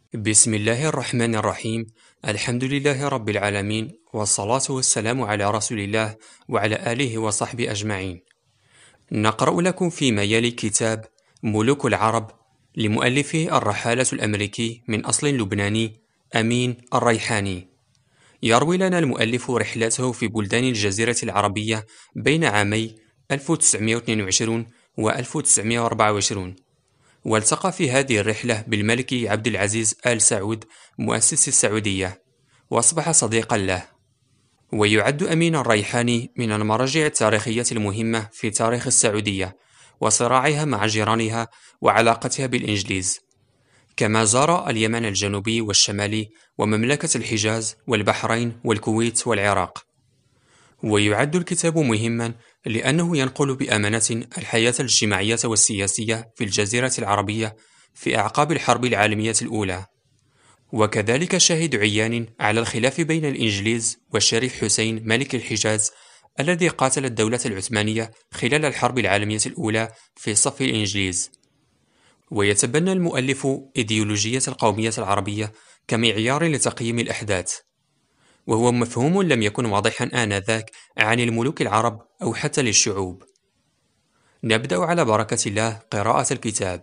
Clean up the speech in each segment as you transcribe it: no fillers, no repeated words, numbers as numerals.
بسم الله الرحمن الرحيم. الحمد لله رب العالمين، والصلاة والسلام على رسول الله وعلى آله وصحبه أجمعين. نقرأ لكم فيما يلي كتاب ملوك العرب لمؤلفه الرحالة الأمريكي من أصل لبناني أمين الريحاني. يروي لنا المؤلف رحلته في بلدان الجزيرة العربية بين عامي 1922 و 1924، والتقى في هذه الرحلة بالملك عبد العزيز آل سعود مؤسس السعودية، وأصبح صديقا له. ويعد أمين الريحاني من المراجع التاريخية المهمة في تاريخ السعودية وصراعها مع جيرانها وعلاقتها بالإنجليز، كما زار اليمن الجنوبي والشمالي ومملكة الحجاز والبحرين والكويت والعراق. ويعد الكتاب مهما لأنه ينقل بأمانة الحياة الاجتماعية والسياسية في الجزيرة العربية في أعقاب الحرب العالمية الأولى، وكذلك شاهد عيان على الخلاف بين الإنجليز والشريف حسين ملك الحجاز الذي قاتل الدولة العثمانية خلال الحرب العالمية الأولى في صف الإنجليز. ويتبنى المؤلف إيديولوجية القومية العربية كمعيار لتقييم الأحداث، وهو مفهوم لم يكن واضحا آنذاك عن الملوك العرب أو حتى للشعوب. نبدأ على بركة الله قراءة الكتاب.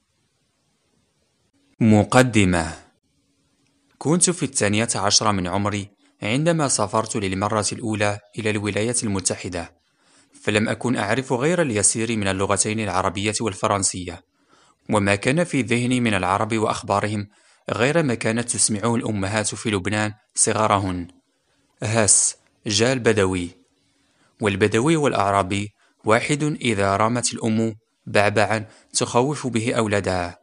مقدمة. كنت في 12 من عمري عندما سافرت للمرة الأولى إلى الولايات المتحدة، فلم أكن أعرف غير اليسير من اللغتين العربية والفرنسية، وما كان في ذهني من العرب وأخبارهم غير ما كانت تسمعه الأمهات في لبنان صغارهن: هس جاء البدوي. والبدوي والأعرابي واحد إذا رامت الأم بعبعا تخوف به أولادها.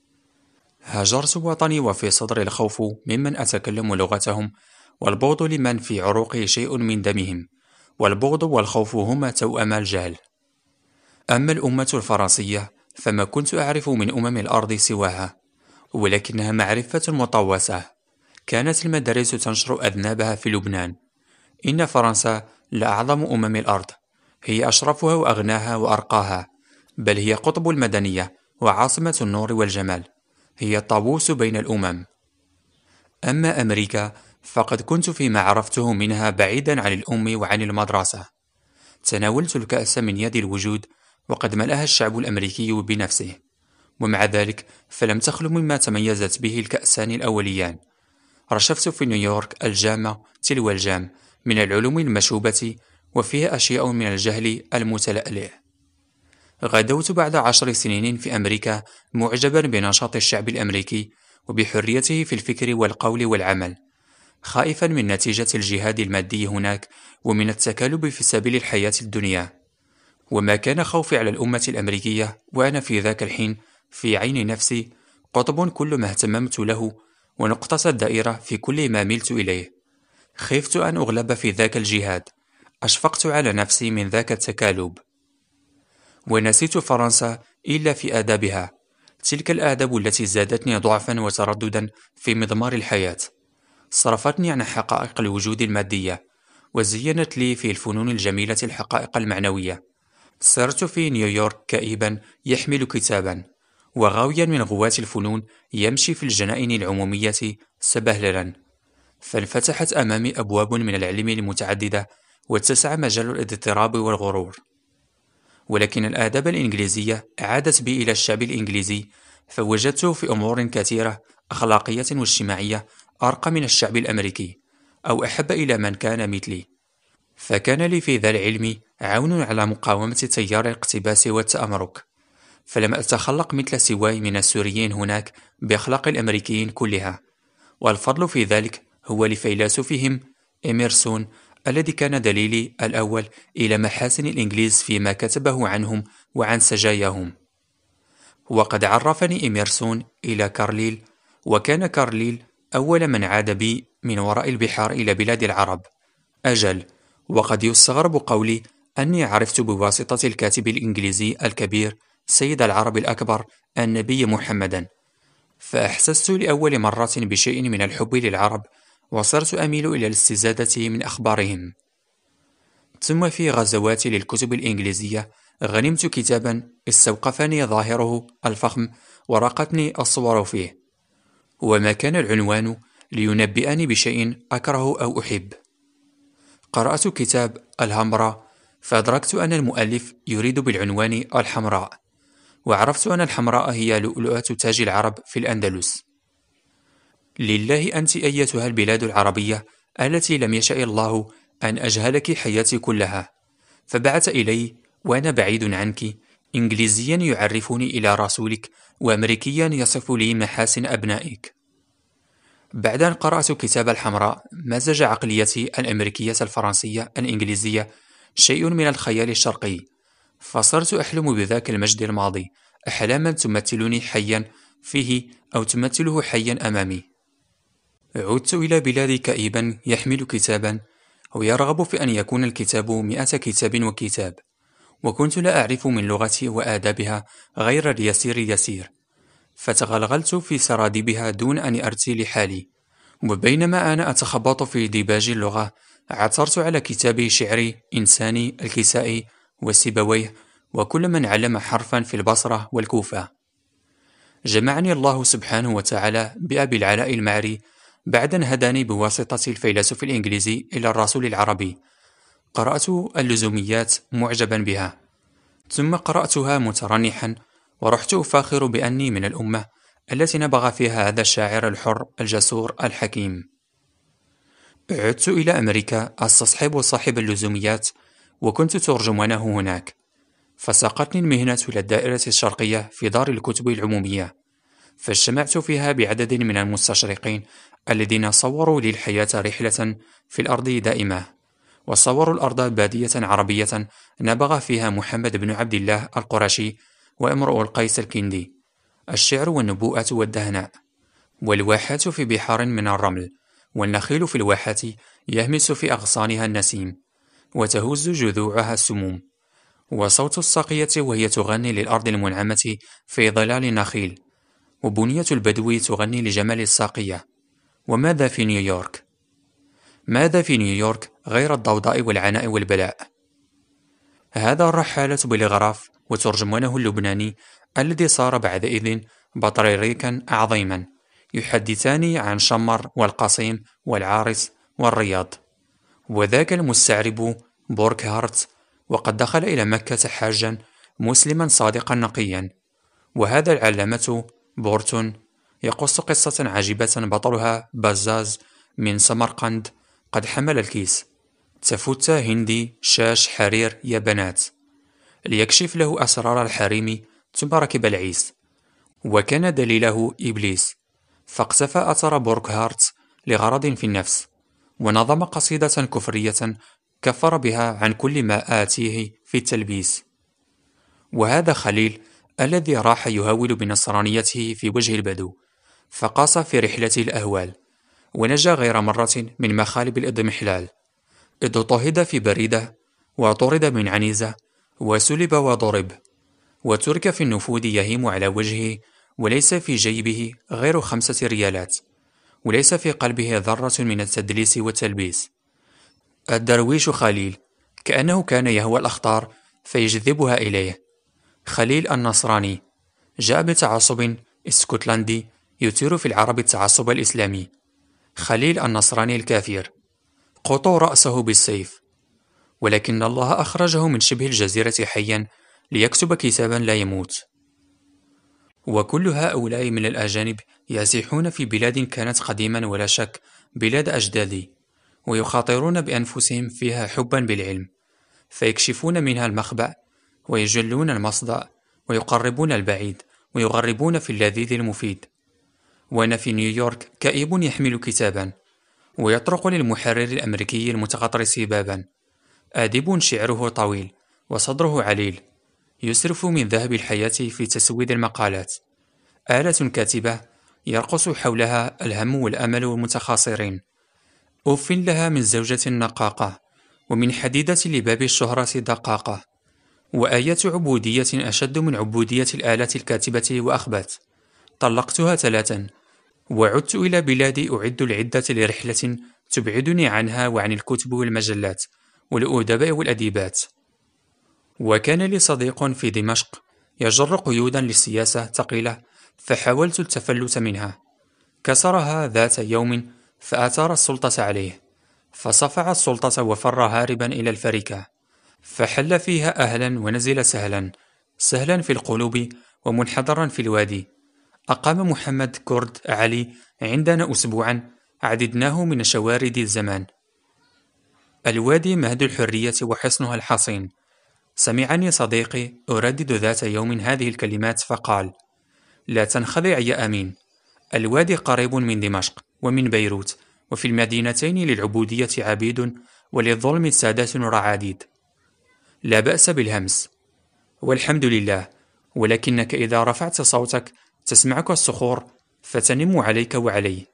هاجرت وطني وفي صدري الخوف ممن أتكلم لغتهم، والبغض لمن في عروقي شيء من دمهم، والبغض والخوف هما توأما الجهل. أما الأمة الفرنسية فما كنت أعرف من الأرض سواها، ولكنها معرفة مطوسة. كانت المدارس تنشر أذنابها في لبنان. إن فرنسا لأعظم الأرض، هي أشرفها وأغناها وأرقاها، بل هي قطب المدنية وعاصمة النور والجمال، هي الطاووس بين الأمم. أما أمريكا فقد كنت فيما عرفته منها بعيدا عن الأم وعن المدرسة. تناولت الكأس من يد الوجود وقد ملأها الشعب الأمريكي بنفسه، ومع ذلك فلم تخلو مما تميزت به الكأسان الأوليان. رشفت في نيويورك الجامة تلو الجام من العلوم المشوبة، وفيها أشياء من الجهل المتلألئ. غدوت بعد 10 سنين في أمريكا معجبا بنشاط الشعب الأمريكي وبحريته في الفكر والقول والعمل، خائفا من نتيجة الجهاد المادي هناك ومن التكالب في سبيل الحياة الدنيا. وما كان خوفي على الأمة الأمريكية وأنا في ذاك الحين في عين نفسي قطب كل ما اهتممت له، ونقطة الدائرة في كل ما ملت إليه. خفت أن أغلب في ذاك الجهاد، أشفقت على نفسي من ذاك التكالب. ونسيت فرنسا إلا في آدابها، تلك الآداب التي زادتني ضعفا وترددا في مضمار الحياة، صرفتني عن حقائق الوجود المادية، وزينت لي في الفنون الجميلة الحقائق المعنوية. صرت في نيويورك كئيبا يحمل كتابا، وغاويا من غواة الفنون يمشي في الجنائن العمومية سبهللا. فانفتحت أمامي أبواب من العلم المتعددة، واتسع مجال الاضطراب والغرور. ولكن الآداب الإنجليزية أعادت بي إلى الشعب الإنجليزي، فوجدته في أمور كثيرة أخلاقية واجتماعية أرقى من الشعب الأمريكي، أو أحب إلى من كان مثلي. فكان لي في ذا العلم عون على مقاومة تيار الاقتباس والتأمرك، فلم أتخلق مثل سواي من السوريين هناك بأخلاق الأمريكيين كلها. والفضل في ذلك هو لفيلسوفهم إميرسون، الذي كان دليلي الأول إلى محاسن الإنجليز فيما كتبه عنهم وعن سجاياهم. وقد عرفني إميرسون إلى كارليل، وكان كارليل أول من عاد بي من وراء البحار إلى بلاد العرب. أجل، وقد يستغرب قولي أني عرفت بواسطة الكاتب الإنجليزي الكبير سيد العرب الأكبر النبي محمدا، فأحسست لأول مرة بشيء من الحب للعرب، وصرت أميل إلى الاستزادة من أخبارهم. ثم في غزواتي للكتب الإنجليزية غنمت كتابا استوقفني ظاهره الفخم ورقتني الصور فيه، وما كان العنوان لينبئني بشيء أكره أو أحب. قرأت كتاب الهمبرة، فأدركت أن المؤلف يريد بالعنوان الحمراء، وعرفت أن الحمراء هي لؤلؤة تاج العرب في الأندلس. لله أنت أيتها البلاد العربية التي لم يشأ الله أن أجهلك حياتي كلها، فبعث إلي وأنا بعيد عنك إنجليزيا يعرفني إلى رسولك، وأمريكيا يصف لي محاسن أبنائك. بعد أن قرأت كتاب الحمراء مزج عقليتي الأمريكية الفرنسية الإنجليزية شيء من الخيال الشرقي، فصرت أحلم بذاك المجد الماضي أحلاما تمثلني حيا فيه أو تمثله حيا أمامي. عدت إلى بلادي كئيبا يحمل كتابا، ويرغب في أن يكون الكتاب 100 كتاب وكتاب، وكنت لا أعرف من لغتي وآدابها غير اليسير يسير، فتغلغلت في سراديبها دون أن أرثي لحالي. وبينما أنا أتخبط في ديباج اللغة، عثرت على كتاب شعري إنساني الكسائي وسيبويه وكل من علم حرفا في البصرة والكوفة. جمعني الله سبحانه وتعالى بأبي العلاء المعري بعد أن هداني بواسطة الفيلسوف الإنجليزي إلى الرسول العربي. قرأت اللزوميات معجبا بها، ثم قرأتها مترنحا، ورحت أفاخر بأني من الأمة التي نبغ فيها هذا الشاعر الحر الجسور الحكيم. عدت إلى أمريكا أستصحب صاحب اللزوميات، وكنت ترجمانه هناك، فساقتني المهنة إلى الدائرة الشرقية في دار الكتب العمومية، فاجتمعت فيها بعدد من المستشرقين الذين صوروا لي الحياة رحلة في الأرض دائمة، وصوروا الأرض بادية عربية نبغ فيها محمد بن عبد الله القرشي وامرؤ القيس الكندي، الشعر والنبوءة والدهناء، والواحات في بحار من الرمل، والنخيل في الواحات يهمس في أغصانها النسيم، وتهز جذوعها السموم، وصوت الساقية وهي تغني للأرض المنعمة في ظلال النخيل، وبنية البدو تغني لجمال الساقية. وماذا في نيويورك؟ ماذا في نيويورك غير الضوضاء والعناء والبلاء؟ هذا الرحالة بالإغراف وترجمانه اللبناني الذي صار بعدئذ بطريريكا عظيما، يحدثان عن شمر والقصيم والعارس والرياض. وذاك المستعرب بوركهارت، وقد دخل إلى مكة حاجا مسلما صادقا نقيا. وهذا العلامة بورتون يقص قصة عجيبة بطلها بزاز من سمرقند قد حمل الكيس تفوت هندي شاش حرير يا بنات ليكشف له أسرار الحريم، ثم ركب العيس، وكان دليله إبليس، فاقتفى أثر بوركهارت لغرض في النفس، ونظم قصيدة كفرية كفر بها عن كل ما آتيه في التلبيس. وهذا خليل الذي راح يهول بنصرانيته في وجه البدو، فقاس في رحلته الأهوال، ونجا غير مرة من مخالب الإضمحلال، إذ اضطهد في بريدة، وطرد من عنيزة، وسلب وضرب، وترك في النفود يهيم على وجهه، وليس في جيبه غير 5 ريالات، وليس في قلبه ذرة من التدليس والتلبيس. الدرويش خليل كأنه كان يهوى الأخطار فيجذبها إليه. خليل النصراني جاء بتعصب اسكتلندي يثير في العرب التعصب الإسلامي. خليل النصراني الكافر قطوا رأسه بالسيف، ولكن الله أخرجه من شبه الجزيرة حيا ليكتب كتابا لا يموت. وكل هؤلاء من الأجانب يزيحون في بلاد كانت قديما ولا شك بلاد أجدادي، ويخاطرون بأنفسهم فيها حبا بالعلم، فيكشفون منها المخبأ، ويجلون المصدأ، ويقربون البعيد، ويغربون في اللذيذ المفيد. وأنا في نيويورك كئيب يحمل كتابا، ويطرق للمحرر الأمريكي المتغطرس بابا، أديب شعره طويل وصدره عليل، يسرف من ذهب الحياة في تسويد المقالات، آلة كاتبة يرقص حولها الهم والأمل المتخاصرين. أف لها من زوجة نقاقة، ومن حديدة لباب الشهرة دقاقة، وآية عبودية أشد من عبودية الآلة الكاتبة وأخبت. طلقتها 3، وعدت إلى بلادي أعد العدة لرحلة تبعدني عنها وعن الكتب والمجلات والأدباء والأديبات. وكان لي صديق في دمشق يجر قيودا للسياسة ثقيلة، فحاولت التفلت منها، كسرها ذات يوم فأثار السلطة عليه، فصفع السلطة وفر هاربا إلى الفركة، فحل فيها أهلا ونزل سهلا، سهلا في القلوب ومنحدرا في الوادي. أقام محمد كرد علي عندنا أسبوعا عددناه من شوارد الزمان. الوادي مهد الحرية وحصنها الحصين. سمعني صديقي أردد ذات يوم هذه الكلمات فقال: لا تنخدع يا أمين، الوادي قريب من دمشق ومن بيروت، وفي المدينتين للعبودية عبيد وللظلم سادات رعاديد. لا بأس بالهمس والحمد لله، ولكنك إذا رفعت صوتك تسمعك الصخور فتنم عليك وعلي.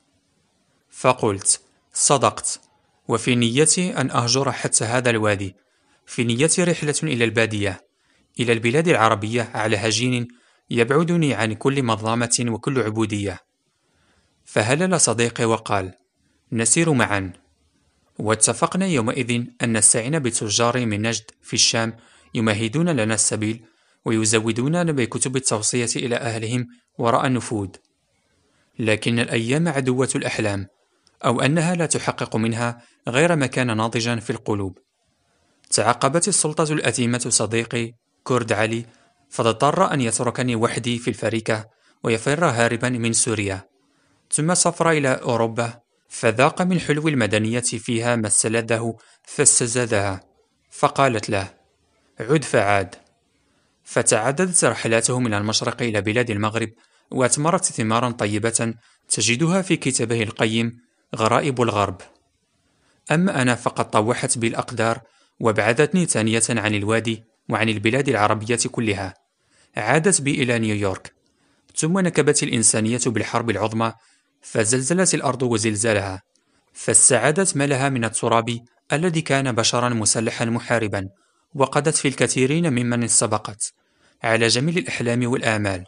فقلت: صدقت، وفي نيتي أن أهجر حتى هذا الوادي، في نيتي رحلة إلى البادية، إلى البلاد العربية على هجين يبعدني عن كل مظلمة وكل عبودية. فهلل صديقي وقال: نسير معا. واتفقنا يومئذ أن نستعين بتجار من نجد في الشام يمهدون لنا السبيل ويزودوننا بكتب التوصية إلى أهلهم وراء النفوذ. لكن الأيام عدوة الأحلام، أو أنها لا تحقق منها غير ما كان ناضجا في القلوب. تعقبت السلطة الأثيمة صديقي كرد علي، فاضطر أن يتركني وحدي في الفريكة ويفر هاربا من سوريا، ثم سافر إلى أوروبا، فذاق من حلو المدنية فيها ما استلذه فاستزادها، فقالت له: عد فعاد. فتعددت رحلاته من المشرق إلى بلاد المغرب، وأثمرت ثمارا طيبة تجدها في كتابه القيم غرائب الغرب. أما أنا فقد طوحت بي الأقدار وابعدتني ثانية عن الوادي وعن البلاد العربية كلها. عادت بي إلى نيويورك، ثم نكبت الإنسانية بالحرب العظمى، فزلزلت الأرض وزلزالها، فاستعادت ما لها من التراب الذي كان بشرا مسلحا محاربا، وقضت في الكثيرين ممن سبقت على جميل الأحلام والآمال.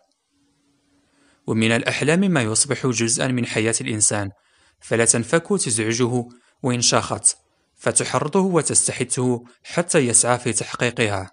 ومن الأحلام ما يصبح جزءا من حياة الإنسان، فلا تنفك تزعجه وإن شاخت، فتحرضه وتستحثه حتى يسعى في تحقيقها.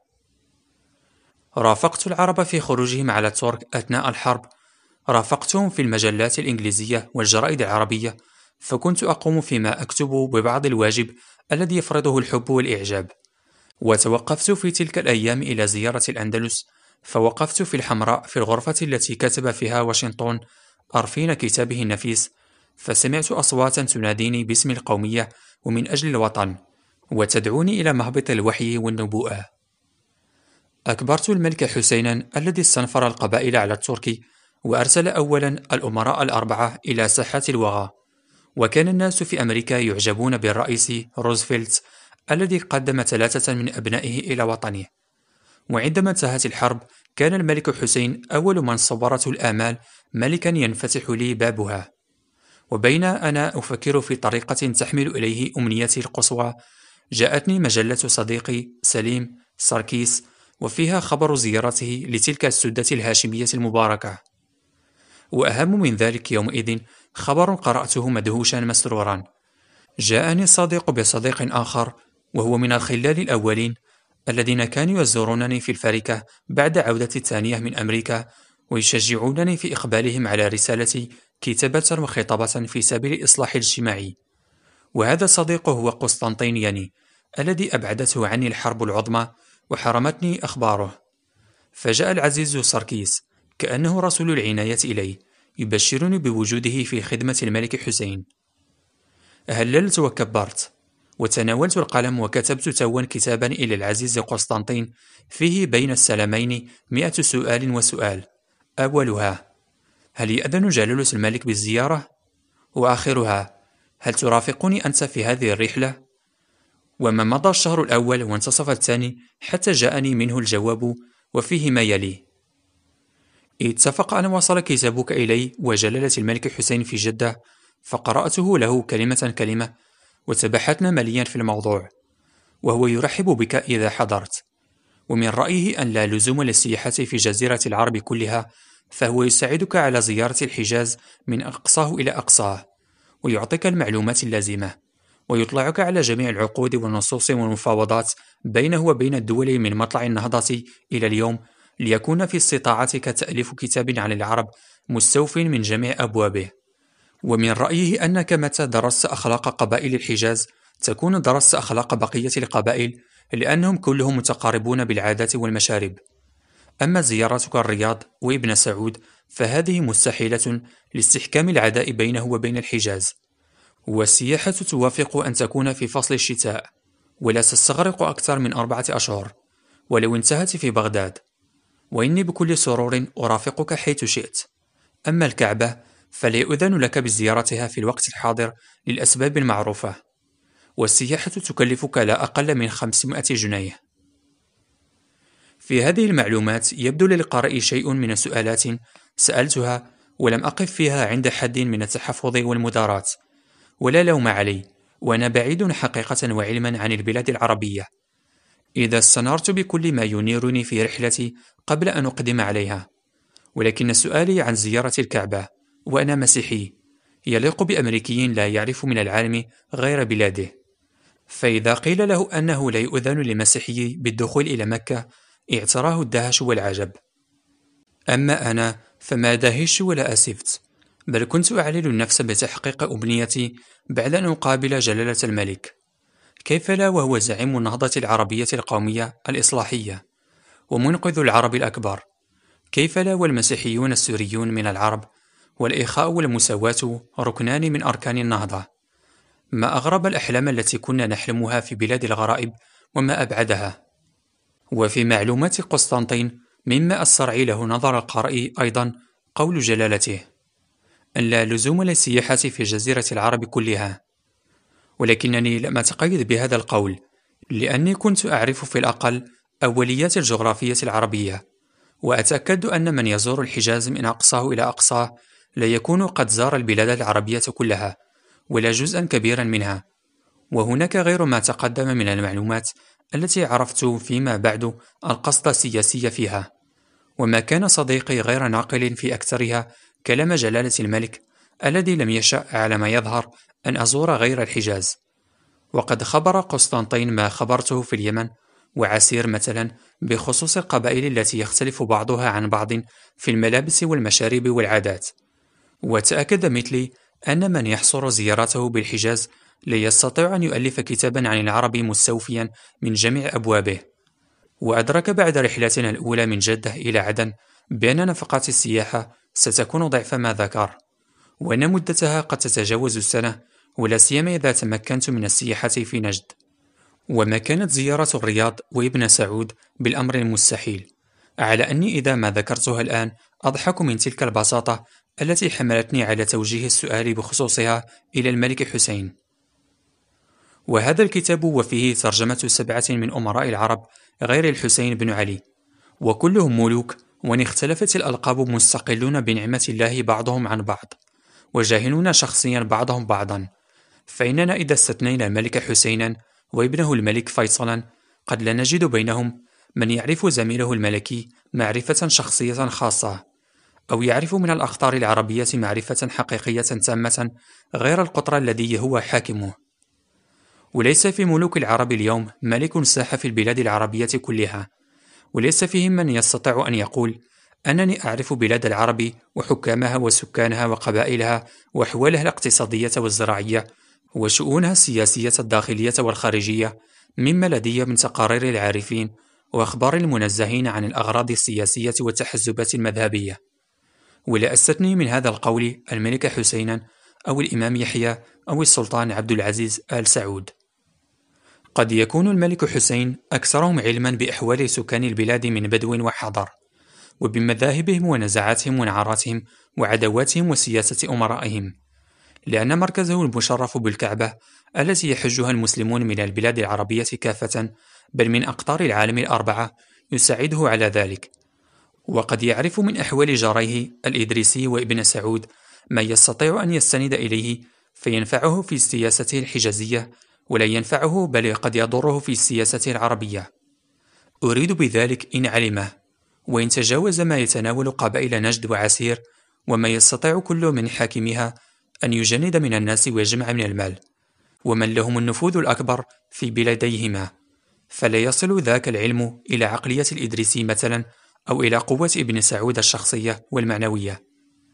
رافقت العرب في خروجهم على الترك أثناء الحرب، رافقتهم في المجلات الإنجليزية والجرائد العربية، فكنت أقوم فيما أكتب ببعض الواجب الذي يفرضه الحب والإعجاب. وتوقفت في تلك الأيام إلى زيارة الأندلس، فوقفت في الحمراء في الغرفة التي كتب فيها واشنطن أرفين كتابه النفيس، فسمعت أصواتا تناديني باسم القومية ومن أجل الوطن، وتدعوني إلى مهبط الوحي والنبوءة. أكبرت الملك حسينا الذي استنفر القبائل على الترك، وأرسل أولا الأمراء الأربعة إلى ساحة الوغى، وكان الناس في أمريكا يعجبون بالرئيس روزفلت الذي قدم 3 من أبنائه إلى وطنه. وعندما انتهت الحرب كان الملك حسين أول من صبرته الآمال ملكا ينفتح لي بابها. وبين أنا أفكر في طريقة تحمل إليه أمنيتي القصوى، جاءتني مجلة صديقي سليم ساركيس، وفيها خبر زيارته لتلك السدة الهاشمية المباركة. وأهم من ذلك يومئذ خبر قرأته مدهوشا مسرورا. جاءني الصديق بصديق آخر، وهو من الخلال الأولين الذين كانوا يزورونني في الفريكة بعد عودتي الثانية من أمريكا، ويشجعونني في إقبالهم على رسالتي كتابة وخطابة في سبيل الإصلاح الاجتماعي. وهذا الصديق هو قسطنطينياني الذي أبعدته عني الحرب العظمى وحرمتني أخباره. فجاء العزيز ساركيس كأنه رسول العناية إلي، يبشرني بوجوده في خدمة الملك حسين. هللت وكبرت، وتناولت القلم وكتبت توا كتابا إلى العزيز قسطنطين فيه بين السلامين 100 سؤال وسؤال. أولها: هل يأذن جلالة الملك بالزيارة؟ وآخرها: هل ترافقني أنت في هذه الرحلة؟ وما مضى الشهر الأول وانتصف الثاني حتى جاءني منه الجواب، وفيه ما يلي: اتفق أن وصل كتابك إلي وجلالة الملك حسين في جدة، فقرأته له كلمة كلمة، وتبحثنا مليا في الموضوع، وهو يرحب بك إذا حضرت، ومن رأيه أن لا لزوم للسياحة في جزيرة العرب كلها، فهو يساعدك على زيارة الحجاز من أقصاه إلى أقصاه، ويعطيك المعلومات اللازمة، ويطلعك على جميع العقود والنصوص والمفاوضات بينه وبين الدول من مطلع النهضة إلى اليوم، ليكون في استطاعتك تأليف كتاب عن العرب مستوف من جميع أبوابه، ومن رأيه أنك متى درست أخلاق قبائل الحجاز تكون درست أخلاق بقية القبائل، لأنهم كلهم متقاربون بالعادات والمشارب. أما زيارتك الرياض وابن سعود فهذه مستحيلة لاستحكام العداء بينه وبين الحجاز، والسياحة توافق أن تكون في فصل الشتاء ولا تستغرق أكثر من 4 أشهر، ولو انتهت في بغداد. وإني بكل سرور أرافقك حيث شئت. أما الكعبة فلا يؤذن لك بزيارتها في الوقت الحاضر للأسباب المعروفة، والسياحة تكلفك لا أقل من 500 جنيه. في هذه المعلومات يبدو للقارئ شيء من السؤالات سألتها ولم أقف فيها عند حد من التحفظ والمداراة، ولا لوم علي، وأنا بعيد حقيقة وعلما عن البلاد العربية. إذا استنرت بكل ما ينيرني في رحلتي قبل أن أقدم عليها، ولكن سؤالي عن زيارة الكعبة وأنا مسيحي يليق بأمريكي لا يعرف من العالم غير بلاده. فإذا قيل له أنه لا يؤذن للمسيحي بالدخول إلى مكة اعتراه الدهش والعجب. أما أنا فما دهشت ولا أسفت، بل كنت أعلل النفس بتحقيق أمنيتي بعد أن أقابل جلالة الملك. كيف لا وهو زعيم النهضة العربية القومية الإصلاحية ومنقذ العرب الأكبر؟ كيف لا والمسيحيون السوريون من العرب والإخاء والمساواة ركنان من أركان النهضة؟ ما أغرب الأحلام التي كنا نحلمها في بلاد الغرائب وما أبعدها. وفي معلومات قسطنطين مما أسترعي له نظر القارئ أيضا قول جلالته أن لا لزوم للسياحة في جزيرة العرب كلها، ولكنني لم أتقيد بهذا القول، لأني كنت أعرف في الأقل أوليات الجغرافية العربية، وأتأكد أن من يزور الحجاز من أقصاه إلى أقصاه لا يكون قد زار البلاد العربية كلها ولا جزءا كبيرا منها. وهناك غير ما تقدم من المعلومات التي عرفت فيما بعد القصد السياسي فيها، وما كان صديقي غير ناقل في أكثرها كلام جلالة الملك الذي لم يشأ على ما يظهر أن أزور غير الحجاز. وقد خبر قسطنطين ما خبرته في اليمن وعسير مثلا بخصوص القبائل التي يختلف بعضها عن بعض في الملابس والمشارب والعادات، وتأكد مثلي أن من يحصر زيارته بالحجاز لا يستطيع أن يؤلف كتابا عن العرب مستوفيا من جميع أبوابه. وأدرك بعد رحلتنا الأولى من جدة إلى عدن بأن نفقات السياحة ستكون ضعف ما ذكر، وأن مدتها قد تتجاوز السنة، ولا سيما إذا تمكنت من السياحة في نجد. وما كانت زيارة الرياض وابن سعود بالأمر المستحيل، على أني إذا ما ذكرتها الآن أضحك من تلك البساطة التي حملتني على توجيه السؤال بخصوصها إلى الملك حسين. وهذا الكتاب وفيه ترجمة 7 من أمراء العرب غير الحسين بن علي، وكلهم ملوك، وإن اختلفت الألقاب مستقلون بنعمة الله بعضهم عن بعض، وجاهلون شخصيا بعضهم بعضا. فإننا إذا استثنينا الملك حسينا وابنه الملك فيصلا قد لا نجد بينهم من يعرف زميله الملكي معرفة شخصية خاصة، أو يعرف من الأخطار العربية معرفة حقيقية تامة غير القطر الذي هو حاكمه. وليس في ملوك العرب اليوم ملك ساح في البلاد العربية كلها، وليس فيهم من يستطيع أن يقول أنني أعرف بلاد العرب وحكامها وسكانها وقبائلها وأحوالها الاقتصادية والزراعية وشؤونها السياسية الداخلية والخارجية مما لدي من تقارير العارفين وأخبار المنزهين عن الأغراض السياسية والتحزبات المذهبية. ولا أستثني من هذا القول الملك حسينا أو الإمام يحيى أو السلطان عبد العزيز آل سعود. قد يكون الملك حسين أكثرهم علما بأحوال سكان البلاد من بدو وحضر، وبمذاهبهم ونزعاتهم ونعراتهم وعدواتهم وسياسة أمرائهم، لأن مركزه المشرف بالكعبة التي يحجها المسلمون من البلاد العربية كافة بل من أقطار العالم الأربعة يساعده على ذلك. وقد يعرف من أحوال جاريه الإدريسي وابن سعود ما يستطيع أن يستند إليه فينفعه في سياسته الحجازية، ولا ينفعه بل قد يضره في السياسة العربية. أريد بذلك إن علمه، وإن تجاوز ما يتناول قبائل نجد وعسير، وما يستطيع كل من حاكمها أن يجند من الناس ويجمع من المال، ومن لهم النفوذ الأكبر في بلاديهما، فلا يصل ذاك العلم إلى عقلية الإدريسي مثلا، أو إلى قوة ابن سعود الشخصية والمعنوية.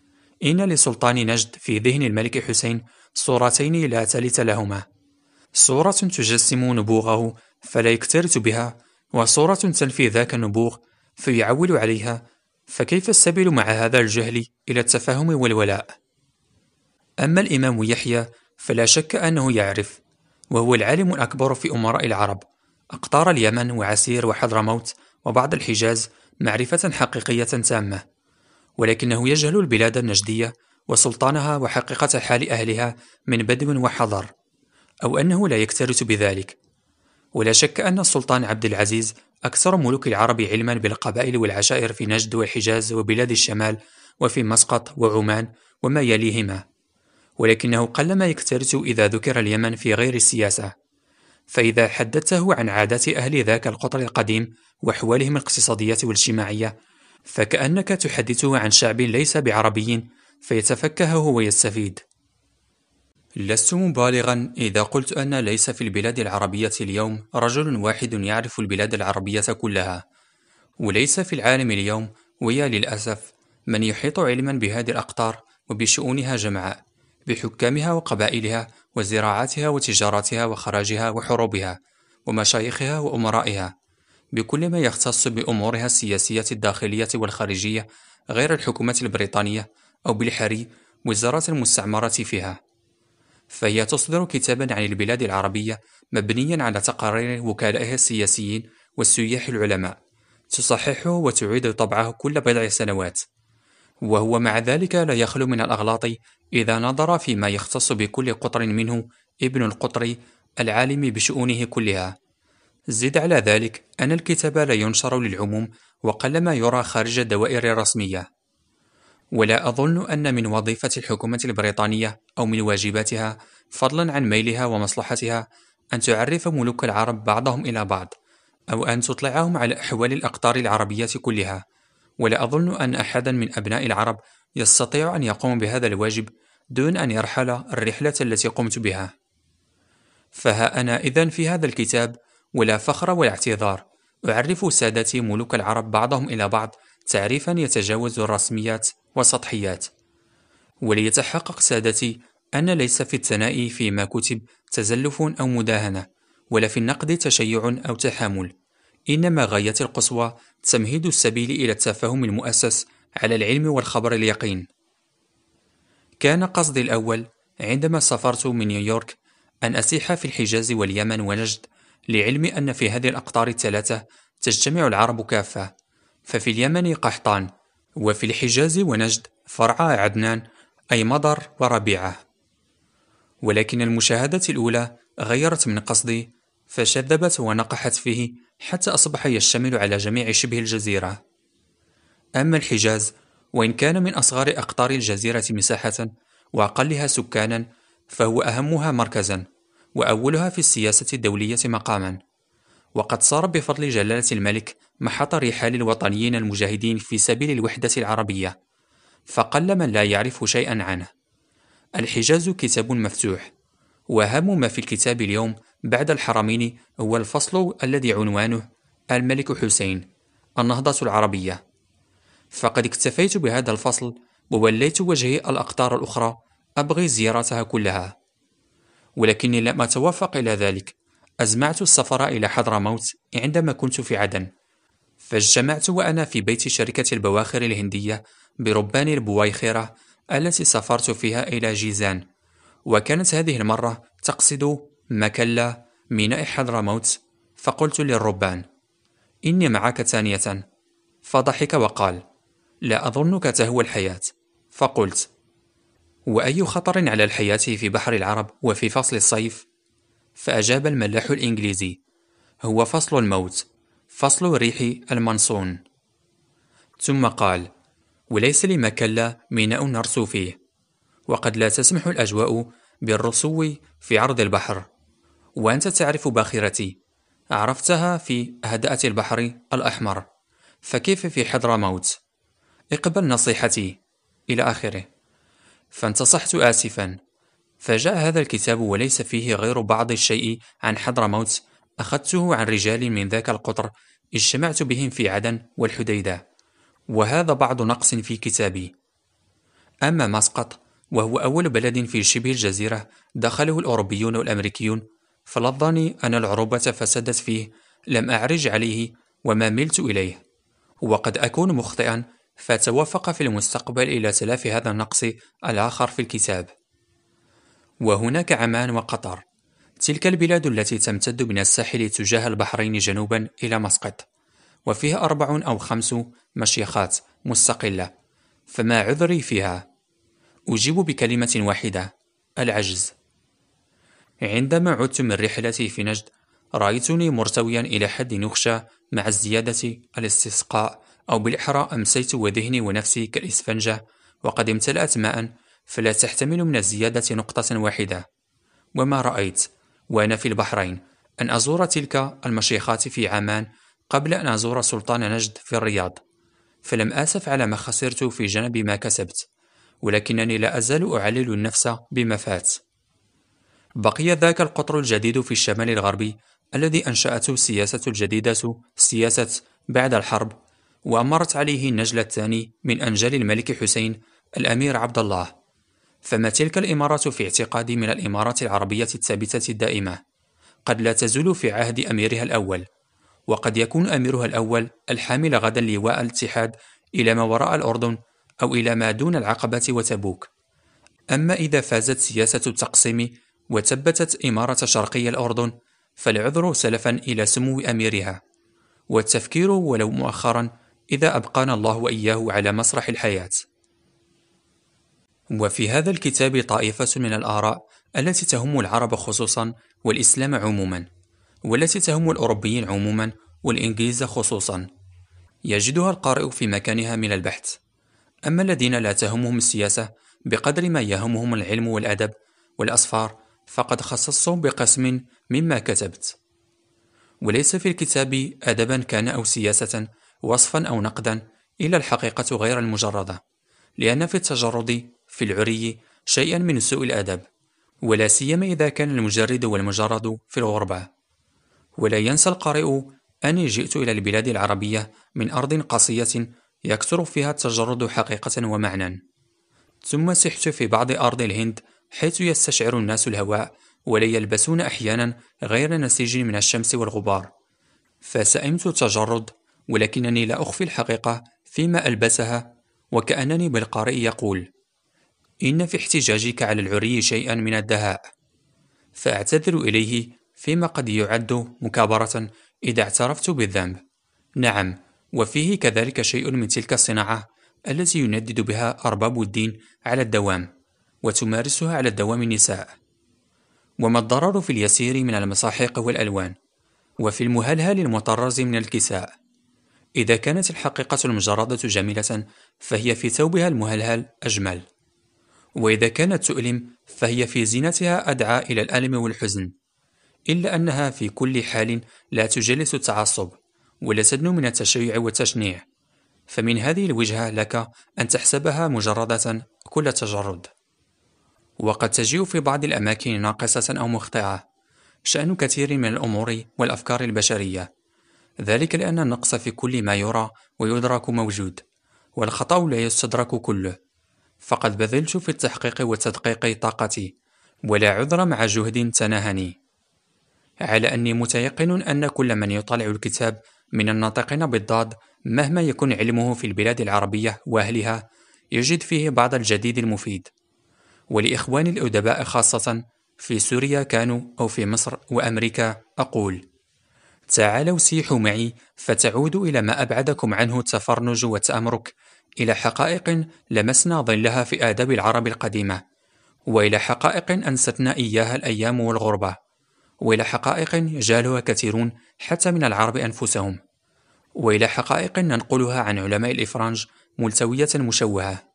إن لسلطان نجد في ذهن الملك حسين صورتين لا ثالث لهما، صورة تجسم نبوغه فلا يكترث بها، وصورة تنفي ذاك النبوغ فيعول عليها. فكيف السبيل مع هذا الجهل إلى التفاهم والولاء؟ أما الإمام يحيى فلا شك أنه يعرف، وهو العالم الأكبر في أمراء العرب، أقطار اليمن وعسير وحضرموت وبعض الحجاز معرفة حقيقية تامة، ولكنه يجهل البلاد النجدية وسلطانها وحقيقة حال أهلها من بدو وحضر، أو أنه لا يكترث بذلك. ولا شك أن السلطان عبد العزيز أكثر ملوك العرب علما بالقبائل والعشائر في نجد والحجاز وبلاد الشمال وفي مسقط وعمان وما يليهما، ولكنه قلما يكترث إذا ذكر اليمن في غير السياسة. فإذا حدثته عن عادات أهل ذاك القطر القديم وأحوالهم الاقتصادية والاجتماعية، فكأنك تحدثه عن شعب ليس بعربي فيتفكه ويستفيد. لست مبالغا إذا قلت أن ليس في البلاد العربية اليوم رجل واحد يعرف البلاد العربية كلها، وليس في العالم اليوم ويا للأسف من يحيط علما بهذه الأقطار وبشؤونها جمعاء، بحكامها وقبائلها وزراعاتها وتجاراتها وخراجها وحروبها ومشايخها وأمرائها، بكل ما يختص بأمورها السياسية الداخلية والخارجية غير الحكومة البريطانية أو بالحري وزارات المستعمرة فيها. فهي تصدر كتابا عن البلاد العربية مبنيا على تقارير وكلائها السياسيين والسياح العلماء، تصححه وتعيد طبعه كل بضع سنوات، وهو مع ذلك لا يخلو من الأغلاط إذا نظر فيما يختص بكل قطر منه ابن القطر العالم بشؤونه كلها. زد على ذلك أن الكتاب لا ينشر للعموم وقلما يرى خارج الدوائر الرسمية. ولا أظن أن من وظيفة الحكومة البريطانية أو من واجباتها فضلا عن ميلها ومصلحتها أن تعرف ملوك العرب بعضهم إلى بعض، أو أن تطلعهم على أحوال الأقطار العربية كلها. ولا أظن أن أحدا من أبناء العرب يستطيع أن يقوم بهذا الواجب دون أن يرحل الرحلة التي قمت بها. فها أنا إذن في هذا الكتاب ولا فخر ولا اعتذار أعرف سادتي ملوك العرب بعضهم إلى بعض تعريفا يتجاوز الرسميات والسطحيات. وليتحقق سادتي أن ليس في الثناء فيما كتب تزلف أو مداهنة، ولا في النقد تشيع أو تحامل، إنما غاية القصوى تمهيد السبيل إلى التفاهم المؤسس على العلم والخبر اليقين. كان قصدي الأول عندما سافرت من نيويورك أن أسيح في الحجاز واليمن ونجد، لعلم أن في هذه الأقطار الثلاثة تجتمع العرب كافة، ففي اليمن قحطان، وفي الحجاز ونجد فرعا عدنان أي مضر وربيعة. ولكن المشاهدة الأولى غيرت من قصدي، فشذبت ونقحت فيه حتى أصبح يشتمل على جميع شبه الجزيرة. أما الحجاز وإن كان من أصغر أقطار الجزيرة مساحة وأقلها سكانا، فهو أهمها مركزا وأولها في السياسة الدولية مقاما، وقد صار بفضل جلالة الملك محط رحال الوطنيين المجاهدين في سبيل الوحدة العربية، فقل من لا يعرف شيئا عنه. الحجاز كتاب مفتوح، وأهم ما في الكتاب اليوم بعد الحرمين هو الفصل الذي عنوانه الملك حسين، النهضة العربية. فقد اكتفيت بهذا الفصل ووليت وجهي الأقطار الأخرى أبغي زيارتها كلها، ولكني لم أتوفق إلى ذلك. أزمعت السفر إلى حضرموت عندما كنت في عدن، فاجتمعت وأنا في بيت شركة البواخر الهندية بربان البويخرة التي سافرت فيها إلى جيزان، وكانت هذه المرة تقصد مكلا ميناء حضرموت. فقلت للربان: إني معك ثانية. فضحك وقال: لا أظنك تهوى الحياة. فقلت: وأي خطر على الحياة في بحر العرب وفي فصل الصيف؟ فأجاب الملاح الإنجليزي: هو فصل الموت، فصل الريح المنصون. ثم قال: وليس لمكلا ميناء نرسو فيه، وقد لا تسمح الأجواء بالرسو في عرض البحر، وأنت تعرف باخرتي، عرفتها في هدأة البحر الأحمر، فكيف في حضرموت؟ اقبل نصيحتي، إلى آخره. فانتصحت آسفا. فجاء هذا الكتاب وليس فيه غير بعض الشيء عن حضرموت أخذته عن رجال من ذاك القطر اجتمعت بهم في عدن والحديدة، وهذا بعض نقص في كتابي. أما مسقط وهو أول بلد في شبه الجزيرة دخله الأوروبيون والأمريكيون، فلا الظن أن العروبة فسدت فيه، لم أعرج عليه وما ملت إليه، وقد أكون مخطئا، فتوفق في المستقبل إلى تلافي هذا النقص الآخر في الكتاب. وهناك عمان وقطر، تلك البلاد التي تمتد من الساحل تجاه البحرين جنوبا إلى مسقط، وفيها 4 أو 5 مشيخات مستقلة، فما عذري فيها؟ أجيب بكلمة واحدة: العجز. عندما عدت من رحلتي في نجد، رأيتني مرتويا إلى حد نخشى مع الزيادة الاستسقاء، أو بالأحرى أمسيت وذهني ونفسي كالإسفنجة وقد امتلأت ماء، فلا تحتمل من الزيادة نقطة واحدة. وما رأيت وأنا في البحرين أن أزور تلك المشيخات في عمان قبل أن أزور سلطان نجد في الرياض، فلم آسف على ما خسرت في جانب ما كسبت، ولكنني لا أزال أعلل النفس بما فات. بقي ذاك القطر الجديد في الشمال الغربي الذي أنشأته السياسة الجديدة، سياسة بعد الحرب، وأمرت عليه النجل الثاني من أنجال الملك حسين الأمير عبد الله. فما تلك الإمارات في اعتقادي من الإمارات العربية الثابتة الدائمة، قد لا تزول في عهد أميرها الأول، وقد يكون أميرها الأول الحامل غدا لواء الاتحاد إلى ما وراء الأردن أو إلى ما دون العقبة وتبوك. أما إذا فازت سياسة التقسيم وثبتت إمارة شرقي الأردن، فالعذر سلفا إلى سمو أميرها، والتفكير ولو مؤخرا إذا أبقانا الله وإياه على مسرح الحياة. وفي هذا الكتاب طائفة من الآراء التي تهم العرب خصوصا والإسلام عموما، والتي تهم الأوروبيين عموما والإنجليز خصوصا، يجدها القارئ في مكانها من البحث. أما الذين لا تهمهم السياسة بقدر ما يهمهم العلم والأدب والأسفار، فقد خصصتهم بقسم مما كتبت. وليس في الكتاب أدبا كان أو سياسة، وصفا أو نقدا، إلا الحقيقة غير المجردة، لأن في التجرد في العري شيئا من سوء الأدب، ولا سيما إذا كان المجرد والمجرد في الغربة. ولا ينسى القارئ أني جئت إلى البلاد العربية من أرض قاسية يكثر فيها التجرد حقيقة ومعنى، ثم سحت في بعض أرض الهند حيث يستشعر الناس الهواء ولا يلبسون أحيانا غير نسيج من الشمس والغبار، فسئمت التجرد، ولكنني لا أخفي الحقيقة فيما ألبسها، وكأنني بالقارئ يقول: إن في احتجاجك على العري شيئا من الدهاء، فأعتذر إليه فيما قد يعد مكابرة إذا اعترفت بالذنب. نعم، وفيه كذلك شيء من تلك الصناعة التي يندد بها أرباب الدين على الدوام، وتمارسها على الدوام النساء. وما الضرر في اليسير من المساحيق والألوان، وفي المهلهل المطرز من الكساء؟ إذا كانت الحقيقة المجردة جميلة، فهي في ثوبها المهلهل أجمل، وإذا كانت تؤلم، فهي في زينتها أدعى إلى الألم والحزن، إلا أنها في كل حال لا تجلس التعصب، ولا تدنو من التشيع والتشنيع، فمن هذه الوجهة لك أن تحسبها مجردة كل تجرد. وقد تجيء في بعض الأماكن ناقصة أو مخطئة، شأن كثير من الأمور والأفكار البشرية، ذلك لأن النقص في كل ما يرى ويدرك موجود، والخطأ لا يستدرك كله. فقد بذلت في التحقيق والتدقيق طاقتي، ولا عذر مع جهد تناهني، على أني متيقن أن كل من يطالع الكتاب من الناطقين بالضاد مهما يكن علمه في البلاد العربية وأهلها يجد فيه بعض الجديد المفيد. ولإخواني الأدباء خاصة في سوريا كانوا أو في مصر وأمريكا أقول: تعالوا سيحوا معي فتعودوا إلى ما أبعدكم عنه التفرنج والتأمرك، إلى حقائق لمسنا ظلها في آداب العرب القديمة، وإلى حقائق أنستنا إياها الأيام والغربة، وإلى حقائق جالها كثيرون حتى من العرب أنفسهم، وإلى حقائق ننقلها عن علماء الإفرنج ملتوية مشوهة.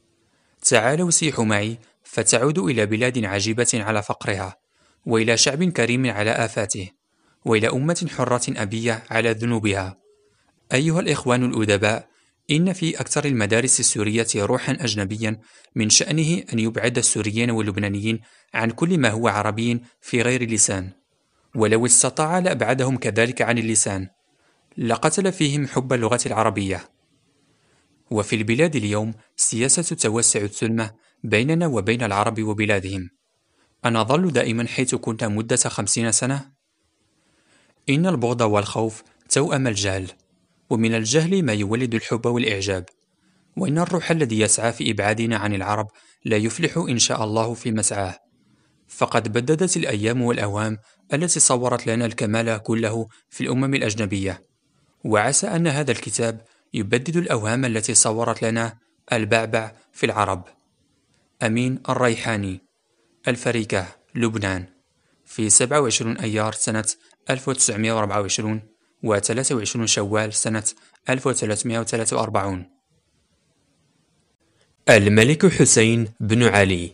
تعالوا سيحوا معي فتعودوا إلى بلاد عجيبة على فقرها، وإلى شعب كريم على آفاته، وإلى أمة حرة أبية على ذنوبها. أيها الإخوان الأدباء، إن في أكثر المدارس السورية روحا أجنبيا من شأنه أن يبعد السوريين واللبنانيين عن كل ما هو عربي في غير اللسان، ولو استطاع لأبعدهم كذلك عن اللسان، لقتل فيهم حب اللغة العربية. وفي البلاد اليوم سياسة توسع الثلمة بيننا وبين العرب وبلادهم. أنظل دائما حيث كنت مدة 50 سنة؟ إن البغض والخوف توأم الجهل، ومن الجهل ما يولد الحب والإعجاب، وإن الروح الذي يسعى في إبعادنا عن العرب لا يفلح إن شاء الله في مسعاه. فقد بددت الأيام والأوهام التي صورت لنا الكمال كله في الأمم الأجنبية، وعسى أن هذا الكتاب يبدد الأوهام التي صورت لنا البعبع في العرب. أمين الريحاني، الفريكة، لبنان، في 27 أيار سنة 1924 و 23 شوال سنة 1343. الملك حسين بن علي.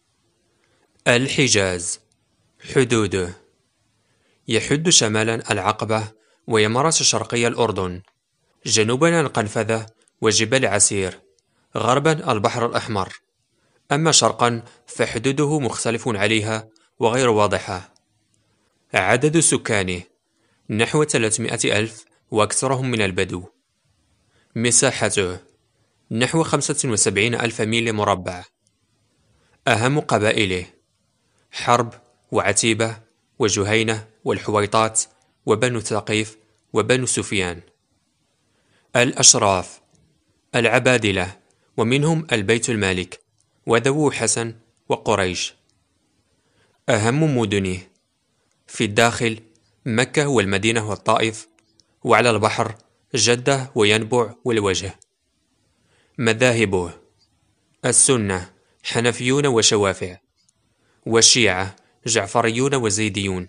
الحجاز. حدوده: يحد شمالا العقبة، ويمرس شرقي الأردن، جنوبا القنفذة وجبال عسير، غربا البحر الأحمر. أما شرقا فحدوده مختلف عليها وغير واضحة. عدد سكانه نحو 300 ألف، وأكثرهم من البدو. مساحته نحو 75 ألف ميل مربع. أهم قبائله: حرب وعتيبة وجهينة والحويطات وبنو ثقيف وبنو سفيان. الأشراف: العبادلة، ومنهم البيت المالك وذو حسن وقريش. أهم مدنه: في الداخل مكة والمدينة والطائف، وعلى البحر جدة وينبع والوجه. مذاهبه: السنة حنفيون وشوافع، والشيعة جعفريون وزيديون.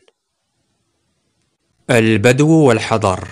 البدو والحضر.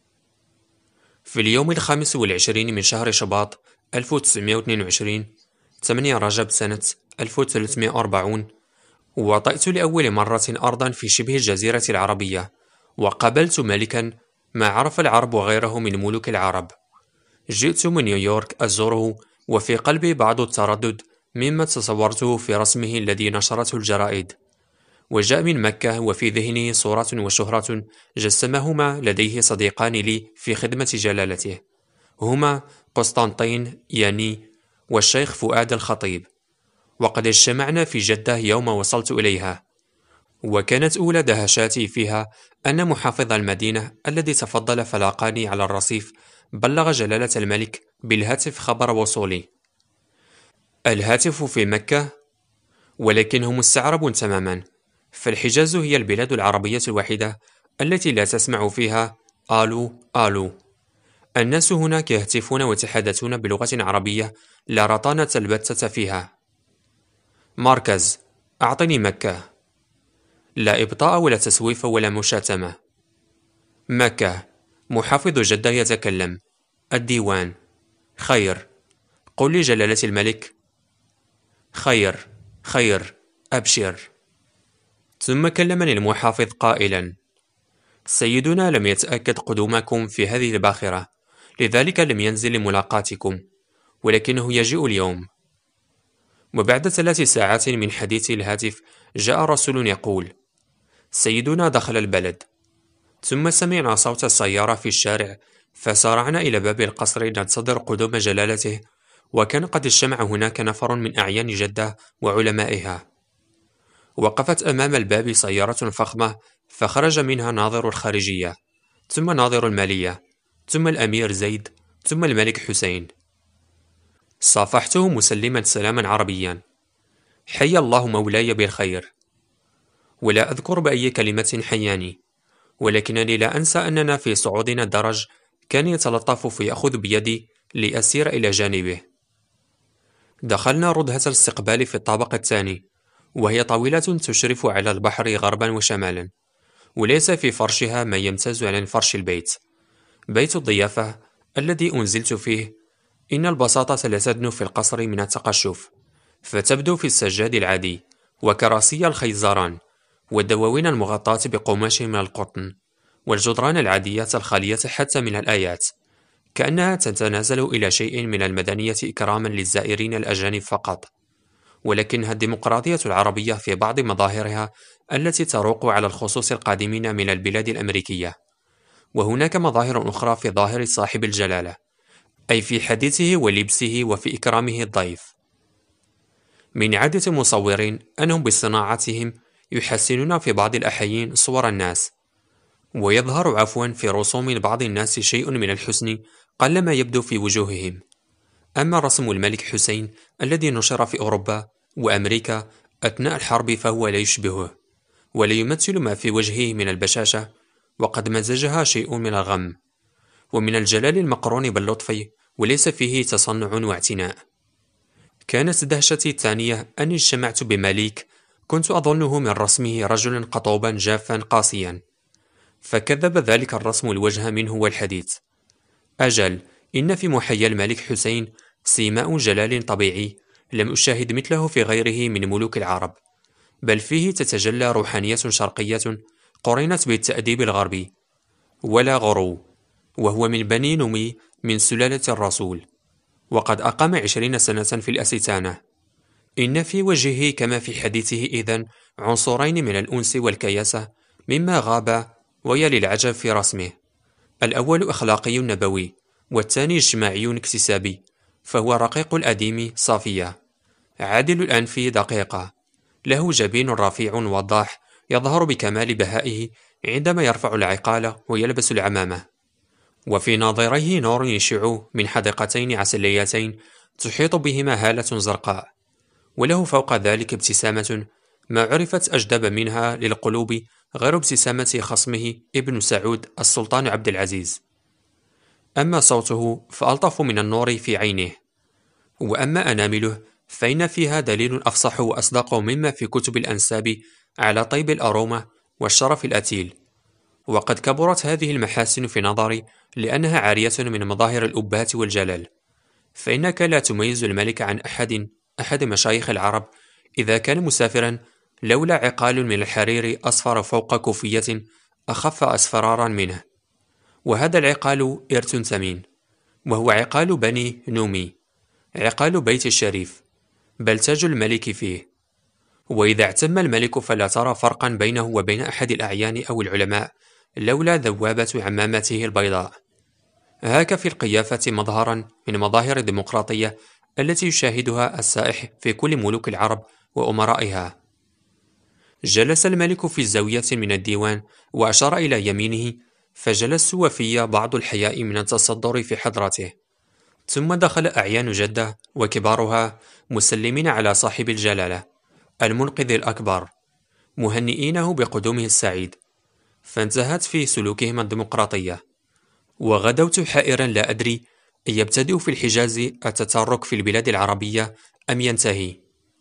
في اليوم 25 من شهر شباط 1922 8 رجب سنة 1340 وطئت لأول مرة أرضا في شبه الجزيرة العربية، وقابلت ملكا ما عرف العرب وغيره من ملوك العرب. جئت من نيويورك أزوره، وفي قلبي بعض التردد مما تصورته في رسمه الذي نشرته الجرائد، وجاء من مكة وفي ذهني صورة وشهرة جسمهما لديه صديقان لي في خدمة جلالته، هما قسطنطين ياني والشيخ فؤاد الخطيب، وقد اجتمعنا في جدة يوم وصلت إليها. وكانت أولى دهشاتي فيها أن محافظ المدينة الذي تفضل فلاقاني على الرصيف بلغ جلالة الملك بالهاتف خبر وصولي. الهاتف في مكة، ولكنه مستعرب تماما، فالحجاز هي البلاد العربية الوحيدة التي لا تسمع فيها آلو آلو. الناس هناك يهتفون ويتحدثون بلغة عربية لا رطانة البتة فيها. مركز: أعطني مكة. لا إبطاء ولا تسويف ولا مشاتمة. مكة: محافظ جدة يتكلم. الديوان: خير، قل لي جلالة الملك. خير خير، أبشر. ثم كلمني المحافظ قائلا: سيدنا لم يتأكد قدومكم في هذه الباخرة، لذلك لم ينزل لملاقاتكم، ولكنه يجيء اليوم. وبعد 3 ساعات من حديث الهاتف جاء رسول يقول: سيدنا دخل البلد. ثم سمعنا صوت السيارة في الشارع، فسارعنا إلى باب القصر ننتظر قدوم جلالته، وكان قد اجتمع هناك نفر من أعيان جدة وعلمائها. وقفت أمام الباب سيارة فخمة، فخرج منها ناظر الخارجية، ثم ناظر المالية، ثم الأمير زيد، ثم الملك حسين. صافحته مسلما سلاما عربيا: حي الله مولاي بالخير. ولا أذكر بأي كلمة حياني، ولكنني لا أنسى أننا في صعودنا الدرج كان يتلطف فيأخذ بيدي لأسير إلى جانبه. دخلنا ردهة الاستقبال في الطابق الثاني، وهي طويلة تشرف على البحر غربا وشمالا، وليس في فرشها ما يمتاز عن فرش البيت، بيت الضيافة الذي أنزلت فيه. إن البساطة لا تدنو في القصر من التقشف، فتبدو في السجاد العادي وكراسي الخيزران والدواوين المغطاة بقماش من القطن، والجدران العادية الخالية حتى من الآيات، كأنها تتنازل إلى شيء من المدنية إكراما للزائرين الأجانب فقط. ولكنها الديمقراطية العربية في بعض مظاهرها التي تروق على الخصوص القادمين من البلاد الأمريكية. وهناك مظاهر أخرى في ظاهر صاحب الجلالة أي في حديثه ولبسه وفي إكرامه الضيف. من عادة المصورين أنهم بصناعتهم يحسنون في بعض الأحيان صور الناس، ويظهر في رسوم بعض الناس شيء من الحسن قلما يبدو في وجوههم. أما رسم الملك حسين الذي نشر في أوروبا وأمريكا أثناء الحرب فهو لا يشبهه، ولا يمثل ما في وجهه من البشاشة، وقد مزجها شيء من الغم ومن الجلال المقرون باللطف، وليس فيه تصنع واعتناء. كانت دهشتي الثانية أني اجتمعت بمليك كنت أظنه من رسمه رجلا قطوبا جافا قاسيا، فكذب ذلك الرسم الوجه منه والحديث. أجل، إن في محيا الملك حسين سيماء جلال طبيعي لم أشاهد مثله في غيره من ملوك العرب، بل فيه تتجلى روحانية شرقية قرنت بالتأديب الغربي. ولا غرو، وهو من بني نمي من سلالة الرسول، وقد أقام 20 سنة في الأستانة. إن في وجهه كما في حديثه إذن عنصرين من الأنس والكياسة مما غاب ويلي العجب في رسمه. الأول أخلاقي نبوي، والثاني اجتماعي اكتسابي، فهو رقيق الأديم صافية، عادل الأنف دقيقة، له جبين رفيع وضاح يظهر بكمال بهائه عندما يرفع العقال ويلبس العمامة، وفي ناظريه نور يشع من حدقتين عسليتين تحيط بهما هالة زرقاء، وله فوق ذلك ابتسامة ما عرفت أجدب منها للقلوب غير ابتسامة خصمه ابن سعود السلطان عبد العزيز. أما صوته فألطف من النور في عينه، وأما أنامله فإن فيها دليل أفصح وأصدق مما في كتب الأنساب على طيب الأرومة والشرف الأتيل. وقد كبرت هذه المحاسن في نظري لأنها عارية من مظاهر الأبهة والجلال، فإنك لا تميز الملك عن أحد مشايخ العرب إذا كان مسافرا لولا عقال من الحرير أصفر فوق كوفية أخف أصفرارا منه، وهذا العقال إرث ثمين، وهو عقال بني نومي، عقال بيت الشريف، بل تاج الملك فيه. وإذا اعتم الملك فلا ترى فرقا بينه وبين أحد الأعيان أو العلماء لولا ذوابة عمامته البيضاء. هاك في القيافة مظهرا من مظاهر الديمقراطية التي يشاهدها السائح في كل ملوك العرب وأمرائها. جلس الملك في الزاوية من الديوان وأشار إلى يمينه، فجلست وفي بعض الحياء من التصدر في حضرته. ثم دخل أعيان جدة وكبارها مسلمين على صاحب الجلالة المنقذ الأكبر، مهنئينه بقدومه السعيد، فانتهت في سلوكهم الديمقراطية. وغدوت حائرا لا أدري أن يبتدئ في الحجاز التترك في البلاد العربية أم ينتهي.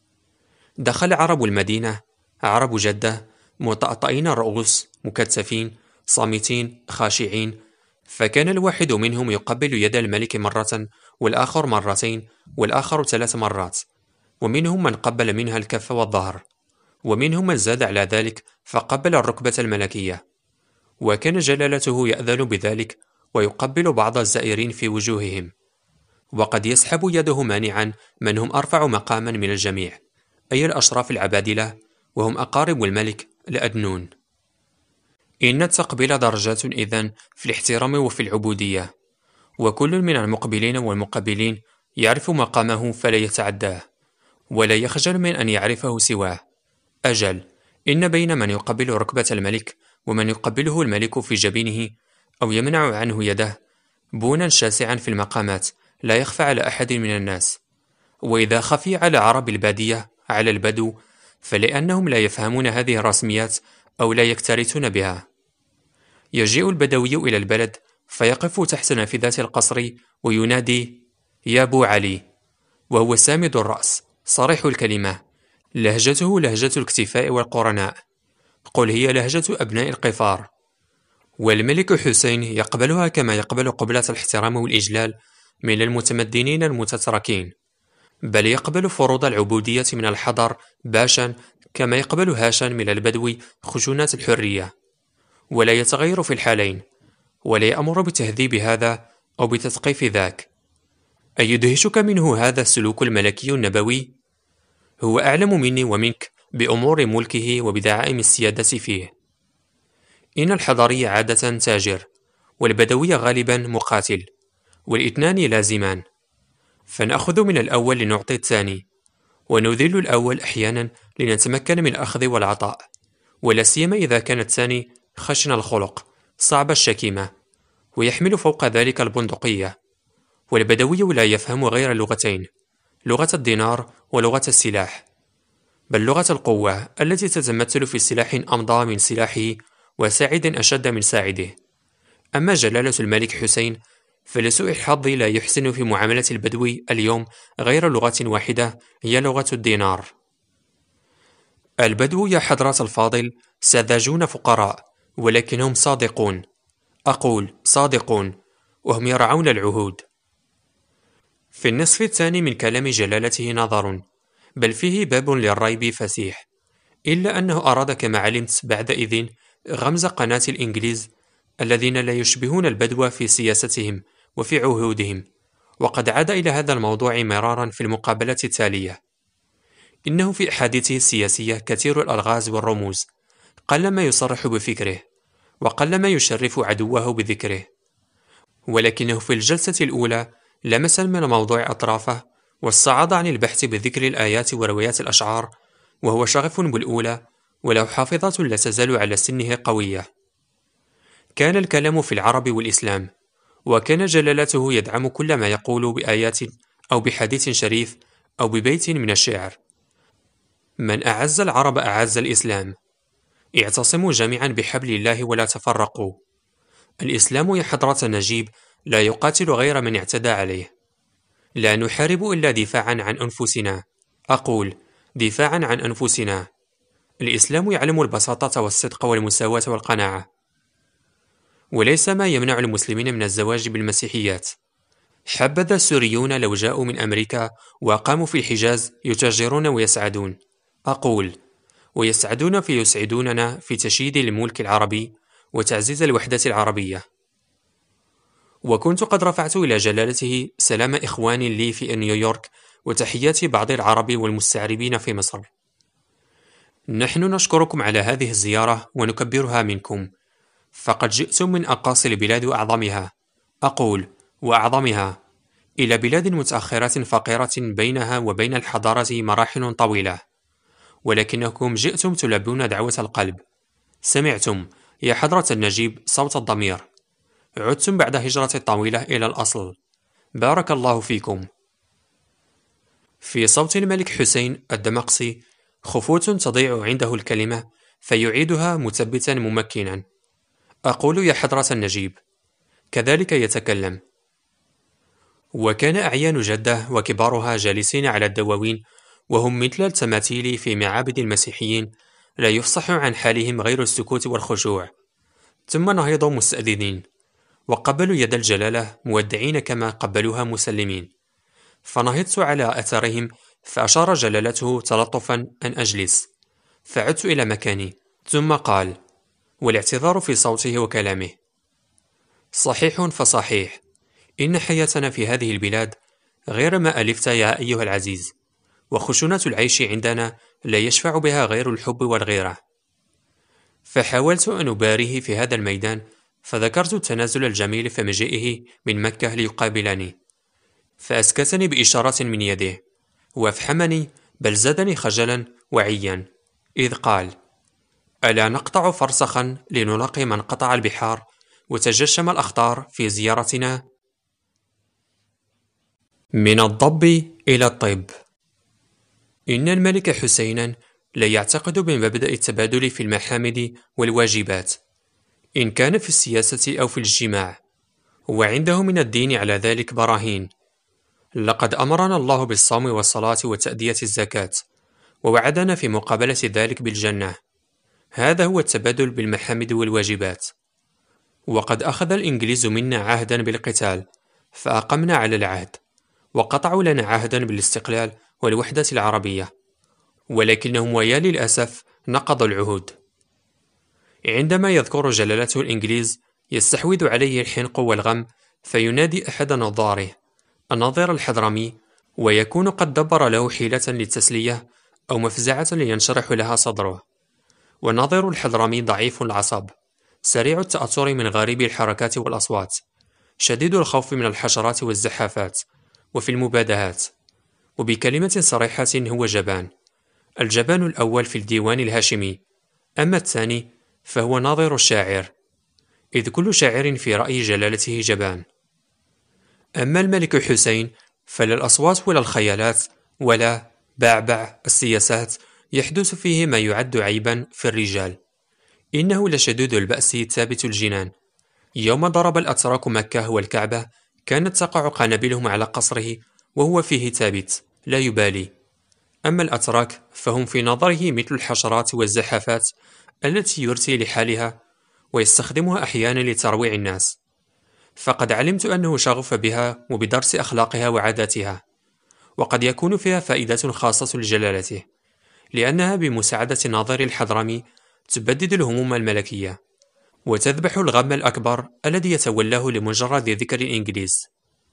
دخل عرب المدينة، عرب جدة، مطأطئين الرؤوس، مكتفين، صامتين، خاشعين، فكان الواحد منهم يقبل يد الملك مرة، والآخر مرتين، والآخر 3 مرات، ومنهم من قبل منها الكف والظهر، ومنهم من زاد على ذلك فقبل الركبة الملكية. وكان جلالته يأذن بذلك ويقبل بعض الزائرين في وجوههم، وقد يسحب يده مانعا من هم أرفع مقاما من الجميع، أي الأشراف العبادلة، وهم أقارب الملك لأدنون. إن التقبيل درجات إذن في الاحترام وفي العبودية، وكل من المقبلين والمقبلين يعرف مقامه فلا يتعداه، ولا يخجل من أن يعرفه سواه. أجل، إن بين من يقبل ركبة الملك ومن يقبله الملك في جبينه أو يمنع عنه يده بونا شاسعا في المقامات لا يخفى على أحد من الناس. وإذا خفي على عرب البادية على البدو فلأنهم لا يفهمون هذه الرسميات أو لا يكترثون بها. يجيء البدوي إلى البلد فيقف تحت نافذة القصر وينادي: يا أبو علي، وهو سامد الرأس صريح الكلمة، لهجته لهجة الاكتفاء والقرناء، قل هي لهجة أبناء القفار. والملك حسين يقبلها كما يقبل قبلة الاحترام والإجلال من المتمدنين المتتركين، بل يقبل فروض العبودية من الحضر باشا كما يقبل هاشا من البدو خشونات الحرية، ولا يتغير في الحالين، ولا يأمر بتهذيب هذا أو بتثقيف ذاك. أيدهشك منه هذا السلوك الملكي النبوي؟ هو أعلم مني ومنك بأمور ملكه وبدعائم السيادة فيه. إن الحضري عادة تاجر، والبدوي غالبا مقاتل، والاثنان لازمان، فنأخذ من الأول لنعطي الثاني، ونذل الأول أحيانا لنتمكن من الأخذ والعطاء، ولا سيما إذا كان الثاني خشن الخلق صعب الشكيمة ويحمل فوق ذلك البندقية. والبدوي لا يفهم غير لغتين، لغة الدينار ولغة السلاح، بل لغة القوة التي تتمثل في سلاح أمضى من سلاحه وساعد أشد من ساعده. أما جلالة الملك حسين فلسوء الحظ لا يحسن في معاملة البدوي اليوم غير لغة واحدة، هي لغة الدينار. البدو يا حضرة الفاضل ساذجون فقراء، ولكنهم صادقون، أقول صادقون، وهم يرعون العهود. في النصف الثاني من كلام جلالته نظر، بل فيه باب للريب فسيح، إلا أنه أراد كما علمت بعدئذ غمز قناة الإنجليز الذين لا يشبهون البدو في سياستهم وفي عهودهم، وقد عاد إلى هذا الموضوع مرارا في المقابلة التالية. إنه في أحاديثه السياسية كثير الألغاز والرموز، قلما يصرح بفكره وقلما يشرف عدوه بذكره، ولكنه في الجلسة الأولى لمس من الموضوع أطرافه واستعاض عن البحث بذكر الآيات وروايات الأشعار، وهو شغف بالأولى وله حافظة لا تزال على سنه قوية. كان الكلام في العرب والإسلام، وكان جلالته يدعم كل ما يقول بآيات أو بحديث شريف أو ببيت من الشعر. من أعز العرب أعز الإسلام، اعتصموا جميعا بحبل الله ولا تفرقوا. الإسلام يا حضرة نجيب لا يقاتل غير من اعتدى عليه، لا نحارب إلا دفاعا عن أنفسنا، أقول دفاعا عن أنفسنا. الإسلام يعلم البساطة والصدق والمساواة والقناعة، وليس ما يمنع المسلمين من الزواج بالمسيحيات. حبذا السوريون لو جاءوا من أمريكا وقاموا في الحجاز يتاجرون ويسعدون، أقول ويسعدون فيسعدوننا في تشييد الملك العربي وتعزيز الوحدة العربية. وكنت قد رفعت إلى جلالته سلام إخوان لي في نيويورك وتحيات بعض العرب والمستعربين في مصر. نحن نشكركم على هذه الزيارة ونكبرها منكم، فقد جئتم من أقاصي البلاد وأعظمها، أقول وأعظمها، إلى بلاد متأخرة فقيرة بينها وبين الحضارة مراحل طويلة، ولكنكم جئتم تلبون دعوة القلب. سمعتم يا حضرة النجيب صوت الضمير، عدتم بعد هجرة طويلة إلى الأصل، بارك الله فيكم. في صوت الملك حسين الدمقسي خفوت تضيع عنده الكلمة فيعيدها مثبتا ممكنا، أقول يا حضرة النجيب، كذلك يتكلم. وكان أعيان جدة وكبارها جالسين على الدواوين وهم مثل التماثيل في معابد المسيحيين، لا يفصح عن حالهم غير السكوت والخشوع. ثم نهضوا مستأذنين وقبلوا يد الجلالة مودعين كما قبلوها مسلمين، فنهضت على أثرهم فأشار جلالته تلطفا أن أجلس، فعدت إلى مكاني، ثم قال والاعتذار في صوته وكلامه: صحيح فصحيح، إن حياتنا في هذه البلاد غير ما ألفت يا أيها العزيز، وخشونة العيش عندنا لا يشفع بها غير الحب والغيرة. فحاولت أن أباريه في هذا الميدان، فذكرت التنازل الجميل في مجيئه من مكة ليقابلني، فأسكتني بإشارة من يده، وأفحمني بل زادني خجلا وعيا، إذ قال: ألا نقطع فرسخا لنلاقي من قطع البحار وتجشم الأخطار في زيارتنا؟ من الضب إلى الطب. إن الملك حسينا لا يعتقد بمبدأ التبادل في المحامد والواجبات، إن كان في السياسة أو في الاجتماع، وعنده من الدين على ذلك براهين. لقد أمرنا الله بالصوم والصلاة وتأدية الزكاة، ووعدنا في مقابلة ذلك بالجنة. هذا هو التبادل بالمحامد والواجبات. وقد أخذ الإنجليز منا عهدا بالقتال، فأقمنا على العهد، وقطعوا لنا عهدا بالاستقلال والوحدة العربية، ولكنهم ويا للأسف نقضوا العهود. عندما يذكر جلالته الإنجليز يستحوذ عليه الحنق والغم، فينادي أحد نظاره النظير الحضرمي، ويكون قد دبر له حيلة للتسلية أو مفزعة لينشرح لها صدره. والنظير الحضرمي ضعيف العصب، سريع التأثر من غريب الحركات والأصوات، شديد الخوف من الحشرات والزحافات، وفي المبادهات، وبكلمة صريحة هو جبان. الجبان الأول في الديوان الهاشمي، أما الثاني فهو ناظر الشاعر، إذ كل شاعر في رأي جلالته جبان. أما الملك حسين فلا الأصوات ولا الخيالات ولا بعبع السياسات يحدث فيه ما يعد عيبا في الرجال. إنه لشديد البأس ثابت الجنان. يوم ضرب الأتراك مكة والكعبة كانت تقع قنابلهم على قصره وهو فيه ثابت لا يبالي. أما الأتراك فهم في نظره مثل الحشرات والزحافات التي يرثي لحالها ويستخدمها أحيانا لترويع الناس. فقد علمت أنه شغف بها وبدرس أخلاقها وعاداتها، وقد يكون فيها فائدة خاصة لجلالته، لأنها بمساعدة ناظر الحضرمي تبدد الهموم الملكية وتذبح الغم الأكبر الذي يتولاه لمجرد ذكر الإنجليز.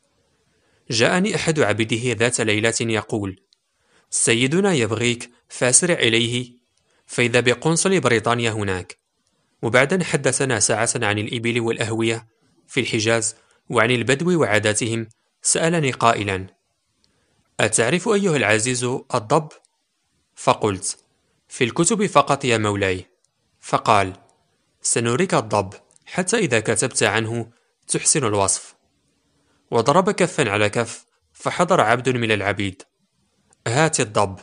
جاءني أحد عبيده ذات ليلة يقول: سيدنا يبغيك فاسرع إليه، فإذا بقنصل بريطانيا هناك. وبعد حدثنا ساعة عن الإبل والأهوية في الحجاز وعن البدو وعاداتهم، سألني قائلا: أتعرف أيها العزيز الضب؟ فقلت: في الكتب فقط يا مولاي. فقال: سنريك الضب حتى إذا كتبت عنه تحسن الوصف. وضرب كفا على كف، فحضر عبد من العبيد: هات الضب.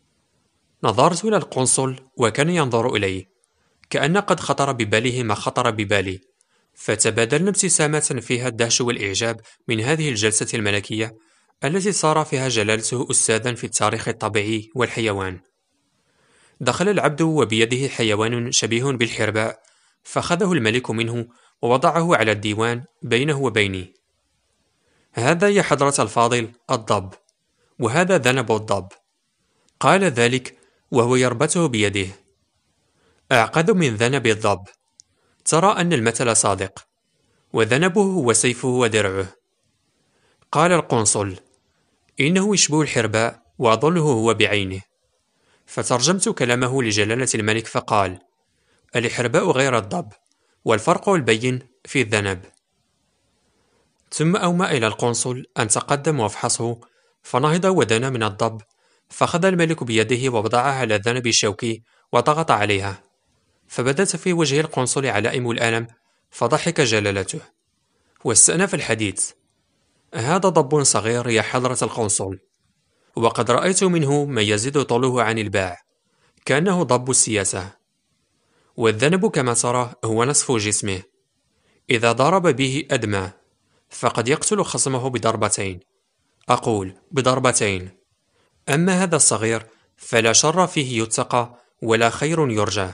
نظرت إلى القنصل وكان ينظر إلي، كأن قد خطر بباله ما خطر ببالي، فتبادلنا ابتسامات فيها الدهش والإعجاب من هذه الجلسة الملكية التي صار فيها جلالته أستاذا في التاريخ الطبيعي والحيوان. دخل العبد وبيده حيوان شبيه بالحرباء، فأخذه الملك منه ووضعه على الديوان بينه وبيني. هذا يا حضرة الفاضل الضب، وهذا ذنب الضب. قال ذلك وهو يربطه بيده. أعقد من ذنب الضب. ترى أن المثل صادق، وذنبه هو سيفه ودرعه. قال القنصل: إنه يشبه الحرباء وأظنه هو بعينه. فترجمت كلامه لجلالة الملك فقال: الحرباء غير الضب، والفرق البين في الذنب. ثم أومأ إلى القنصل أن تقدم وافحصه، فنهض ودنا من الضب، فأخذ الملك بيده ووضعها على الذنب الشوكي وضغط عليها، فبدت في وجه القنصل علائم الألم، فضحك جلالته واستأنف الحديث: هذا ضب صغير يا حضرة القنصل، وقد رأيت منه ما يزيد طوله عن الباع، كأنه ضب السياسة. والذنب كما ترى هو نصف جسمه، إذا ضرب به أدمى، فقد يقتل خصمه بضربتين، أقول بضربتين. أما هذا الصغير فلا شر فيه يتقى ولا خير يرجى.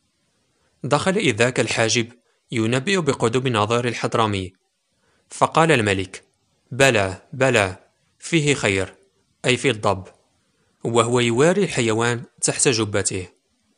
دخل إذ ذاك الحاجب ينبئ بقدوم ناظر الحضرمي، فقال الملك: بلى بلى، فيه خير، أي في الضب، وهو يواري الحيوان تحت جبته.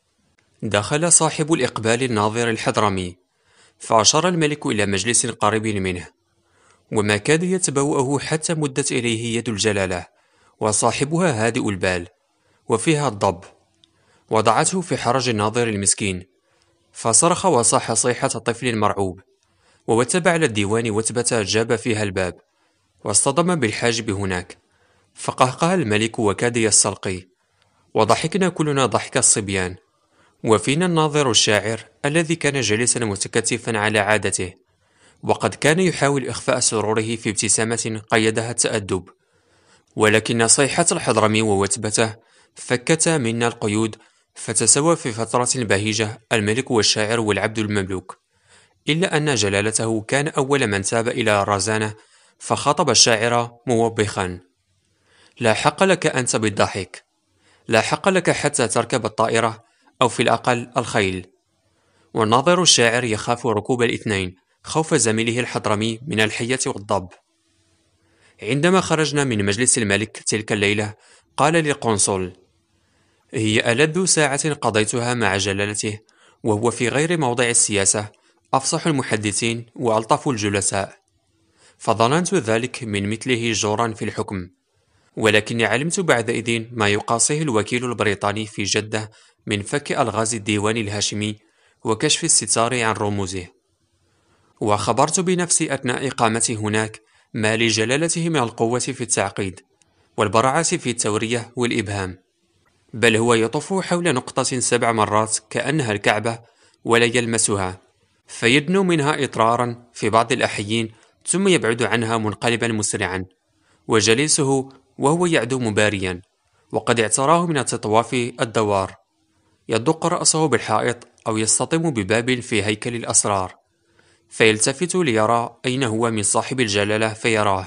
دخل صاحب الإقبال الناظر الحضرمي، فأشار الملك إلى مجلس قريب منه، وما كاد يتبوأه حتى مدت إليه يد الجلالة، وصاحبها هادئ البال، وفيها الضب. وضعته في حرج الناظر المسكين، فصرخ وصاح صيحة طفل مرعوب، ووتب على الديوان وتبة جاب فيها الباب، واصطدم بالحاجب هناك، فقهقه الملك وكاد يستلقي، وضحكنا كلنا ضحك الصبيان، وفينا الناظر الشاعر الذي كان جالسا متكتفا على عادته، وقد كان يحاول إخفاء سروره في ابتسامة قيدها التأدب. ولكن صيحة الحضرمي ووتبته فكتا منا القيود، فتسوى في فترة بهيجة الملك والشاعر والعبد المملوك، إلا أن جلالته كان أول من تاب إلى الرزانة، فخاطب الشاعر موبخا: لا حق لك أنت بالضحك، لا حق لك حتى تركب الطائرة أو في الأقل الخيل. والناظر الشاعر يخاف ركوب الاثنين خوف زميله الحضرمي من الحية والضب. عندما خرجنا من مجلس الملك تلك الليلة، قال للقنصل: هي ألذ ساعة قضيتها مع جلالته، وهو في غير موضع السياسة، أفصح المحدثين وألطف الجلساء. فظننت ذلك من مثله جورا في الحكم، ولكني علمت بعد إذن ما يقاصيه الوكيل البريطاني في جدة من فك ألغاز الديوان الهاشمي وكشف الستار عن رموزه. وخبرت بنفسي أثناء إقامتي هناك ما لجلالته من القوة في التعقيد والبراعة في التورية والإبهام، بل هو يطوف حول نقطة 7 مرات كأنها الكعبة ولا يلمسها، فيدنو منها إطرارا في بعض الأحيين ثم يبعد عنها منقلبا مسرعا، وجليسه وهو يعدو مباريا وقد اعتراه من التطواف الدوار، يدق رأسه بالحائط أو يصطدم بباب في هيكل الأسرار، فيلتفت ليرى أين هو من صاحب الجلالة فيراه،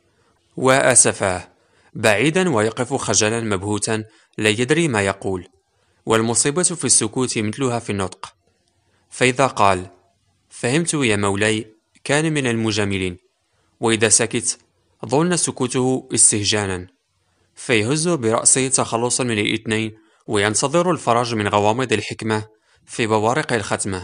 وأسفاه بعيدا ويقف خجلا مبهوتا لا يدري ما يقول، والمصيبة في السكوت مثلها في النطق، فإذا قال فهمت يا مولاي كان من المجاملين، وإذا سكت ظن سكوته استهجانا، فيهز برأسه تخلصا من الاثنين وينتظر الفرج من غوامض الحكمة في بوارق الختمة.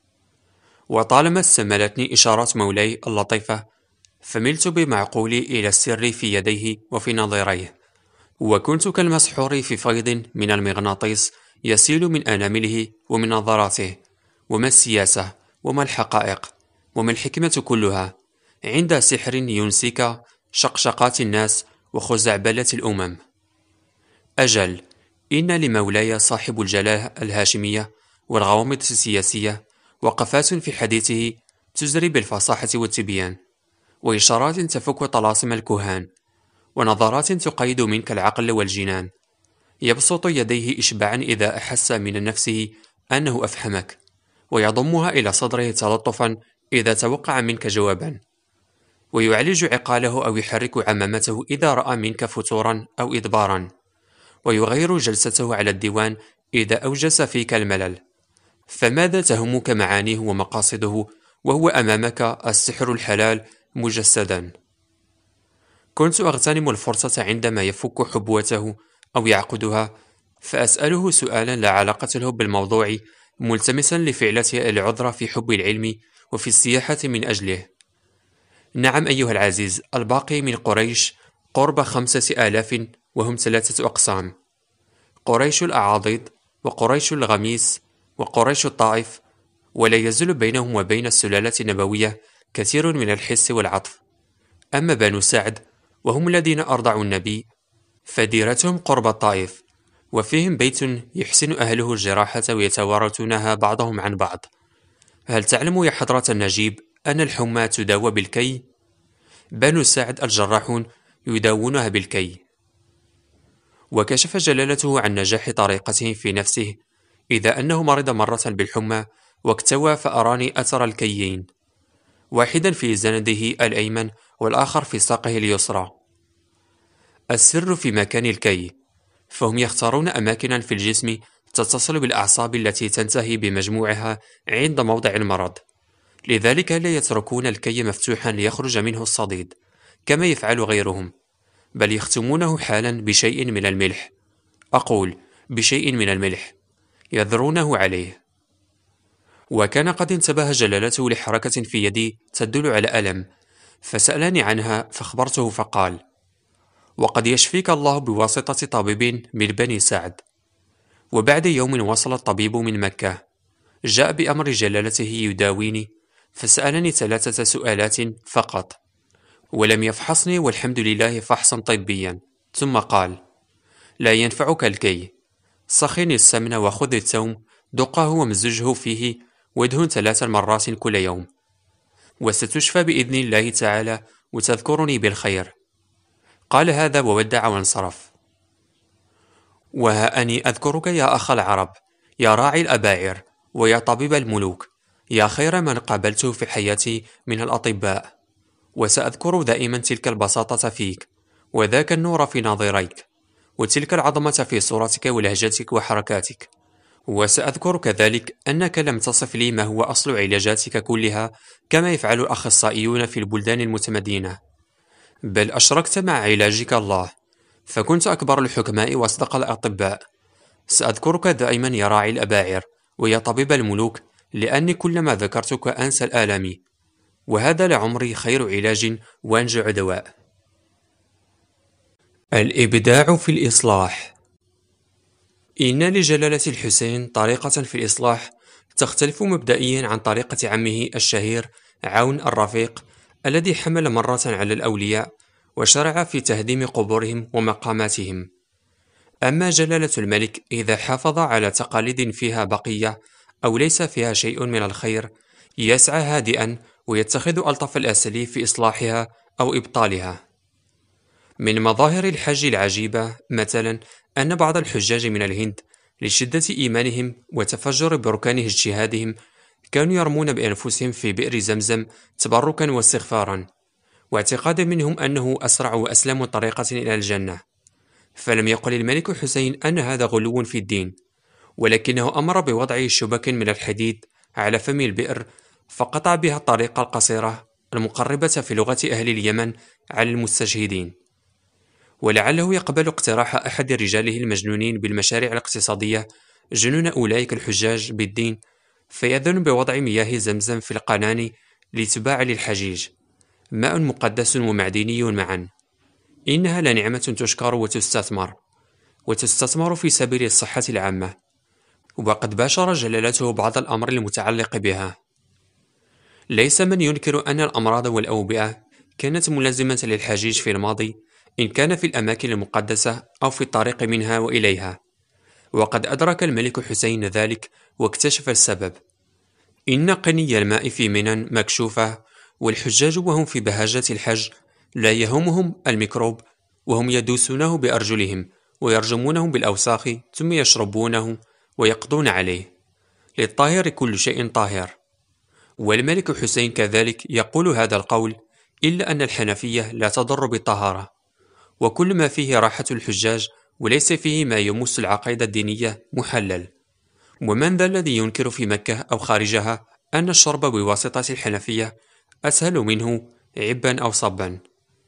وطالما استملتني إشارات مولاي اللطيفة فملت بمعقولي إلى السر في يديه وفي نظريه، وكنت كالمسحور في فيض من المغناطيس يسيل من أنامله ومن نظراته. وما السياسة وما الحقائق وما الحكمة كلها عند سحر ينسيك شقشقات الناس وخزعبلة الأمم. أجل، إن لمولاي صاحب الجلالة الهاشمية والغوامض السياسية وقفات في حديثه تزري بالفصاحة والتبيان، وإشارات تفك طلاسم الكهان، ونظرات تقيد منك العقل والجنان. يبسط يديه إشباعا إذا أحس من نفسه أنه أفهمك، ويضمها إلى صدره تلطفا إذا توقع منك جوابا، ويعالج عقاله أو يحرك عمامته إذا رأى منك فتورا أو إدبارا، ويغير جلسته على الديوان إذا أوجس فيك الملل. فماذا تهمك معانيه ومقاصده وهو أمامك السحر الحلال مجسدا؟ كنت أغتنم الفرصة عندما يفك حبوته أو يعقدها فأسأله سؤالا لا علاقة له بالموضوع، ملتمسا لفعلته العذر في حب العلم وفي السياحة من أجله. نعم أيها العزيز، الباقي من قريش قرب 5000 وهم 3 أقسام: قريش الأعاضيد وقريش الغميس وقريش الطائف، ولا يزال بينهم وبين السلالة النبوية كثير من الحس والعطف. أما بنو سعد وهم الذين أرضعوا النبي فديرتهم قرب الطائف، وفيهم بيت يحسن أهله الجراحة ويتوارثونها بعضهم عن بعض. هل تعلم يا حضرة النجيب أن الحمى تداوى بالكي؟ بنو سعد الجراحون يداوونها بالكي. وكشف جلالته عن نجاح طريقته في نفسه، إذا أنه مرض مرة بالحمى واكتوى فأراني أثر الكيين، واحدا في زنده الأيمن والآخر في ساقه اليسرى. السر في مكان الكي، فهم يختارون أماكنا في الجسم تتصل بالأعصاب التي تنتهي بمجموعها عند موضع المرض، لذلك لا يتركون الكي مفتوحا ليخرج منه الصديد كما يفعل غيرهم، بل يختمونه حالا بشيء من الملح، أقول بشيء من الملح، يذرونه عليه. وكان قد انتبه جلالته لحركة في يدي تدل على ألم، فسألني عنها فأخبرته فقال: وقد يشفيك الله بواسطة طبيب من بني سعد. وبعد يوم وصل الطبيب من مكة، جاء بأمر جلالته يداويني، فسألني 3 سؤالات فقط، ولم يفحصني والحمد لله فحصا طبيا، ثم قال: لا ينفعك الكي، سخن السمن وخذ الثوم، دقه ومزجه فيه وادهن 3 مرات كل يوم، وستشفى بإذن الله تعالى وتذكرني بالخير. قال هذا وودع وانصرف. وها أني أذكرك يا أخ العرب، يا راعي الأباعر، ويا طبيب الملوك، يا خير من قابلته في حياتي من الأطباء، وسأذكر دائما تلك البساطة فيك، وذاك النور في ناظريك، وتلك العظمة في صورتك ولهجتك وحركاتك، وسأذكر كذلك أنك لم تصف لي ما هو أصل علاجاتك كلها كما يفعل الأخصائيون في البلدان المتمدنة، بل أشركت مع علاجك الله، فكنت أكبر الحكماء وأصدق الأطباء. سأذكرك دائما يا راعي الأباعر ويا طبيب الملوك، لأني كلما ذكرتك أنسى الآلام، وهذا لعمري خير علاج وأنجع دواء. الإبداع في الإصلاح. إن لجلالة الحسين طريقة في الإصلاح تختلف مبدئيا عن طريقة عمه الشهير عون الرفيق الذي حمل مرة على الأولياء وشرع في تهديم قبورهم ومقاماتهم. أما جلالة الملك إذا حافظ على تقاليد فيها بقية أو ليس فيها شيء من الخير يسعى هادئا ويتخذ ألطف الأساليب في إصلاحها أو إبطالها. من مظاهر الحج العجيبة مثلا أن بعض الحجاج من الهند لشدة إيمانهم وتفجر بركان اجتهادهم كانوا يرمون بأنفسهم في بئر زمزم تبركا واستغفارا، واعتقادا منهم أنه أسرع وأسلم طريقة إلى الجنة. فلم يقل الملك حسين أن هذا غلو في الدين، ولكنه أمر بوضع شبك من الحديد على فم البئر فقطع بها الطريق القصيرة المقربة في لغة أهل اليمن على المستشهدين. ولعله يقبل اقتراح أحد رجاله المجنونين بالمشاريع الاقتصادية جنون أولئك الحجاج بالدين، فيأذن بوضع مياه زمزم في القناني لتباع للحجيج، ماء مقدس ومعدني معا. إنها لنعمة تشكر وتستثمر في سبيل الصحة العامة. وقد باشر جلالته بعض الأمر المتعلق بها. ليس من ينكر أن الأمراض والأوبئة كانت ملازمة للحجيج في الماضي، إن كان في الأماكن المقدسة أو في الطريق منها وإليها، وقد أدرك الملك حسين ذلك واكتشف السبب. إن قني الماء في منى مكشوفة، والحجاج وهم في بهاجة الحج لا يهمهم الميكروب، وهم يدوسونه بأرجلهم ويرجمونه بالأوساخ ثم يشربونه ويقضون عليه. للطاهر كل شيء طاهر. والملك حسين كذلك يقول هذا القول، إلا أن الحنفية لا تضر بالطهارة، وكل ما فيه راحة الحجاج وليس فيه ما يمس العقيدة الدينية محلل. ومن ذا الذي ينكر في مكة أو خارجها أن الشرب بواسطة الحنفية أسهل منه عبا أو صبا؟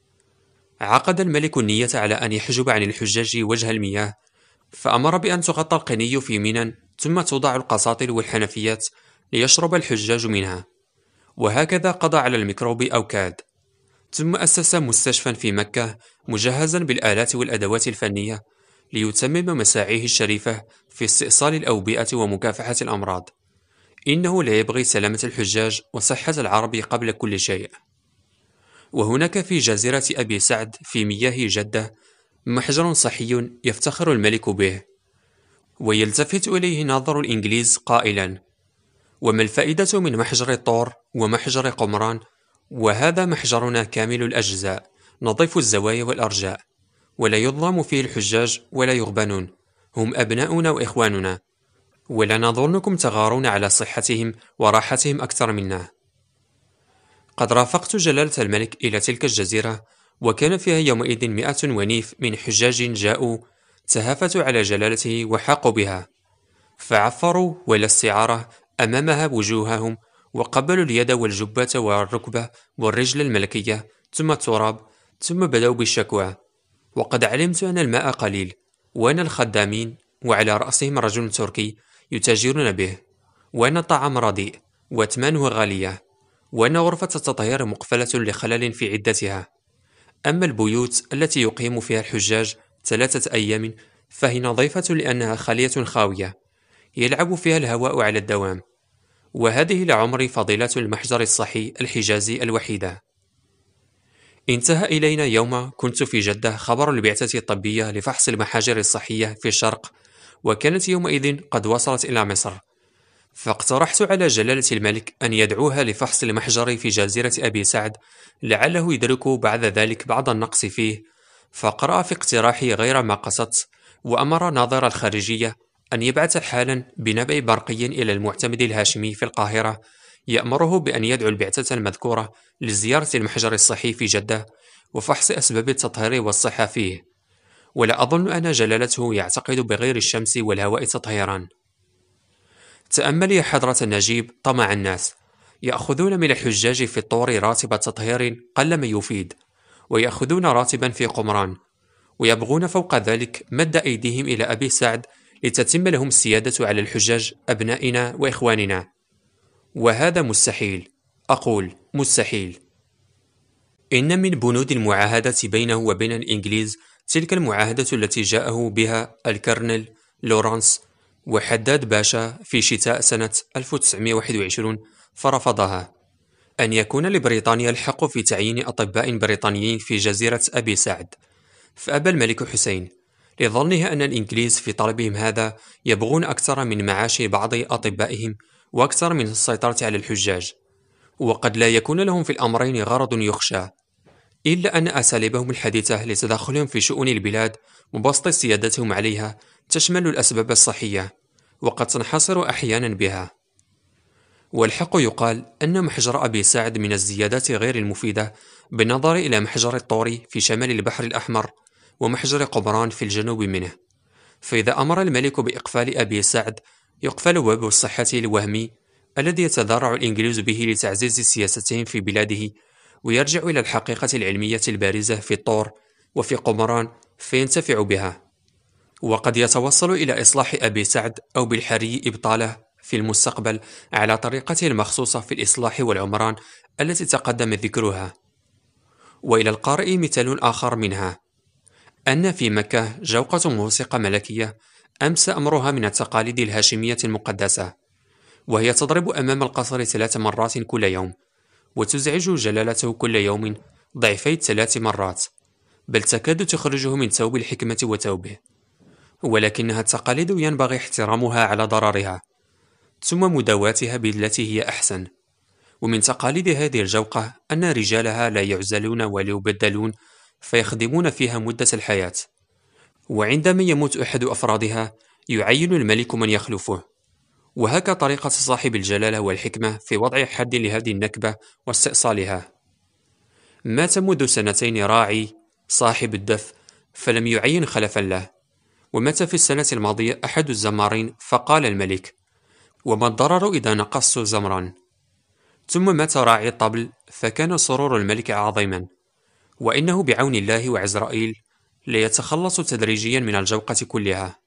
عقد الملك النية على أن يحجب عن الحجاج وجه المياه، فأمر بأن تغطى القني في منى ثم توضع القساطل والحنفيات ليشرب الحجاج منها، وهكذا قضى على الميكروب أو كاد. ثم أسس مستشفى في مكة مجهزا بالآلات والأدوات الفنية ليتمم مساعيه الشريفة في استئصال الأوبئة ومكافحة الأمراض. إنه لا يبغي سلامة الحجاج وصحة العرب قبل كل شيء. وهناك في جزيرة أبي سعد في مياه جدة محجر صحي يفتخر الملك به، ويلتفت إليه ناظر الإنجليز قائلا: وما الفائدة من محجر الطور ومحجر قمران، وهذا محجرنا كامل الأجزاء نظيف الزوايا والأرجاء، ولا يظلم فيه الحجاج ولا يغبنون، هم أبناؤنا وإخواننا، ولا نظنكم تغارون على صحتهم وراحتهم أكثر منا. قد رافقت جلالة الملك إلى تلك الجزيرة، وكان فيها يومئذ 100 ونيف من حجاج جاءوا تهافتوا على جلالته وحاقوا بها، فعفروا ولا استعارة أمامها وجوههم، وقبلوا اليد والجبة والركبة والرجل الملكية ثم التراب، ثم بدأوا بالشكوى. وقد علمت أن الماء قليل، وأن الخدامين وعلى رأسهم رجل تركي يتاجرون به، وأن الطعام رديء وأثمانه غالية، وأن غرفة التطهير مقفلة لخلل في عدتها. أما البيوت التي يقيم فيها الحجاج 3 أيام فهي نظيفة لأنها خالية خاوية يلعب فيها الهواء على الدوام. وهذه لعمر فضيلة المحجر الصحي الحجازي الوحيدة. انتهى إلينا يوم كنت في جدة خبر البعثة الطبية لفحص المحاجر الصحية في الشرق، وكانت يومئذ قد وصلت إلى مصر، فاقترحت على جلالة الملك أن يدعوها لفحص المحجر في جزيرة أبي سعد، لعله يدرك بعد ذلك بعض النقص فيه، فقرأ في اقتراحي غير ما قصدت، وأمر ناظر الخارجية أن يبعث حالا بنبأ برقي إلى المعتمد الهاشمي في القاهرة يأمره بأن يدعو البعثة المذكورة لزيارة المحجر الصحي في جدة وفحص أسباب التطهير والصحة فيه. ولا أظن أن جلالته يعتقد بغير الشمس والهواء تطهيرا. تأمل يا حضرة النجيب طمع الناس، يأخذون من الحجاج في الطور راتب تطهير قل ما يفيد، ويأخذون راتبا في قمران، ويبغون فوق ذلك مد أيديهم إلى أبي سعد لتتم لهم السيادة على الحجاج أبنائنا وإخواننا. وهذا مستحيل، أقول مستحيل. إن من بنود المعاهدة بينه وبين الإنجليز تلك المعاهدة التي جاءه بها الكرنل لورانس وحداد باشا في شتاء سنة 1921 فرفضها. أن يكون لبريطانيا الحق في تعيين أطباء بريطانيين في جزيرة أبي سعد، فأبى الملك حسين لظنه أن الإنجليز في طلبهم هذا يبغون أكثر من معاش بعض أطبائهم وأكثر من السيطرة على الحجاج، وقد لا يكون لهم في الأمرين غرض يخشى، إلا أن أساليبهم الحديثة لتدخلهم في شؤون البلاد وبسط سيادتهم عليها تشمل الأسباب الصحية، وقد تنحصر أحيانا بها. والحق يقال أن محجر أبي سعد من الزيادات غير المفيدة بالنظر إلى محجر الطوري في شمال البحر الأحمر ومحجر قبران في الجنوب منه، فإذا أمر الملك بإقفال أبي سعد يقفل باب الصحة الوهمي الذي يتذرع الإنجليز به لتعزيز سياستهم في بلاده، ويرجع إلى الحقيقة العلمية البارزة في الطور وفي قمران فينتفع بها، وقد يتوصل إلى إصلاح أبي سعد أو بالحري إبطاله في المستقبل على طريقته المخصوصة في الإصلاح والعمران التي تقدم ذكرها. وإلى القارئ مثال آخر منها، أن في مكة جوقة موسيقى ملكية أمس أمرها من التقاليد الهاشمية المقدسة، وهي تضرب أمام القصر 3 مرات كل يوم، وتزعج جلالته كل يوم ضعفي 3 مرات، بل تكاد تخرجه من ثوب الحكمة وثوبه، ولكنها التقاليد ينبغي احترامها على ضررها ثم مداواتها بالتي هي أحسن. ومن تقاليد هذه الجوقة أن رجالها لا يعزلون ولا يبدلون فيخدمون فيها مدة الحياة، وعندما يموت أحد أفرادها يعين الملك من يخلفه، وهكا طريقة صاحب الجلالة والحكمة في وضع حد لهذه النكبة واستئصالها. مات منذ 2 راعي صاحب الدف فلم يعين خلفا له، ومات في السنة الماضية أحد الزمارين فقال الملك: وما الضرر إذا نقصت زمرا؟ ثم مات راعي الطبل فكان سرور الملك عظيما، وإنه بعون الله وعزرائيل ليتخلص تدريجيا من الجوقة كلها.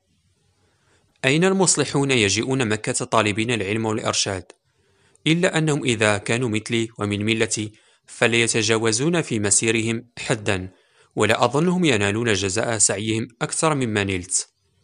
أين المصلحون يجيئون مكة طالبين العلم والإرشاد، إلا أنهم إذا كانوا مثلي ومن ملتي فليتجاوزون في مسيرهم حدا، ولا أظنهم ينالون جزاء سعيهم أكثر مما نلت.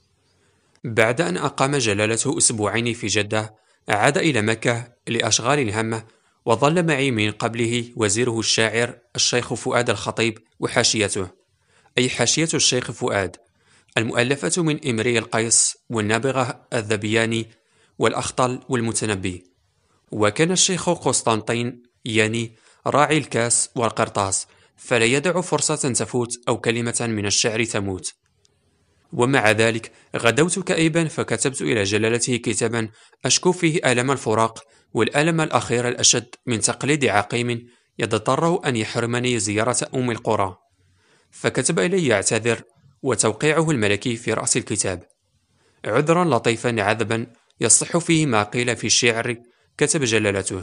بعد أن أقام جلالته 2 أسبوعين في جدة عاد إلى مكة لأشغال هامة، وظل معي من قبله وزيره الشاعر الشيخ فؤاد الخطيب وحاشيته، أي حاشية الشيخ فؤاد المؤلفة من إمري القيس والنابغة الذبياني والأخطل والمتنبي. وكان الشيخ قسطنطين يعني راعي الكاس والقرطاس، فلا يدع فرصة تفوت أو كلمة من الشعر تموت. ومع ذلك غدوت كئيبا فكتبت إلى جلالته كتابا أشكو فيه ألم الفراق والألم الأخير الأشد من تقليد عقيم يضطره أن يحرمني زيارة أم القرى، فكتب إلي يعتذر وتوقيعه الملكي في رأس الكتاب: عذرا لطيفا عذبا يصح فيه ما قيل في الشعر. كتب جلالته: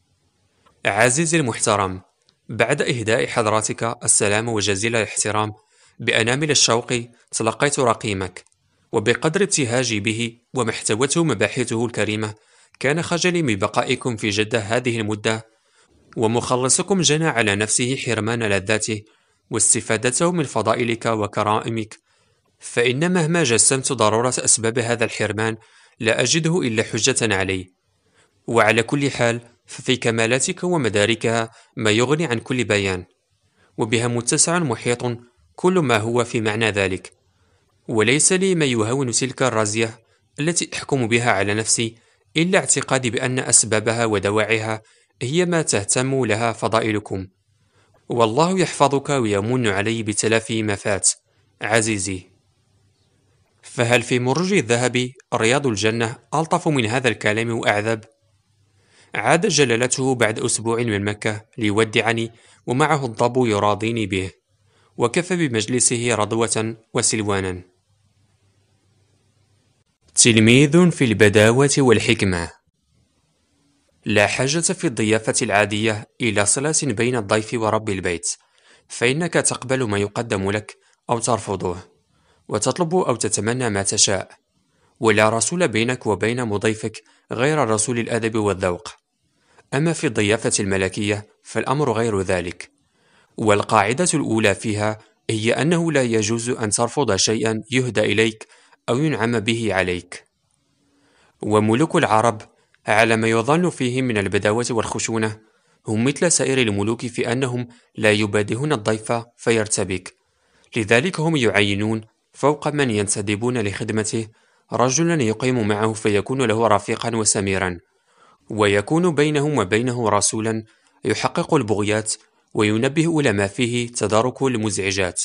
عزيزي المحترم، بعد إهداء حضراتك السلام وجزيل الاحترام بأنامل الشوق تلقيت رقيمك، وبقدر ابتهاجي به وما احتوته مباحثه الكريمة كان خجلي من بقائكم في جدة هذه المدة، ومخلصكم جنى على نفسه حرمان لذاته واستفادته من فضائلك وكرائمك، فإن مهما جسمت ضرورة أسباب هذا الحرمان لا أجده إلا حجة عليه. وعلى كل حال ففي كمالاتك ومداركها ما يغني عن كل بيان، وبها متسع محيط كل ما هو في معنى ذلك، وليس لي ما يهون تلك الرزية التي أحكم بها على نفسي إلا اعتقادي بأن أسبابها ودواعيها هي ما تهتم لها فضائلكم، والله يحفظك ويمن علي بتلافي ما فات عزيزي. فهل في مرج الذهب رياض الجنة ألطف من هذا الكلام وأعذب؟ عاد جلالته بعد 2 أسبوع من مكة ليودعني، ومعه الضب يراضيني به، وكفى بمجلسه رضوة وسلوانا. تلميذ في البداوة والحكمة. لا حاجة في الضيافة العادية إلى صلة بين الضيف ورب البيت، فإنك تقبل ما يقدم لك أو ترفضه، وتطلب أو تتمنى ما تشاء، ولا رسول بينك وبين مضيفك غير رسول الأدب والذوق. أما في الضيافة الملكية فالأمر غير ذلك، والقاعدة الأولى فيها هي أنه لا يجوز أن ترفض شيئا يهدى إليك أو ينعم به عليك. وملوك العرب على ما يظن فيهم من البداوة والخشونة هم مثل سائر الملوك في أنهم لا يبادئون الضيف فيرتبك، لذلك هم يعينون فوق من ينتدبون لخدمته رجلا يقيم معه فيكون له رفيقا وسميرا، ويكون بينهم وبينه رسولا يحقق البغيات وينبه إلى ما فيه تدارك المزعجات.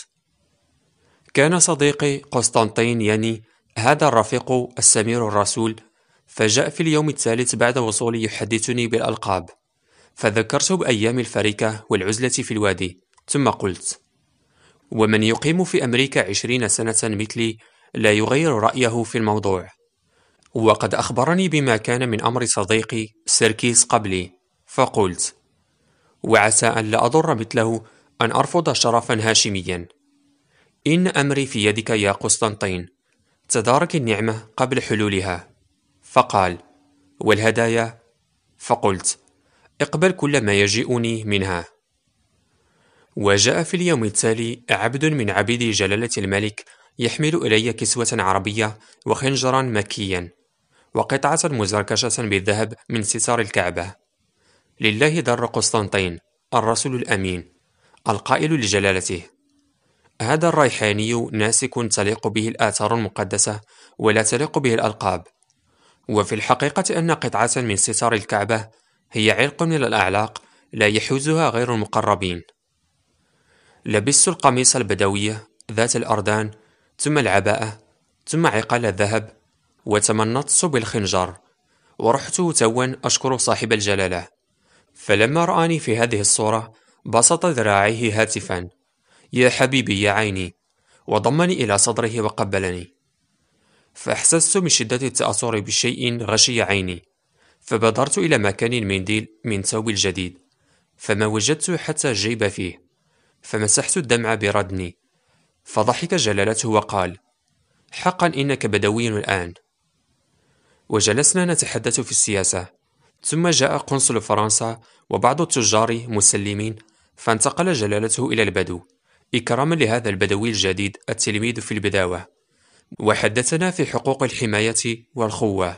كان صديقي قسطنطين ياني هذا الرفيق السمير الرسول، فجاء في اليوم الثالث بعد وصولي يحدثني بالألقاب، فذكرته بأيام الفركة والعزلة في الوادي، ثم قلت: ومن يقيم في أمريكا 20 سنة مثلي لا يغير رأيه في الموضوع. وقد أخبرني بما كان من أمر صديقي سيركيس قبلي، فقلت: وعسى أن لا أضر مثله أن أرفض شرفا هاشميا. إن أمري في يدك يا قسطنطين، تدارك النعمة قبل حلولها. فقال: والهدايا؟ فقلت: اقبل كل ما يجيئني منها. وجاء في اليوم التالي عبد من عبيد جلالة الملك يحمل إلي كسوة عربية وخنجرا مكيا وقطعة مزركشة بالذهب من ستار الكعبة. لله در قسطنطين الرسول الأمين القائل لجلالته: هذا الريحاني ناسك تليق به الآثار المقدسة ولا تليق به الألقاب. وفي الحقيقة أن قطعة من ستار الكعبة هي علق من الأعلاق لا يحوزها غير المقربين. لبست القميص البدوية ذات الأردان، ثم العباءة، ثم عقال الذهب، وتمنطت بالخنجر، ورحت توا أشكر صاحب الجلالة. فلما رآني في هذه الصورة بسط ذراعيه هاتفا: يا حبيبي يا عيني، وضمني إلى صدره وقبلني. فأحسست من شدة التأثر بشيء غشي عيني، فبادرت إلى مكان المنديل من ثوبي الجديد، فما وجدت حتى الجيب فيه، فمسحت الدمع بردني. فضحك جلالته وقال: حقا إنك بدوي الآن. وجلسنا نتحدث في السياسة، ثم جاء قنصل فرنسا وبعض التجار مسلمين، فانتقل جلالته إلى البدو إكراما لهذا البدوي الجديد التلميذ في البداوة، وحدثنا في حقوق الحماية والخوة.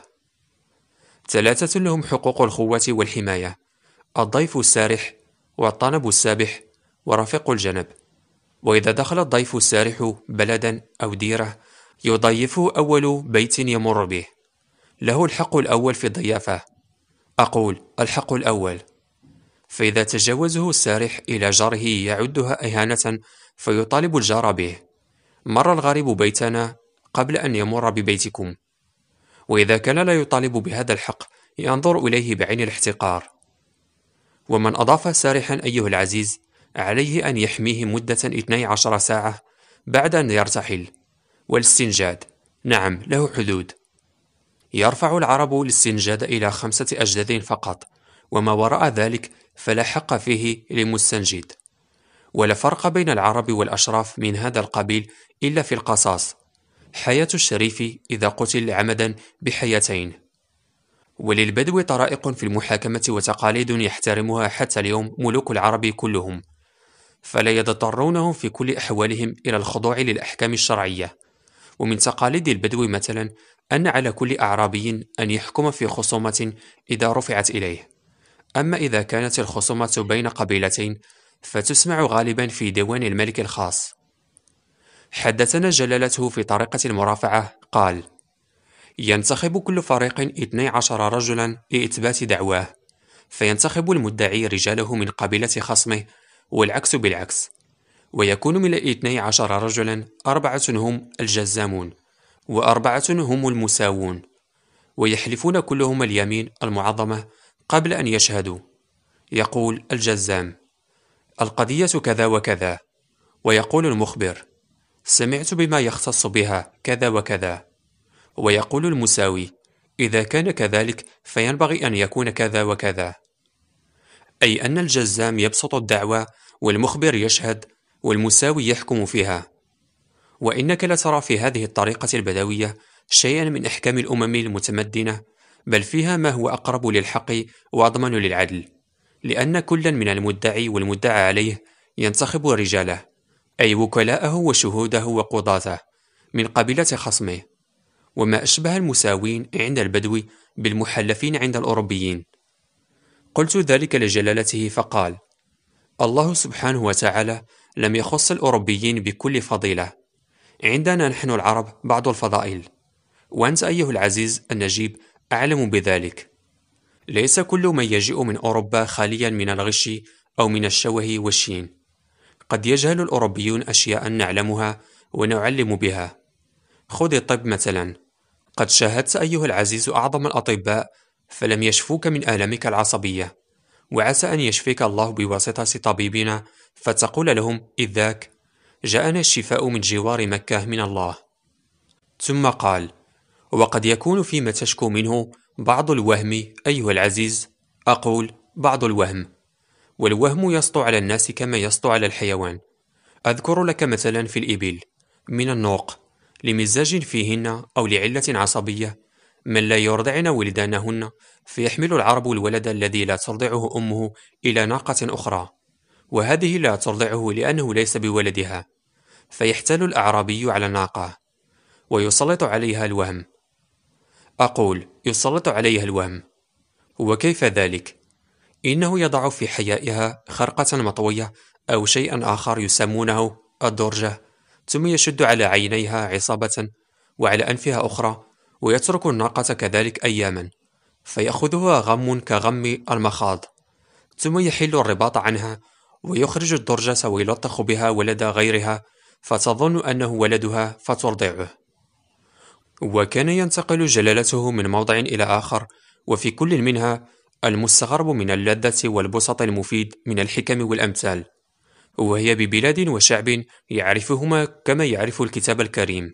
3 لهم حقوق الخوة والحماية: الضيف السارح، والطنب السابح، ورفيق الجنب. وإذا دخل الضيف السارح بلدا أو ديرة يضيفه أول بيت يمر به، له الحق الأول في الضيافة. أقول الحق الأول. فإذا تجاوزه السارح إلى جاره يعدها إهانة فيطالب الجار به: مر الغريب بيتنا قبل أن يمر ببيتكم. وإذا كان لا يطالب بهذا الحق ينظر إليه بعين الاحتقار. ومن أضاف سارحا أيها العزيز عليه أن يحميه مدة 12 ساعة بعد أن يرتحل. والاستنجاد نعم له حدود. يرفع العرب الاستنجاد إلى 5 أجداد فقط، وما وراء ذلك فلا حق فيه للمستنجد. ولا فرق بين العرب والأشراف من هذا القبيل إلا في القصاص: حياة الشريف إذا قتل عمدا بحياتين. وللبدو طرائق في المحاكمة وتقاليد يحترمها حتى اليوم ملوك العرب كلهم، فلا يضطرونهم في كل أحوالهم إلى الخضوع للأحكام الشرعية. ومن تقاليد البدو مثلا أن على كل أعرابي أن يحكم في خصومة إذا رفعت إليه، أما إذا كانت الخصومة بين قبيلتين فتسمع غالبا في ديوان الملك الخاص. حدثنا جلالته في طريقة المرافعة قال: ينتخب كل فريق 12 رجلا لإثبات دعواه، فينتخب المدعي رجاله من قبيلة خصمه، والعكس بالعكس. ويكون من 12 رجلا 4 هم الجزامون، و4 هم المساوون، ويحلفون كلهم اليمين المعظمة قبل أن يشهدوا. يقول الجزام: القضية كذا وكذا، ويقول المخبر: سمعت بما يختص بها كذا وكذا، ويقول المساوي: إذا كان كذلك فينبغي أن يكون كذا وكذا. أي أن الجزام يبسط الدعوى، والمخبر يشهد، والمساوي يحكم فيها. وإنك لترى في هذه الطريقة البدوية شيئا من إحكام الأمم المتمدنة، بل فيها ما هو أقرب للحق وأضمن للعدل، لأن كلا من المدعي والمدعى عليه ينتخب رجاله، أي وكلاءه وشهوده وقضاته، من قبيلة خصمه، وما أشبه المساوين عند البدو بالمحلفين عند الأوروبيين. قلت ذلك لجلالته فقال: الله سبحانه وتعالى لم يخص الأوروبيين بكل فضيلة، عندنا نحن العرب بعض الفضائل، وأنت أيها العزيز النجيب أعلم بذلك. ليس كل من يجيء من أوروبا خاليا من الغش أو من الشوه والشين. قد يجهل الأوروبيون أشياء نعلمها ونعلم بها. خذ الطب مثلا، قد شاهدت أيها العزيز أعظم الأطباء فلم يشفوك من آلامك العصبية، وعسى أن يشفيك الله بواسطة طبيبنا فتقول لهم إذ ذاك: جاءنا الشفاء من جوار مكة من الله. ثم قال: وقد يكون فيما تشكو منه بعض الوهم أيها العزيز. أقول بعض الوهم، والوهم يسطو على الناس كما يسطو على الحيوان. أذكر لك مثلا في الإبل من النوق لمزاج فيهن أو لعلة عصبية من لا يرضعن ولدانهن، فيحمل العرب الولد الذي لا ترضعه أمه إلى ناقة أخرى، وهذه لا ترضعه لأنه ليس بولدها، فيحتال الأعرابي على الناقة ويسلط عليها الوهم. أقول يسلط عليها الوهم، وكيف ذلك؟ إنه يضع في حيائها خرقة مطوية أو شيئا آخر يسمونه الدرجة، ثم يشد على عينيها عصابة وعلى أنفها أخرى، ويترك الناقة كذلك أياما، فيأخذها غم كغم المخاض، ثم يحل الرباط عنها ويخرج الدرجة ويلطخ بها ولد غيرها فتظن أنه ولدها فترضعه. وكان ينتقل جلالته من موضع إلى آخر، وفي كل منها المستغرب من اللذة والبسط المفيد من الحكم والأمثال، وهي ببلاد وشعب يعرفهما كما يعرف الكتاب الكريم.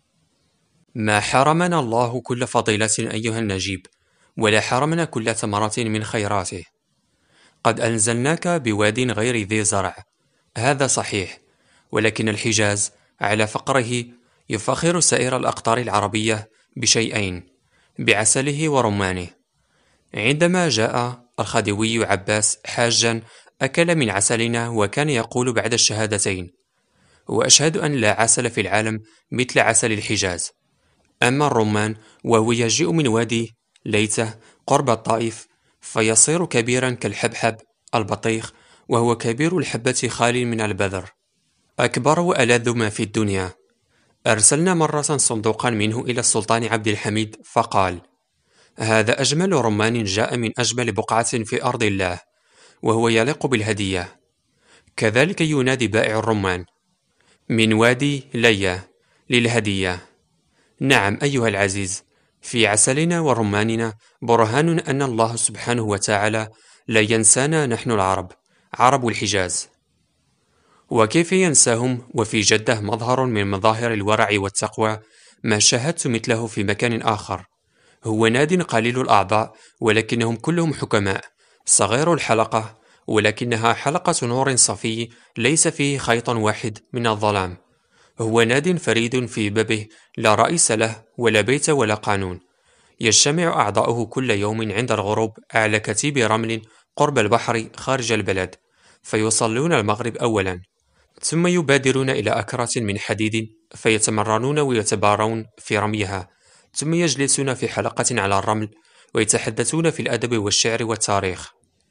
ما حرمنا الله كل فضيلة أيها النجيب، ولا حرمنا كل ثمرة من خيراته. قد أنزلناك بواد غير ذي زرع، هذا صحيح، ولكن الحجاز على فقره يفخر سائر الأقطار العربية بشيئين: بعسله ورمانه. عندما جاء الخديوي عباس حاجا أكل من عسلنا وكان يقول بعد الشهادتين: وأشهد أن لا عسل في العالم مثل عسل الحجاز. أما الرمان وهو يجيء من وادي ليته قرب الطائف فيصير كبيرا كالحبحب البطيخ، وهو كبير الحبة خال من البذر، أكبر وألذ ما في الدنيا. أرسلنا مرة صندوقا منه إلى السلطان عبد الحميد فقال: هذا أجمل رمان جاء من أجمل بقعة في أرض الله، وهو يليق بالهدية. كذلك ينادي بائع الرمان: من وادي ليا للهدية. نعم أيها العزيز، في عسلنا ورماننا برهان أن الله سبحانه وتعالى لا ينسانا نحن العرب، عرب الحجاز. وكيف ينساهم وفي جدة مظهر من مظاهر الورع والتقوى ما شاهدت مثله في مكان آخر. هو ناد قليل الأعضاء ولكنهم كلهم حكماء، صغير الحلقة ولكنها حلقة نور صفي ليس فيه خيط واحد من الظلام. هو ناد فريد في بابه، لا رئيس له ولا بيت ولا قانون. يجتمع أعضاؤه كل يوم عند الغروب أعلى كتيب رمل قرب البحر خارج البلد، فيصلون المغرب أولا، ثم يبادرون إلى أكرة من حديد فيتمرنون ويتبارون في رميها، ثم يجلسون في حلقة على الرمل ويتحدثون في الأدب والشعر والتاريخ.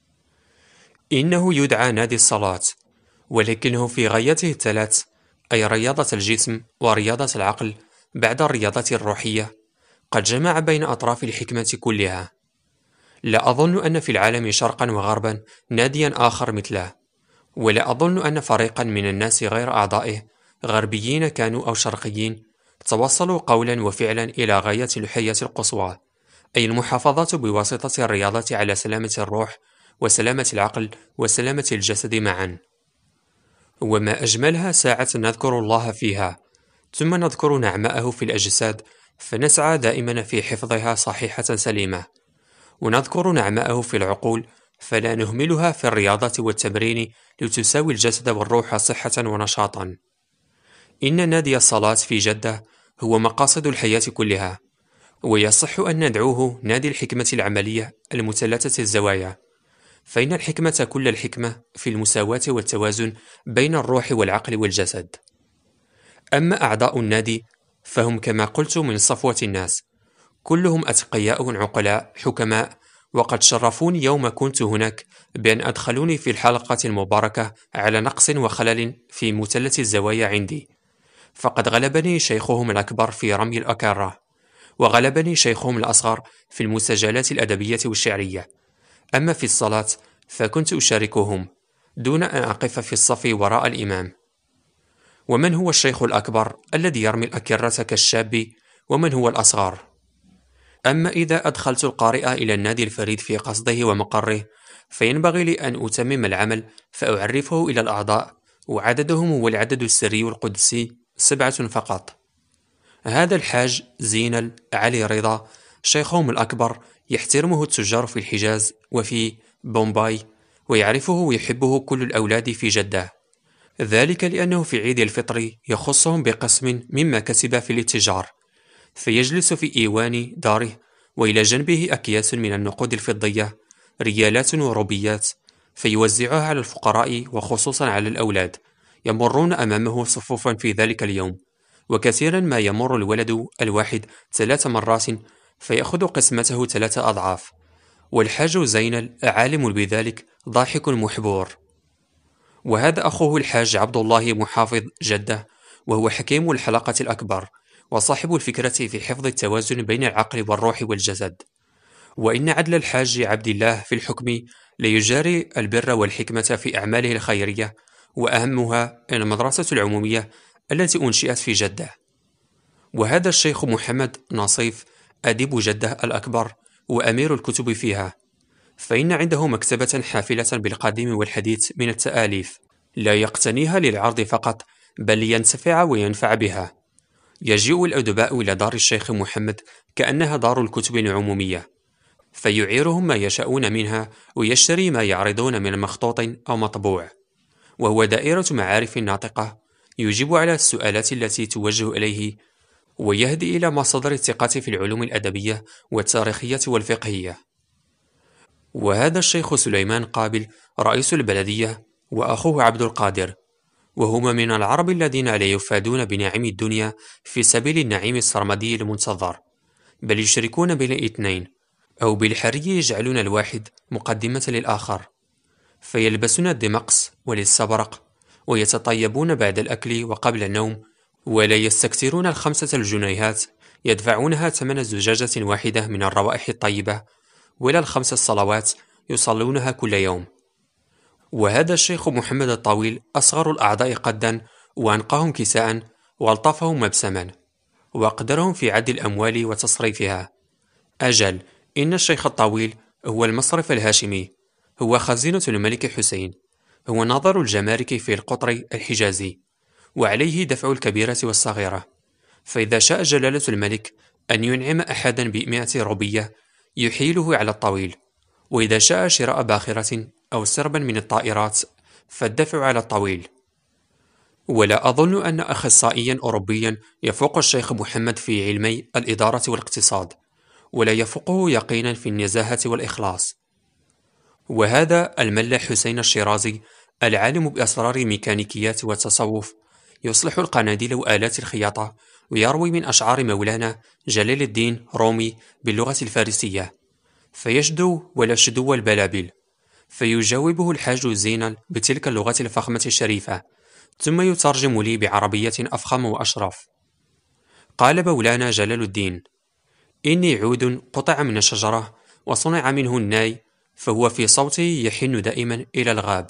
إنه يدعى نادي الصلاة، ولكنه في غايته الثلاث، أي رياضة الجسم ورياضة العقل بعد الرياضة الروحية، قد جمع بين أطراف الحكمة كلها. لا أظن أن في العالم شرقا وغربا ناديا آخر مثله، ولا أظن أن فريقا من الناس غير أعضائه، غربيين كانوا أو شرقيين، توصلوا قولا وفعلا إلى غاية الحياة القصوى، أي المحافظة بواسطة الرياضة على سلامة الروح وسلامة العقل وسلامة الجسد معا. وما أجملها ساعة نذكر الله فيها، ثم نذكر نعماءه في الأجساد، فنسعى دائما في حفظها صحيحة سليمة، ونذكر نعماءه في العقول، فلا نهملها في الرياضة والتمرين لتساوي الجسد والروح صحة ونشاطا. إن نادي الصلاة في جدة هو مقاصد الحياة كلها، ويصح أن ندعوه نادي الحكمة العملية المثلثة الزوايا، فإن الحكمة كل الحكمة في المساواة والتوازن بين الروح والعقل والجسد. أما أعضاء النادي فهم كما قلت من صفوة الناس، كلهم أتقياء عقلاء حكماء، وقد شرفوني يوم كنت هناك بأن أدخلوني في الحلقة المباركة على نقص وخلل في مثلث الزوايا عندي، فقد غلبني شيخهم الأكبر في رمي الأكرة، وغلبني شيخهم الأصغر في المسجلات الأدبية والشعرية. أما في الصلاة فكنت أشاركهم دون أن أقف في الصف وراء الإمام. ومن هو الشيخ الأكبر الذي يرمي الأكرة كالشاب، ومن هو الأصغر؟ أما إذا أدخلت القارئ إلى النادي الفريد في قصده ومقره، فينبغي لي أن أتمم العمل فأعرفه إلى الأعضاء، وعددهم هو العدد السري القدسي 7 فقط. هذا الحاج زين علي رضا شيخهم الأكبر يحترمه التجار في الحجاز وفي بومباي، ويعرفه ويحبه كل الأولاد في جدة، ذلك لأنه في عيد الفطر يخصهم بقسم مما كسب في الاتجار، فيجلس في إيوان داره، وإلى جنبه أكياس من النقود الفضية، ريالات وروبيات، فيوزعها على الفقراء وخصوصا على الأولاد، يمرون أمامه صفوفا في ذلك اليوم، وكثيرا ما يمر الولد الواحد 3 مرات فيأخذ قسمته 3 أضعاف. والحاج زينل عالم بذلك ضاحك محبور. وهذا أخوه الحاج عبد الله محافظ جدة، وهو حكيم الحلقة الأكبر وصاحب الفكرة في حفظ التوازن بين العقل والروح والجسد. وإن عدل الحاج عبد الله في الحكم ليجاري البر والحكمة في أعماله الخيرية، وأهمها المدرسة العمومية التي أنشئت في جدة. وهذا الشيخ محمد نصيف أديب جدة الأكبر وأمير الكتب فيها، فإن عنده مكتبة حافلة بالقديم والحديث من التآليف، لا يقتنيها للعرض فقط بل لينتفع وينفع بها. يجيء الأدباء إلى دار الشيخ محمد كأنها دار الكتب العمومية، فيعيرهم ما يشاءون منها ويشتري ما يعرضون من مخطوط أو مطبوع، وهو دائرة معارف ناطقة يجيب على السؤالات التي توجه إليه، ويهدي إلى مصادر الثقة في العلوم الأدبية والتاريخية والفقهية. وهذا الشيخ سليمان قابل رئيس البلدية وأخوه عبد القادر، وهما من العرب الذين لا يفادون بنعيم الدنيا في سبيل النعيم السرمدي المنتظر، بل يشركون بين الاثنين، أو بالحري يجعلون الواحد مقدمة للآخر، فيلبسون الدمقس والاستبرق، ويتطيبون بعد الأكل وقبل النوم، ولا يستكثرون 5 جنيهات يدفعونها ثمن زجاجة واحدة من الروائح الطيبة، ولا 5 صلوات يصلونها كل يوم. وهذا الشيخ محمد الطويل أصغر الأعضاء قدا، وأنقاهم كساء، وألطفهم مبسما، وأقدرهم في عد الأموال وتصريفها. أجل، إن الشيخ الطويل هو المصرف الهاشمي، هو خزينة الملك حسين، هو ناظر الجمارك في القطر الحجازي، وعليه دفع الكبيرة والصغيرة، فإذا شاء جلالة الملك أن ينعم أحدا ب100 روبية يحيله على الطويل، وإذا شاء شراء باخرة أو سربا من الطائرات فالدفع على الطويل. ولا أظن أن أخصائيا أوروبيا يفوق الشيخ محمد في علمي الإدارة والاقتصاد، ولا يفوقه يقينا في النزاهة والإخلاص. وهذا الملا حسين الشيرازي العالم بأسرار ميكانيكيات والتصوف يصلح القناديل وآلات الخياطة، ويروي من أشعار مولانا جلال الدين رومي باللغة الفارسية، فيشدو ولا شدو البلابل، فيجاوبه الحاج زينل بتلك اللغة الفخمة الشريفة، ثم يترجم لي بعربية أفخم وأشرف. قال مولانا جلال الدين: إني عود قطع من الشجرة وصنع منه الناي، فهو في صوتي يحن دائما إلى الغاب.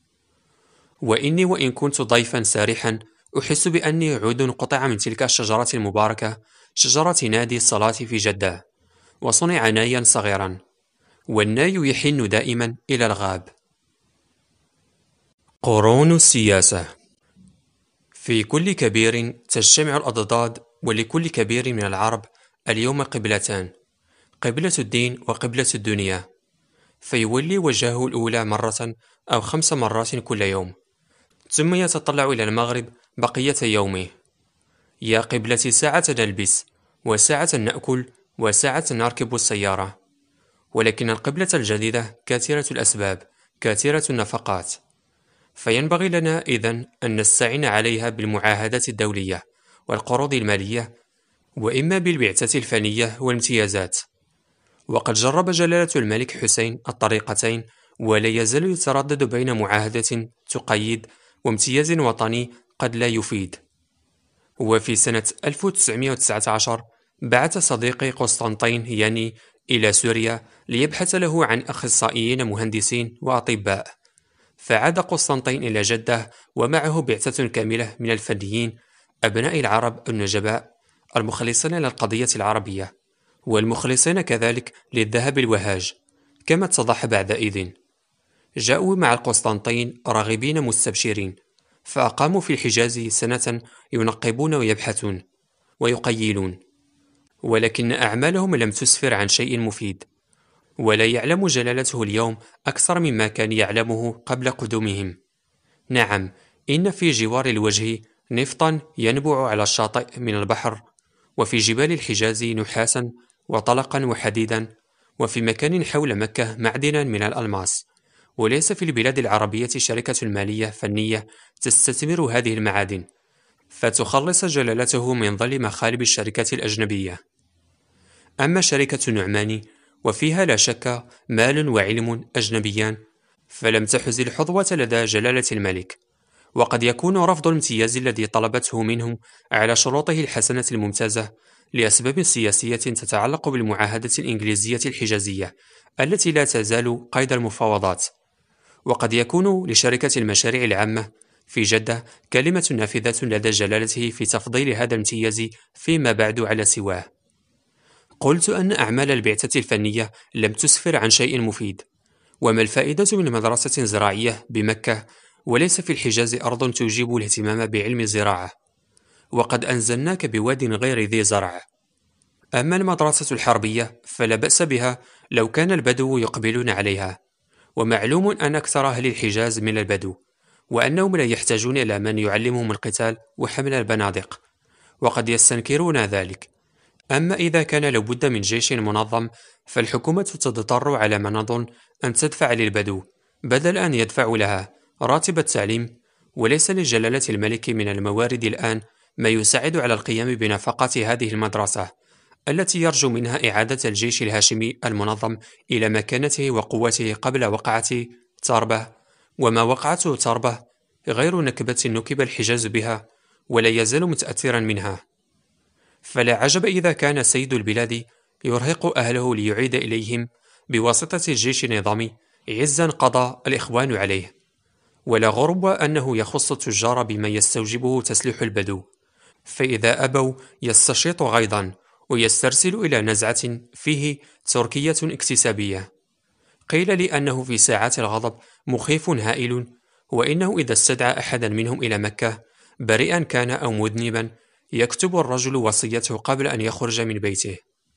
وإني وإن كنت ضيفا سارحا أحس بأني عود قطع من تلك الشجرة المباركة، شجرة نادي الصلاة في جدة، وصنع نايا صغيرا، والناي يحن دائما إلى الغاب. قرون السياسة. في كل كبير تجتمع الأضداد، ولكل كبير من العرب اليوم قبلتان: قبلة الدين وقبلة الدنيا، فيولي وجهه الأولى مرة أو 5 مرات كل يوم، ثم يتطلع إلى المغرب بقية يومه: يا قبلتي ساعة نلبس، وساعة نأكل، وساعة نركب السيارة. ولكن القبلة الجديدة كثيرة الأسباب، كثيرة النفقات، فينبغي لنا إذن أن نستعين عليها بالمعاهدات الدولية والقروض المالية، وإما بالبعثة الفنية والامتيازات. وقد جرب جلالة الملك حسين الطريقتين، ولا يزال يتردد بين معاهدة تقيد وامتياز وطني قد لا يفيد. وفي سنة 1919 بعث صديقي قسطنطين ياني إلى سوريا ليبحث له عن أخصائيين مهندسين وأطباء، فعاد قسطنطين إلى جدة ومعه بعثة كاملة من الفنيين أبناء العرب النجباء المخلصين للقضية العربية، والمخلصين كذلك للذهب الوهاج، كما اتضح بعدئذ. جاءوا مع القسطنطين راغبين مستبشرين، فأقاموا في الحجاز سنة ينقبون ويبحثون ويقيلون، ولكن أعمالهم لم تسفر عن شيء مفيد، ولا يعلم جلالته اليوم أكثر مما كان يعلمه قبل قدومهم. نعم، إن في جوار الوجه نفطا ينبع على الشاطئ من البحر، وفي جبال الحجاز نحاسا وطلقا وحديدا، وفي مكان حول مكة معدنا من الألماس، وليس في البلاد العربية شركة مالية فنية تستثمر هذه المعادن فتخلص جلالته من ظل مخالب الشركات الأجنبية. أما شركة نعماني وفيها لا شك مال وعلم أجنبيان، فلم تحز الحظوة لدى جلالة الملك، وقد يكون رفض الامتياز الذي طلبته منهم على شروطه الحسنة الممتازة لأسباب سياسية تتعلق بالمعاهدة الإنجليزية الحجازية التي لا تزال قيد المفاوضات. وقد يكون لشركة المشاريع العامة في جدة كلمة نافذة لدى جلالته في تفضيل هذا الامتياز فيما بعد على سواه. قلت أن أعمال البعثة الفنية لم تسفر عن شيء مفيد، وما الفائدة من مدرسة زراعية بمكة وليس في الحجاز أرض توجب الاهتمام بعلم الزراعة، وقد أنزلناك بواد غير ذي زرع. أما المدرسة الحربية فلا بأس بها لو كان البدو يقبلون عليها، ومعلوم أن أكثر أهل الحجاز من البدو، وأنهم لا يحتاجون إلى من يعلمهم القتال وحمل البنادق، وقد يستنكرون ذلك. أما إذا كان لابد من جيش منظم فالحكومة تضطر على ما نظن أن تدفع للبدو بدل أن يدفعوا لها راتب التعليم، وليس لجلالة الملك من الموارد الآن ما يساعد على القيام بنفقة هذه المدرسة التي يرجو منها إعادة الجيش الهاشمي المنظم إلى مكانته وقوته قبل وقعة تربة. وما وقعته تربة غير نكبة نكب الحجاز بها ولا يزال متأثرا منها، فلا عجب إذا كان سيد البلاد يرهق أهله ليعيد إليهم بواسطة الجيش النظامي عزا قضى الإخوان عليه. ولا غرب أنه يخص التجار بما يستوجبه تسليح البدو، فإذا أبوا يستشيط غيظا ويسترسل إلى نزعة فيه تركية اكتسابية. قيل لي أنه في ساعات الغضب مخيف هائل، وإنه إذا استدعى أحدا منهم إلى مكة بريئا كان أو مذنبا يكتب الرجل وصيته قبل أن يخرج من بيته.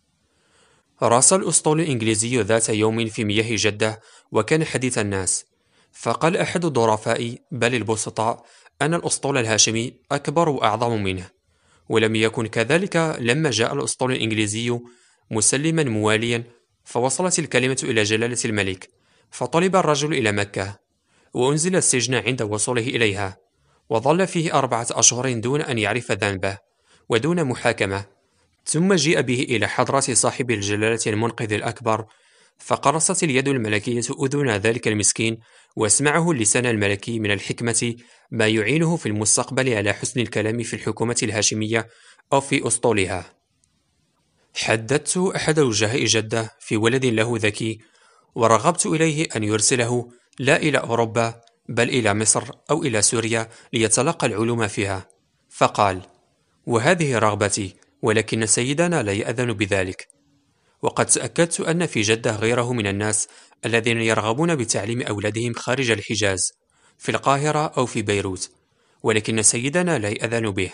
راس الأسطول الإنجليزي ذات يوم في مياه جدة وكان حديث الناس، فقال أحد الظرفاء بل البسطاء أن الأسطول الهاشمي أكبر وأعظم منه، ولم يكن كذلك لما جاء الأسطول الإنجليزي مسلما مواليا. فوصلت الكلمة إلى جلالة الملك، فطلب الرجل إلى مكة، وأنزل السجن عند وصوله إليها، وظل فيه 4 أشهر دون أن يعرف ذنبه ودون محاكمة، ثم جيء به إلى حضرة صاحب الجلالة المنقذ الأكبر، فقرصت اليد الملكية أذن ذلك المسكين، واسمعه اللسان الملكي من الحكمة ما يعينه في المستقبل على حسن الكلام في الحكومة الهاشمية أو في أسطولها. حددت أحد وجهاء جدة في ولد له ذكي، ورغبت إليه أن يرسله لا إلى أوروبا بل إلى مصر أو إلى سوريا ليتلقى العلوم فيها، فقال: وهذه رغبتي، ولكن سيدنا لا يأذن بذلك. وقد تأكدت أن في جدة غيره من الناس الذين يرغبون بتعليم أولادهم خارج الحجاز في القاهرة أو في بيروت، ولكن سيدنا لا يأذن به.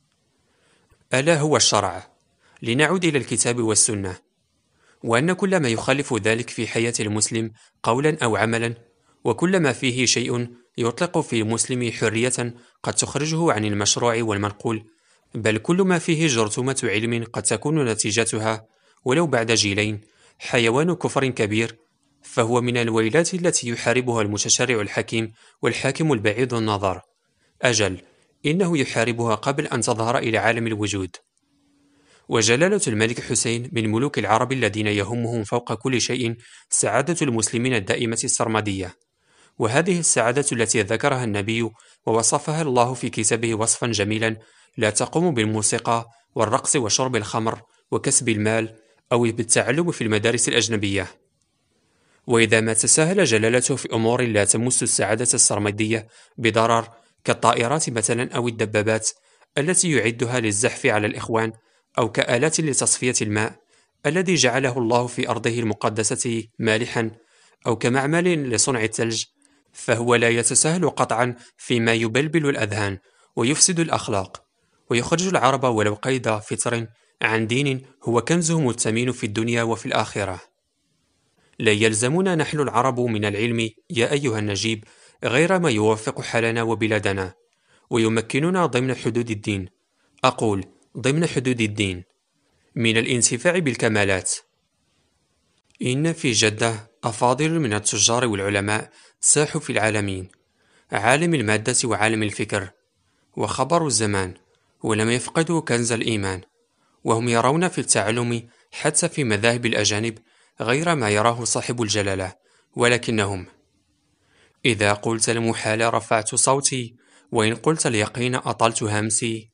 ألا هو الشرع؟ لنعود إلى الكتاب والسنة، وأن كل ما يخالف ذلك في حياة المسلم قولا أو عملا، وكل ما فيه شيء يطلق في المسلم حرية قد تخرجه عن المشروع والمنقول، بل كل ما فيه جرثومة علم قد تكون نتيجتها ولو بعد جيلين حيوان كفر كبير، فهو من الويلات التي يحاربها المتشرع الحكيم والحاكم البعيد النظر. أجل، إنه يحاربها قبل أن تظهر إلى عالم الوجود. وجلالة الملك حسين من ملوك العرب الذين يهمهم فوق كل شيء سعادة المسلمين الدائمة السرمدية، وهذه السعادة التي ذكرها النبي ووصفها الله في كتابه وصفا جميلا لا تقوم بالموسيقى والرقص وشرب الخمر وكسب المال أو بالتعلم في المدارس الأجنبية. وإذا ما تساهل جلالته في أمور لا تمس السعادة السرمدية بضرر كالطائرات مثلا أو الدبابات التي يعدها للزحف على الإخوان، أو كآلات لتصفية الماء الذي جعله الله في أرضه المقدسة مالحا، أو كمعمل لصنع الثلج، فهو لا يتساهل قطعا فيما يبلبل الأذهان ويفسد الأخلاق ويخرج العرب ولو قيد فطر عن دين هو كنزهم الثمين في الدنيا وفي الآخرة. لا يلزمنا نحن العرب من العلم يا أيها النجيب غير ما يوافق حالنا وبلادنا ويمكننا ضمن حدود الدين، أقول ضمن حدود الدين، من الانتفاع بالكمالات. إن في جدة أفاضل من التجار والعلماء ساحوا في العالمين، عالم المادة وعالم الفكر وخبر الزمان، ولم يفقدوا كنز الإيمان، وهم يرون في التعلم حتى في مذاهب الأجانب غير ما يراه صاحب الجلالة، ولكنهم إذا قلت المحال رفعت صوتي، وإن قلت اليقين أطلت همسي.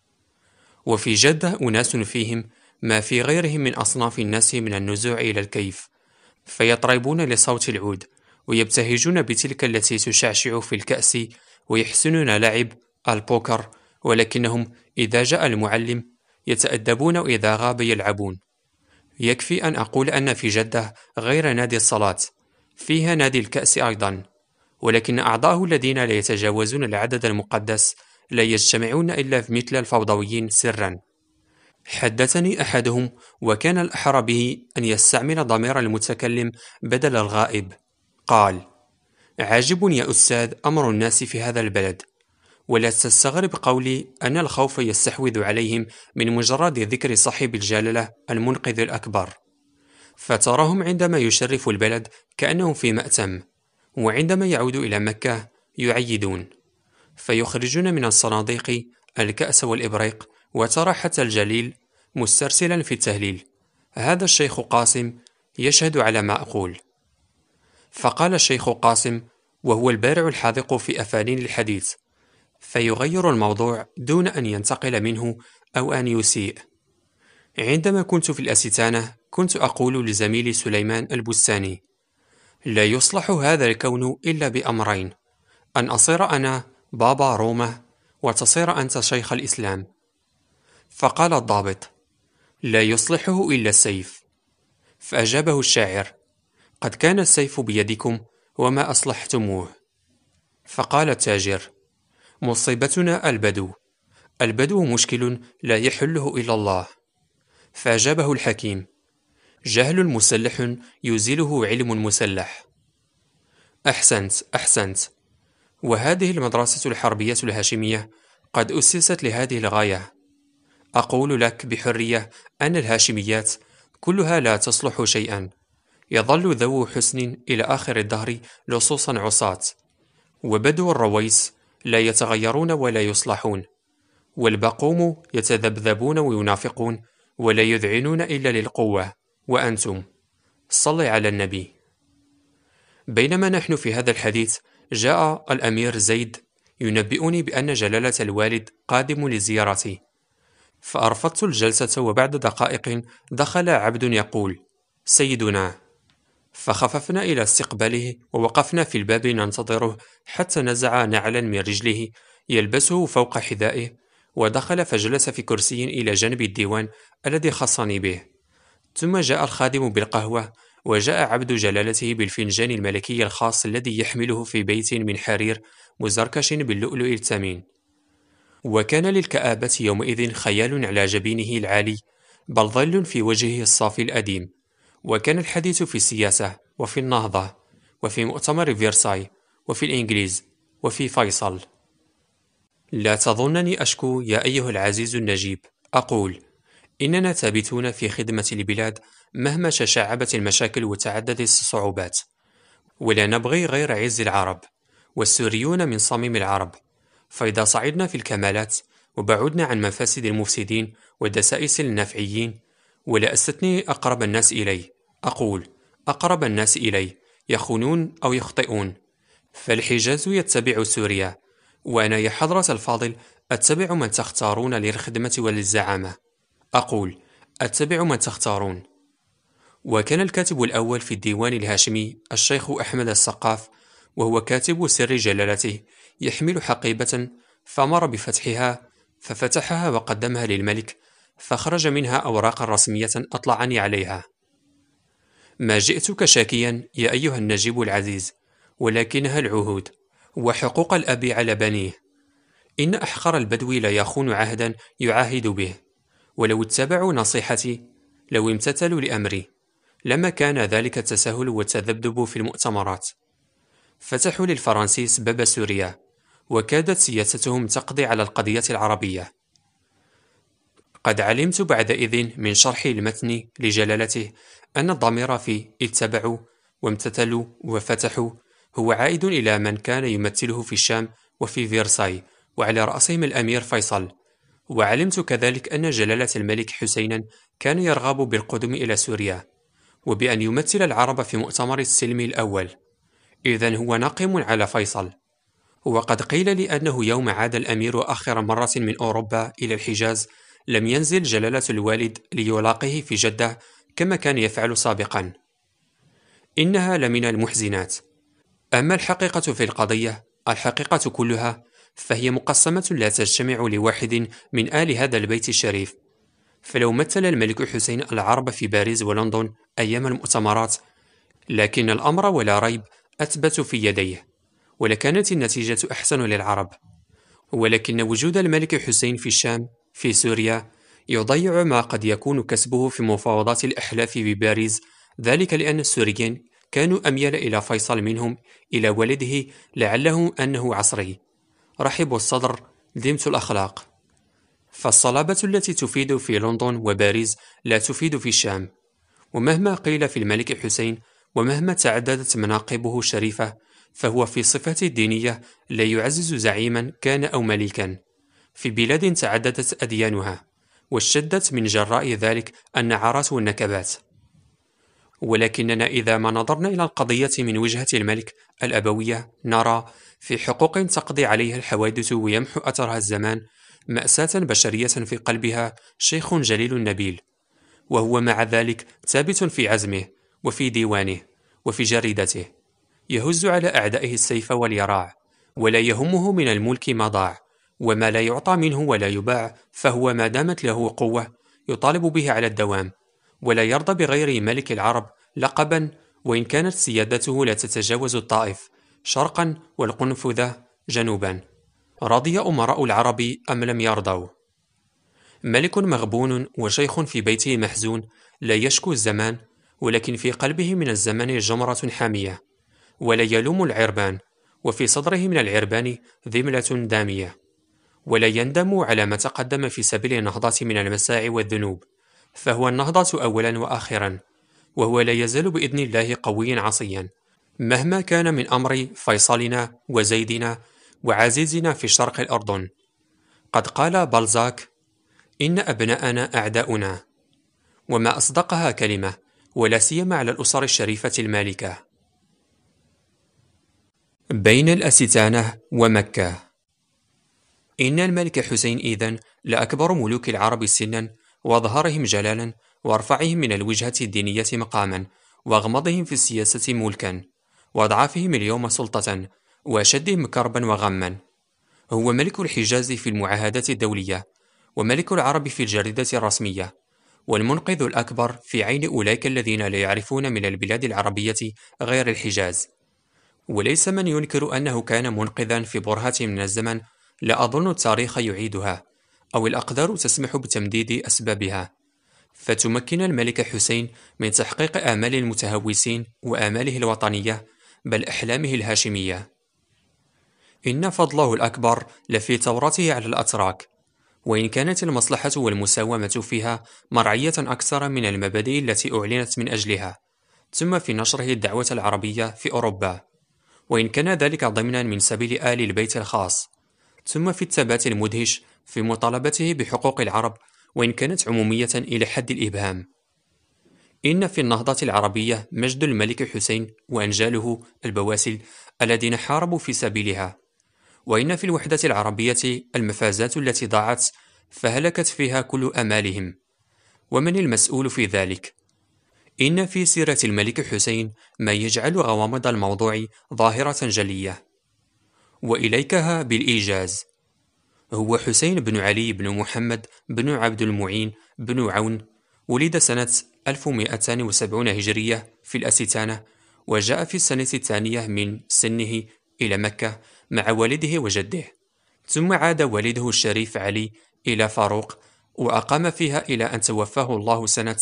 وفي جدة أناس فيهم ما في غيرهم من أصناف الناس من النزوع إلى الكيف، فيطربون لصوت العود ويبتهجون بتلك التي تشعشع في الكأس، ويحسنون لعب البوكر، ولكنهم إذا جاء المعلم يتأدبون، وإذا غاب يلعبون. يكفي أن أقول أن في جدة غير نادي الصلاة فيها نادي الكأس أيضا، ولكن أعضاءه الذين لا يتجاوزون العدد المقدس لا يجتمعون إلا في مثل الفوضويين سرا. حدثني أحدهم وكان الأحرى به أن يستعمل ضمير المتكلم بدل الغائب، قال: عاجب يا أستاذ أمر الناس في هذا البلد، ولا تستغرب قولي أن الخوف يستحوذ عليهم من مجرد ذكر صاحب الجلالة المنقذ الأكبر، فتراهم عندما يشرف البلد كأنهم في مأتم، وعندما يعود إلى مكة يعيدون، فيخرجون من الصناديق الكأس والإبريق، وترى حتى الجليل مسترسلا في التهليل. هذا الشيخ قاسم يشهد على ما أقول. فقال الشيخ قاسم وهو البارع الحاذق في أفانين الحديث، فيغير الموضوع دون أن ينتقل منه أو أن يسيء: عندما كنت في الأستانة كنت أقول لزميلي سليمان البستاني: لا يصلح هذا الكون إلا بأمرين، أن أصير أنا بابا روما وتصير أنت شيخ الإسلام. فقال الضابط: لا يصلحه إلا السيف. فأجابه الشاعر: قد كان السيف بيدكم وما أصلحتموه. فقال التاجر: مصيبتنا البدو، البدو مشكل لا يحله إلا الله. فأجابه الحكيم: جهل مسلح يزيله علم مسلح. أحسنت أحسنت. وهذه المدرسة الحربية الهاشمية قد أسست لهذه الغاية. أقول لك بحرية أن الهاشميات كلها لا تصلح شيئا، يظل ذو حسن إلى آخر الدهر لصوصا عصاة، وبدو الرويس لا يتغيرون ولا يصلحون، والبقوم يتذبذبون وينافقون ولا يذعنون إلا للقوة، وأنتم صل على النبي. بينما نحن في هذا الحديث جاء الأمير زيد ينبئني بأن جلالة الوالد قادم لزيارتي، فأرفضت الجلسة، وبعد دقائق دخل عبد يقول: سيدنا. فخففنا إلى استقباله ووقفنا في الباب ننتظره حتى نزع نعلا من رجله يلبسه فوق حذائه، ودخل فجلس في كرسي إلى جانب الديوان الذي خصني به. ثم جاء الخادم بالقهوة، وجاء عبد جلالته بالفنجان الملكي الخاص الذي يحمله في بيت من حرير مزركش باللؤلؤ الثمين. وكان للكآبة يومئذ خيال على جبينه العالي، بل ظل في وجهه الصافي الأديم. وكان الحديث في السياسة وفي النهضة وفي مؤتمر فيرساي وفي الإنجليز وفي فيصل. لا تظنني أشكو يا أيها العزيز النجيب، أقول إننا ثابتون في خدمة البلاد مهما تشعبت المشاكل وتعددت الصعوبات، ولا نبغي غير عز العرب، والسوريون من صميم العرب، فإذا صعدنا في الكمالات وبعدنا عن مفاسد المفسدين ودسائس النافعيين. ولا أستثني أقرب الناس إلي، أقول أقرب الناس إلي يخونون أو يخطئون، فالحجاز يتبع سوريا، وأنا يا حضرة الفاضل أتبع من تختارون للخدمة وللزعامة. أقول أتبع من تختارون. وكان الكاتب الأول في الديوان الهاشمي الشيخ أحمد السقاف، وهو كاتب سر جلالته، يحمل حقيبة، فأمر بفتحها، ففتحها وقدمها للملك، فخرج منها أوراقا رسمية أطلعني عليها. ما جئتك شاكيا يا أيها النجيب العزيز، ولكنها العهود وحقوق الأب على بنيه. إن أحقر البدو لا يخون عهدا يعاهد به، ولو اتبعوا نصيحتي، لو امتثلوا لأمري، لما كان ذلك التساهل والتذبذب في المؤتمرات. فتحوا للفرنسيس باب سوريا، وكادت سياستهم تقضي على القضية العربية. قد علمت بعدئذ من شرح المتن لجلالته أن الضمير في اتبعوا وامتثلوا وفتحوا هو عائد إلى من كان يمثله في الشام وفي فيرساي، وعلى رأسهم الأمير فيصل. وعلمت كذلك أن جلالة الملك حسينا كان يرغب بالقدوم إلى سوريا، وبأن يمثل العرب في مؤتمر السلم الأول. إذن هو ناقم على فيصل. وقد قيل لي أنه يوم عاد الأمير آخر مرة من أوروبا إلى الحجاز لم ينزل جلالة الوالد ليلاقيه في جدة كما كان يفعل سابقا. إنها لمن المحزنات. أما الحقيقة في القضية، الحقيقة كلها، فهي مقسمة لا تجتمع لواحد من آل هذا البيت الشريف. فلو مثل الملك حسين العرب في باريس ولندن أيام المؤتمرات، لكن الأمر ولا ريب أثبت في يديه، ولكانت النتيجة أحسن للعرب. ولكن وجود الملك حسين في الشام في سوريا يضيع ما قد يكون كسبه في مفاوضات الأحلاف بباريس، ذلك لأن السوريين كانوا أميل إلى فيصل منهم إلى ولده، لعله أنه عصري، رحب الصدر، دمت الأخلاق. فالصلابة التي تفيد في لندن وباريس لا تفيد في الشام. ومهما قيل في الملك حسين، ومهما تعددت مناقبه الشريفة، فهو في صفته الدينية لا يعزز زعيما كان أو ملكا في بلاد تعددت أديانها واشتدت من جراء ذلك النعرات والنكبات. ولكننا إذا ما نظرنا إلى القضية من وجهة الملك الأبوية، نرى في حقوق تقضي عليها الحوادث ويمحو أثرها الزمان مأساة بشرية في قلبها شيخ جليل نبيل، وهو مع ذلك ثابت في عزمه وفي ديوانه وفي جريدته، يهز على أعدائه السيف واليراع، ولا يهمه من الملك ما ضاع، وما لا يعطى منه ولا يباع، فهو ما دامت له قوة يطالب به على الدوام، ولا يرضى بغير ملك العرب لقبا، وإن كانت سيادته لا تتجاوز الطائف شرقا والقنفذة جنوبا. رضي أمراء العرب أم لم يرضوا؟ ملك مغبون وشيخ في بيته محزون لا يشكو الزمان، ولكن في قلبه من الزمان جمرة حامية، ولا يلوم العربان، وفي صدره من العربان ذملة دامية، ولا يندم على ما تقدم في سبيل النهضة من المساعي والذنوب، فهو النهضة أولا وآخرا، وهو لا يزال بإذن الله قويا عصيا، مهما كان من أمر فيصلنا وزيدنا وعزيزنا في شرق الأردن. قد قال بلزاك: إن أبناءنا أعداؤنا. وما أصدقها كلمة، ولا سيما على الأسر الشريفة المالكة. بين الأستانة ومكة. إن الملك حسين إذن لأكبر ملوك العرب سنا، وأظهرهم جلالا، وأرفعهم من الوجهة الدينية مقاما، وأغمضهم في السياسة ملكا، وأضعافهم اليوم سلطة، وأشدهم كربا وغما. هو ملك الحجاز في المعاهدات الدولية، وملك العرب في الجريدة الرسمية، والمنقذ الأكبر في عين أولئك الذين لا يعرفون من البلاد العربية غير الحجاز. وليس من ينكر أنه كان منقذا في برهة من الزمن لا أظن التاريخ يعيدها، أو الأقدار تسمح بتمديد أسبابها، فتمكن الملك حسين من تحقيق آمال المتهوسين وآماله الوطنية، بل أحلامه الهاشمية. إن فضله الأكبر لفي ثورته على الأتراك، وإن كانت المصلحة والمساومة فيها مرعية أكثر من المبادئ التي أعلنت من أجلها، ثم في نشره الدعوة العربية في أوروبا، وإن كان ذلك ضمنا من سبيل آل البيت الخاص، ثم في الثبات المدهش في مطالبته بحقوق العرب، وإن كانت عمومية إلى حد الإبهام. إن في النهضة العربية مجد الملك حسين وأنجاله البواسل الذين حاربوا في سبيلها، وإن في الوحدة العربية المفازات التي ضاعت فهلكت فيها كل أمالهم. ومن المسؤول في ذلك؟ إن في سيرة الملك حسين ما يجعل غوامض الموضوع ظاهرة جلية. وإليكها بالإيجاز. هو حسين بن علي بن محمد بن عبد المعين بن عون، ولد سنة 1270 هجرية في الأستانة، وجاء في السنة الثانية من سنه إلى مكة مع والده وجده، ثم عاد والده الشريف علي إلى فاروق، وأقام فيها إلى أن توفاه الله سنة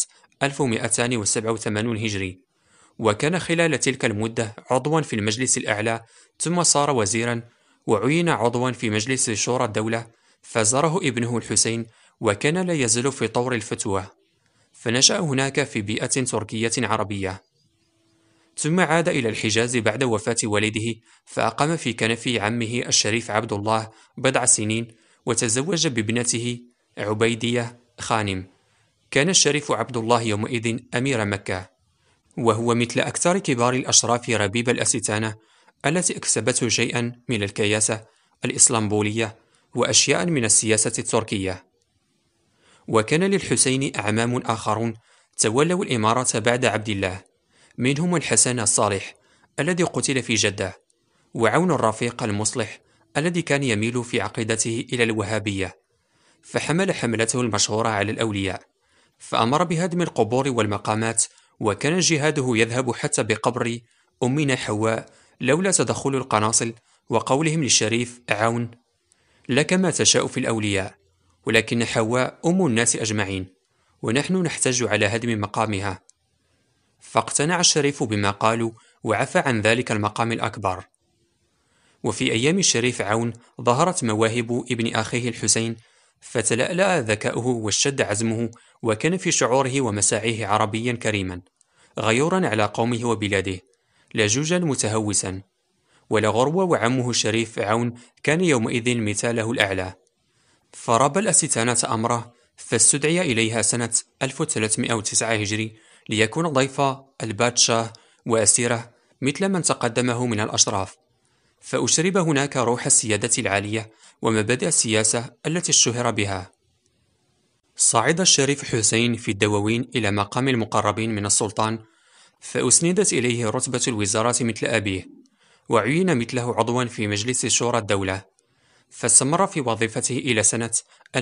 1287 هجري، وكان خلال تلك المدة عضوا في المجلس الأعلى، ثم صار وزيرا، وعين عضوا في مجلس شورى الدولة، فزاره ابنه الحسين، وكان لا يزال في طور الفتوة، فنشأ هناك في بيئة تركية عربية. ثم عاد إلى الحجاز بعد وفاة والده، فأقام في كنف عمه الشريف عبد الله بضع سنين، وتزوج بابنته عبيدية خانم. كان الشريف عبد الله يومئذ أمير مكة، وهو مثل أكثر كبار الأشراف ربيب الأستانة التي اكسبته شيئا من الكياسة الإسلامبولية وأشياء من السياسة التركية. وكان للحسين أعمام آخرون تولوا الإمارة بعد عبد الله، منهم الحسن الصالح الذي قتل في جدة، وعون الرفيق المصلح الذي كان يميل في عقيدته إلى الوهابية، فحمل حملته المشهورة على الأولياء، فأمر بهدم القبور والمقامات، وكان جهاده يذهب حتى بقبر أمنا حواء لولا تدخل القناصل وقولهم للشريف عون: لك ما تشاء في الأولياء، ولكن حواء أم الناس أجمعين، ونحن نحتاج على هدم مقامها. فاقتنع الشريف بما قالوا وعفى عن ذلك المقام الأكبر. وفي أيام الشريف عون ظهرت مواهب ابن أخيه الحسين، فتلألأ ذكاؤه واشتد عزمه، وكان في شعوره ومساعيه عربيا كريما، غيورا على قومه وبلاده، لجوجا متهوسا. ولغروة وعمه الشريف عون كان يومئذ مثاله الأعلى. فرب الأستانة أمره، فاستدعي إليها سنة 1309 هجري ليكون ضيف البادشاه وأسيره مثل من تقدمه من الأشراف، فأشرب هناك روح السيادة العالية ومبادئ السياسة التي اشتهر بها. صعد الشريف حسين في الدواوين إلى مقام المقربين من السلطان، فأسندت إليه رتبة الوزارة مثل أبيه، وعين مثله عضوا في مجلس شورى الدولة، فاستمر في وظيفته إلى سنة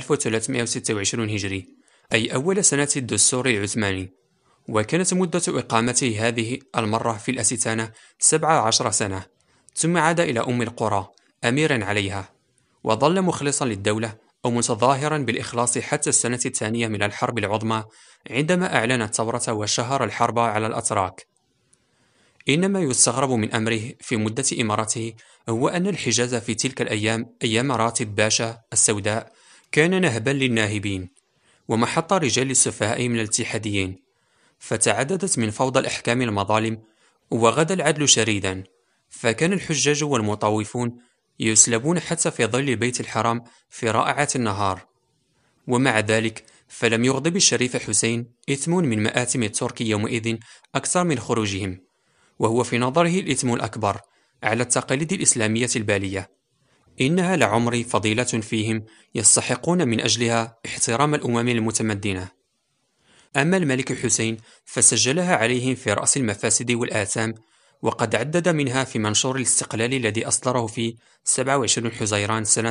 1326 هجري، أي أول سنة الدستور العثماني، وكانت مدة إقامته هذه المرة في الأستانة 17 سنة، ثم عاد إلى أم القرى أميرا عليها، وظل مخلصا للدولة أو متظاهرا بالإخلاص حتى السنة الثانية من الحرب العظمى، عندما أعلن الثورة وشهر الحرب على الأتراك. إنما يستغرب من أمره في مدة إمارته هو أن الحجاز في تلك الأيام أيام راتب باشا السوداء كان نهبا للناهبين، ومحط رجال السفهاء من الاتحاديين، فتعددت من فوضى الأحكام المظالم، وغدا العدل شريدا، فكان الحجاج والمطوفون يسلبون حتى في ظل بيت الحرام في رائعة النهار. ومع ذلك فلم يغضب الشريف حسين إثم من مآتم الترك يومئذ أكثر من خروجهم، وهو في نظره الإثم الأكبر على التقاليد الإسلامية البالية. إنها لعمر فضيلة فيهم يستحقون من أجلها احترام الأمم المتمدنة. أما الملك حسين فسجلها عليهم في رأس المفاسد والآثام، وقد عدد منها في منشور الاستقلال الذي أصدره في 27 حزيران سنة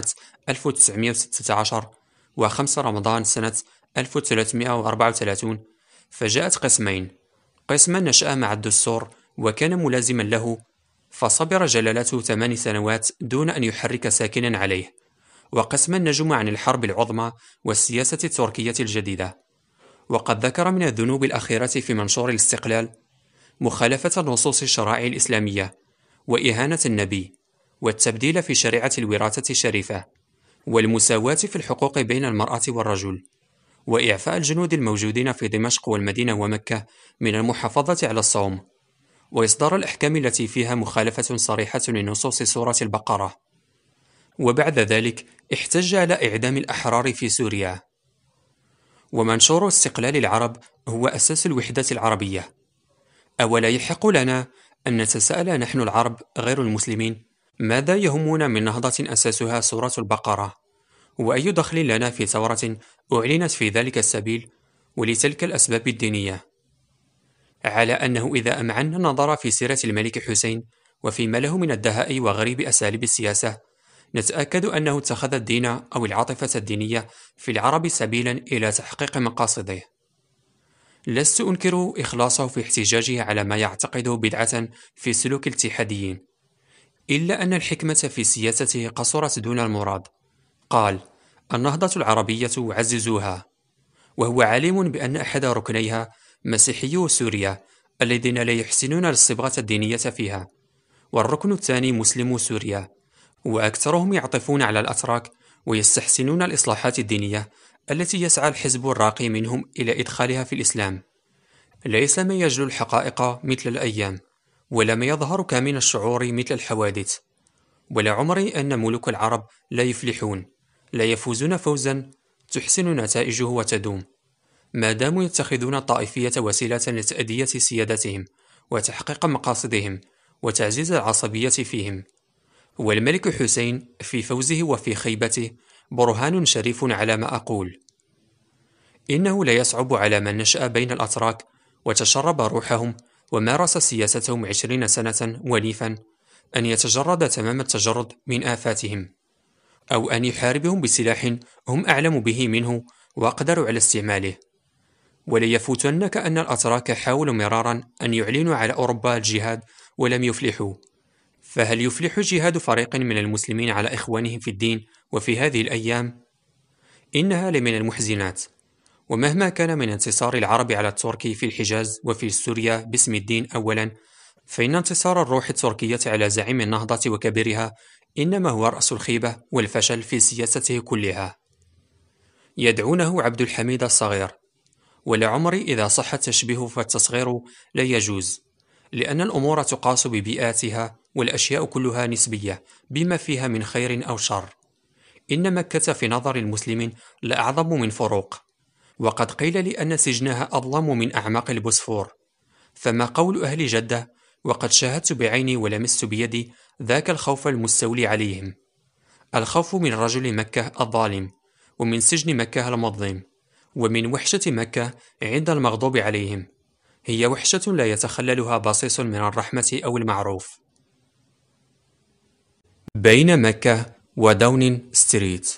1916 و5 رمضان سنة 1334، فجاءت قسمين: قسما نشأ مع الدستور وكان ملازما له، فصبر جلالته 8 سنوات دون أن يحرك ساكنا عليه، وقسما نجم عن الحرب العظمى والسياسة التركية الجديدة. وقد ذكر من الذنوب الأخيرة في منشور الاستقلال مخالفة النصوص الشرائع الإسلامية، وإهانة النبي، والتبديل في شريعة الوراثة الشريفة، والمساواة في الحقوق بين المرأة والرجل، وإعفاء الجنود الموجودين في دمشق والمدينة ومكة من المحافظة على الصوم، وإصدار الأحكام التي فيها مخالفة صريحة لنصوص سورة البقرة. وبعد ذلك احتج على إعدام الأحرار في سوريا. ومنشور استقلال العرب هو أساس الوحدة العربية. أولا يحق لنا أن نتساءل نحن العرب غير المسلمين ماذا يهمنا من نهضة أساسها سورة البقرة؟ وأي دخل لنا في ثورة أعلنت في ذلك السبيل ولتلك الأسباب الدينية؟ على أنه إذا أمعنا النظر في سيرة الملك حسين وفيما له من الدهاء وغريب أساليب السياسة، نتأكد أنه اتخذ الدين أو العاطفة الدينية في العرب سبيلا إلى تحقيق مقاصده. لست أنكر إخلاصه في احتجاجه على ما يعتقده بدعة في سلوك الاتحاديين، إلا أن الحكمة في سياسته قصرت دون المراد. قال: النهضة العربية عززوها، وهو عالم بأن أحد ركنيها مسيحيو سوريا الذين لا يحسنون الصبغة الدينية فيها، والركن الثاني مسلمو سوريا، وأكثرهم يعطفون على الأتراك ويستحسنون الإصلاحات الدينية التي يسعى الحزب الراقي منهم إلى إدخالها في الإسلام. ليس ما يجلو الحقائق مثل الأيام، ولا ما يظهر كمن الشعور مثل الحوادث. ولا عمري أن ملوك العرب لا يفلحون، لا يفوزون فوزا تحسن نتائجه وتدوم، ما داموا يتخذون الطائفية وسيلة لتأدية سيادتهم وتحقيق مقاصدهم وتعزيز العصبية فيهم. والملك حسين في فوزه وفي خيبته برهان شريف على ما أقول. إنه لا يصعب على من نشأ بين الأتراك وتشرب روحهم ومارس سياستهم 20 سنة ونيفا أن يتجرد تمام التجرد من آفاتهم، أو أن يحاربهم بسلاح هم أعلم به منه وأقدروا على استعماله. وليفوتنك أن الأتراك حاولوا مرارا أن يعلنوا على أوروبا الجهاد ولم يفلحوا. فهل يفلح جهاد فريق من المسلمين على إخوانهم في الدين وفي هذه الأيام؟ إنها لمن المحزنات. ومهما كان من انتصار العرب على الترك في الحجاز وفي سوريا باسم الدين أولا، فإن انتصار الروح التركية على زعيم النهضة وكبيرها إنما هو رأس الخيبة والفشل في سياسته كلها. يدعونه عبد الحميد الصغير، ولعمري إذا صح التشبيه فالتصغير لا يجوز، لأن الأمور تقاس ببيئاتها والأشياء كلها نسبية بما فيها من خير أو شر. إن مكة في نظر المسلمين لأعظم من فروق، وقد قيل لي أن سجنها أظلم من أعماق البوسفور. فما قول أهل جدة وقد شاهدت بعيني ولمست بيدي ذاك الخوف المستولي عليهم، الخوف من رجل مكة الظالم، ومن سجن مكة المظلم، ومن وحشة مكة عند المغضوب عليهم، هي وحشة لا يتخللها بصيص من الرحمة أو المعروف. بين مكة وداون ستريت.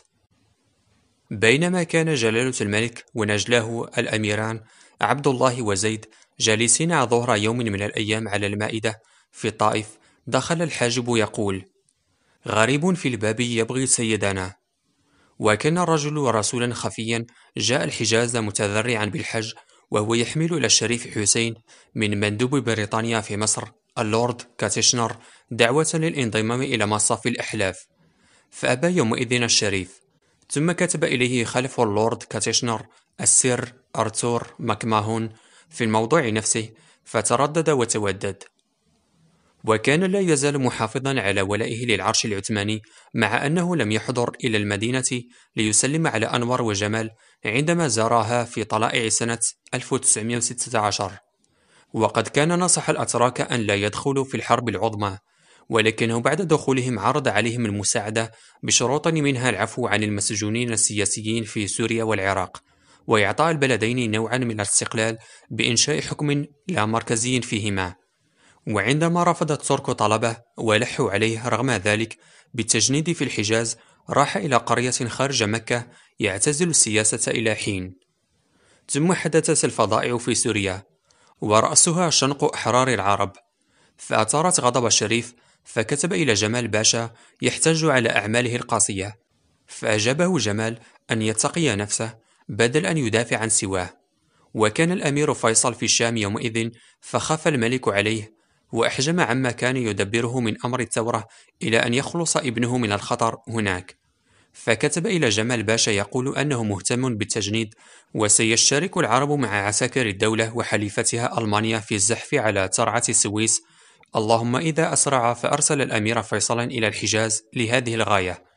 بينما كان جلالة الملك ونجلاه الأميران عبد الله وزيد جالسين ظهر يوم من الأيام على المائدة في الطائف، دخل الحاجب يقول: غريب في الباب يبغي سيدنا. وكان الرجل رسولا خفيا جاء الحجاز متذرعا بالحج، وهو يحمل إلى الشريف حسين من مندوب بريطانيا في مصر اللورد كاتشنر دعوة للانضمام إلى مصاف الأحلاف، فأبى يومئذ الشريف. ثم كتب إليه خلف اللورد كاتشنر السير أرثور ماكماهون في الموضوع نفسه، فتردد وتودد. وكان لا يزال محافظا على ولائه للعرش العثماني، مع أنه لم يحضر إلى المدينة ليسلم على أنور وجمال عندما زارها في طلائع سنة 1916. وقد كان نصح الأتراك أن لا يدخلوا في الحرب العظمى، ولكنه بعد دخولهم عرض عليهم المساعدة بشروط منها العفو عن المسجونين السياسيين في سوريا والعراق، وإعطاء البلدين نوعا من الاستقلال بإنشاء حكم لا مركزي فيهما. وعندما رفض الترك طلبه ولحوا عليه رغم ذلك بالتجنيد في الحجاز، راح إلى قرية خارج مكة يعتزل السياسة إلى حين. ثم حدثت الفظائع في سوريا، ورأسها شنق أحرار العرب، فأثارت غضب الشريف، فكتب إلى جمال باشا يحتج على أعماله القاسية، فأجابه جمال أن يتقي نفسه بدل أن يدافع عن سواه. وكان الأمير فيصل في الشام يومئذ، فخاف الملك عليه وأحجم عما كان يدبره من أمر الثورة إلى أن يخلص ابنه من الخطر هناك، فكتب إلى جمال باشا يقول أنه مهتم بالتجنيد، وسيشترك العرب مع عساكر الدولة وحليفتها ألمانيا في الزحف على ترعة السويس. اللهم إذا أسرع، فأرسل الأمير فيصلا إلى الحجاز لهذه الغاية،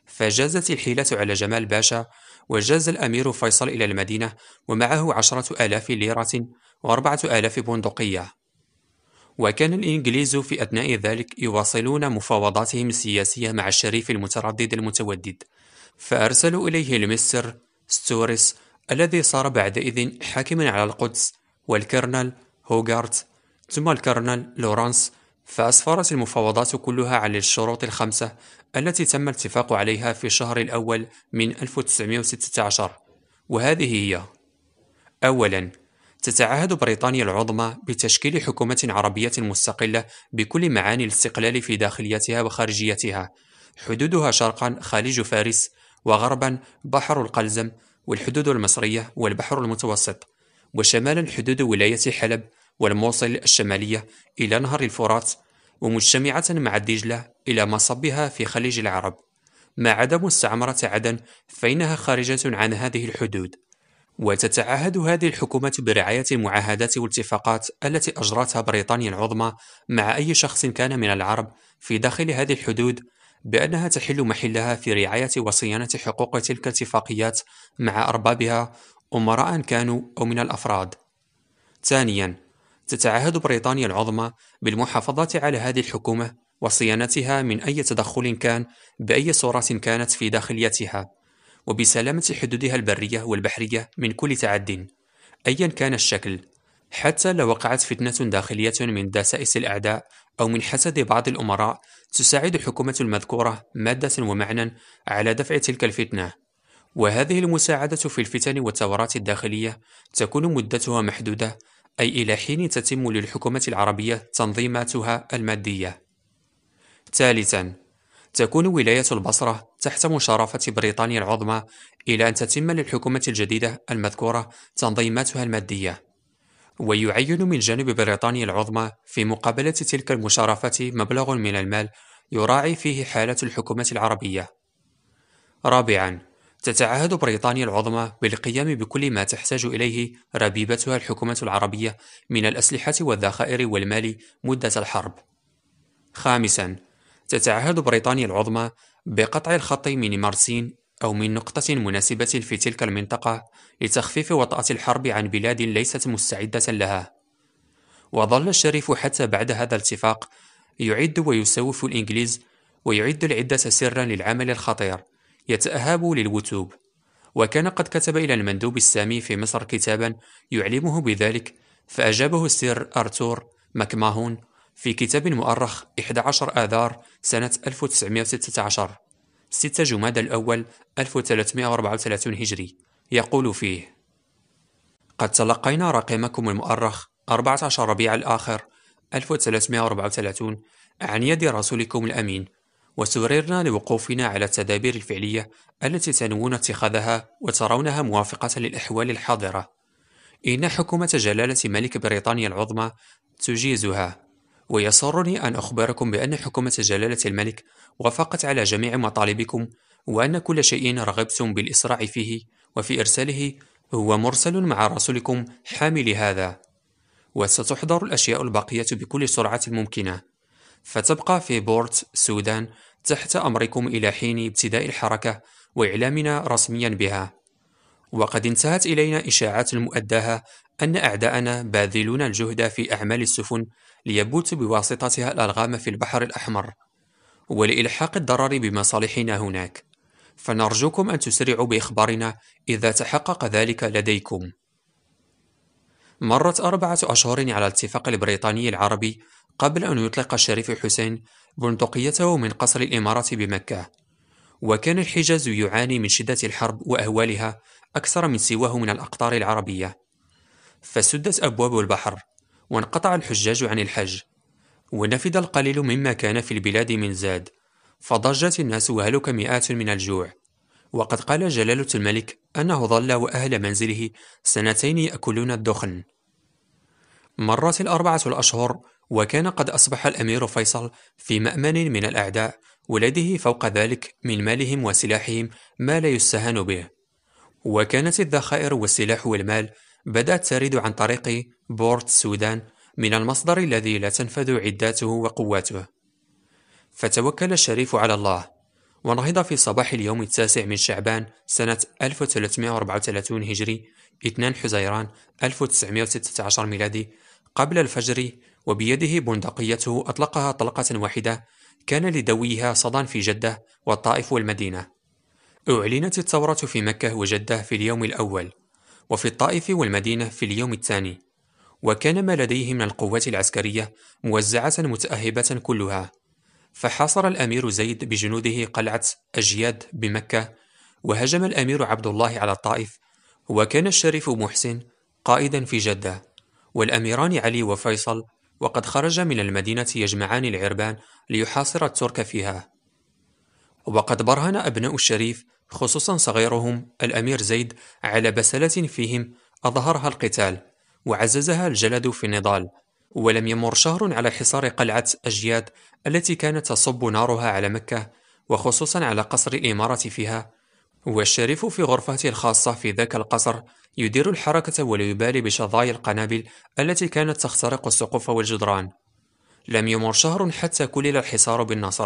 فجازت الحيلة على جمال باشا، وجاز الأمير فيصل إلى المدينة ومعه 10,000 ليرة و4,000 بندقية. وكان الإنجليز في أثناء ذلك يواصلون مفاوضاتهم السياسية مع الشريف المتردد المتودد، فأرسلوا إليه المستر ستوريس الذي صار بعدئذ حاكما على القدس، والكرنل هوغارت، ثم الكرنل لورانس. فأسفرت المفاوضات كلها عن الشروط الخمسة التي تم الاتفاق عليها في الشهر الأول من 1916، وهذه هي: أولاً، تتعهد بريطانيا العظمى بتشكيل حكومة عربية مستقلة بكل معاني الاستقلال في داخليتها وخارجيتها، حدودها شرقاً خليج فارس، وغرباً بحر القلزم والحدود المصرية والبحر المتوسط، وشمالاً حدود ولاية حلب والموصل الشمالية إلى نهر الفرات، ومجتمعة مع الدجلة إلى مصبها في خليج العرب، ما عدا مستعمرة عدن فإنها خارجة عن هذه الحدود. وتتعهد هذه الحكومة برعاية المعاهدات والاتفاقات التي أجرتها بريطانيا العظمى مع أي شخص كان من العرب في داخل هذه الحدود، بأنها تحل محلها في رعاية وصيانة حقوق تلك الاتفاقيات مع أربابها، أمراء كانوا أو من الأفراد. ثانياً، تتعهد بريطانيا العظمى بالمحافظة على هذه الحكومة وصيانتها من أي تدخل كان بأي صورة كانت في داخليتها، وبسلامة حدودها البرية والبحرية من كل تعد أيا كان الشكل، حتى لو وقعت فتنة داخلية من دسائس الأعداء أو من حسد بعض الأمراء، تساعد الحكومة المذكورة مادة ومعنى على دفع تلك الفتنة. وهذه المساعدة في الفتن والثورات الداخلية تكون مدتها محدودة، أي إلى حين تتم للحكومة العربية تنظيماتها المادية. ثالثاً، تكون ولاية البصرة تحت مشارفة بريطانيا العظمى إلى أن تتم للحكومة الجديدة المذكورة تنظيماتها المادية، ويعين من جانب بريطانيا العظمى في مقابلة تلك المشارفة مبلغ من المال يراعي فيه حالة الحكومة العربية. رابعاً، تتعهد بريطانيا العظمى بالقيام بكل ما تحتاج إليه ربيبتها الحكومة العربية من الأسلحة والذخائر والمال مدة الحرب. خامساً، تتعهد بريطانيا العظمى بقطع الخط من مرسين أو من نقطة مناسبة في تلك المنطقة لتخفيف وطأة الحرب عن بلاد ليست مستعدة لها. وظل الشريف حتى بعد هذا الاتفاق يعد ويسوف الإنجليز، ويعد العدة سرا للعمل الخطير، يتأهب للوثوب. وكان قد كتب إلى المندوب السامي في مصر كتابا يعلمه بذلك، فأجابه السير أرثور ماكماهون في كتاب مؤرخ 11 آذار سنة 1916 6 جماد الأول 1334 هجري، يقول فيه: قد تلقينا رقمكم المؤرخ 14 ربيع الآخر 1334 عن يد رسولكم الأمين، وسررنا لوقوفنا على التدابير الفعلية التي تنوون اتخاذها وترونها موافقة للأحوال الحاضرة. إن حكومة جلالة ملك بريطانيا العظمى تجيزها، ويسرني أن أخبركم بأن حكومة جلالة الملك وافقت على جميع مطالبكم، وأن كل شيء رغبتم بالإسراع فيه وفي إرساله هو مرسل مع رسولكم حامل هذا، وستحضر الأشياء الباقية بكل سرعة ممكنة، فتبقى في بورت السودان تحت أمركم إلى حين ابتداء الحركة وإعلامنا رسميا بها. وقد انتهت إلينا إشاعات مؤداها أن أعداءنا باذلون الجهد في أعمال السفن ليبث بواسطتها الألغام في البحر الأحمر، ولإلحاق الضرر بمصالحنا هناك، فنرجوكم أن تسرعوا بإخبارنا إذا تحقق ذلك لديكم. مرت 4 أشهر على الاتفاق البريطاني العربي قبل أن يطلق الشريف حسين بندقيته من قصر الإمارة بمكة، وكان الحجاز يعاني من شدة الحرب وأهوالها أكثر من سواه من الأقطار العربية، فسدت أبواب البحر، وانقطع الحجاج عن الحج، ونفد القليل مما كان في البلاد من زاد، فضجت الناس وهلك مئات من الجوع. وقد قال جلالة الملك أنه ظل وأهل منزله 2 يأكلون الدخن. مرت 4 أشهر، وكان قد أصبح الأمير فيصل في مأمن من الأعداء، ولديه فوق ذلك من مالهم وسلاحهم ما لا يستهان به، وكانت الذخائر والسلاح والمال بدأت ترد عن طريق بورت السودان من المصدر الذي لا تنفذ عداته وقواته. فتوكل الشريف على الله، ونهض في صباح اليوم 9 من شعبان سنة 1334 هجري 2 حزيران 1916 ميلادي قبل الفجر، وبيده بندقيته أطلقها طلقة واحدة كان لدويها صدى في جدة والطائف والمدينة. أعلنت الثورة في مكة وجدة في اليوم الأول، وفي الطائف والمدينة في اليوم الثاني، وكان ما لديه من القوات العسكرية موزعة متأهبة كلها. فحاصر الأمير زيد بجنوده قلعة أجياد بمكة، وهجم الأمير عبد الله على الطائف، وكان الشريف محسن قائدا في جدة، والأميران علي وفيصل وقد خرج من المدينة يجمعان العربان ليحاصر الترك فيها. وقد برهن أبناء الشريف خصوصا صغيرهم الأمير زيد على بسالة فيهم أظهرها القتال وعززها الجلد في النضال، ولم يمر شهر على حصار قلعة أجياد التي كانت تصب نارها على مكة وخصوصا على قصر الإمارة فيها، والشريف في غرفته الخاصة في ذاك القصر يدير الحركة ولا يبالي بشظايا القنابل التي كانت تخترق السقوف والجدران. لم يمر شهر حتى كلل الحصار بالنصر.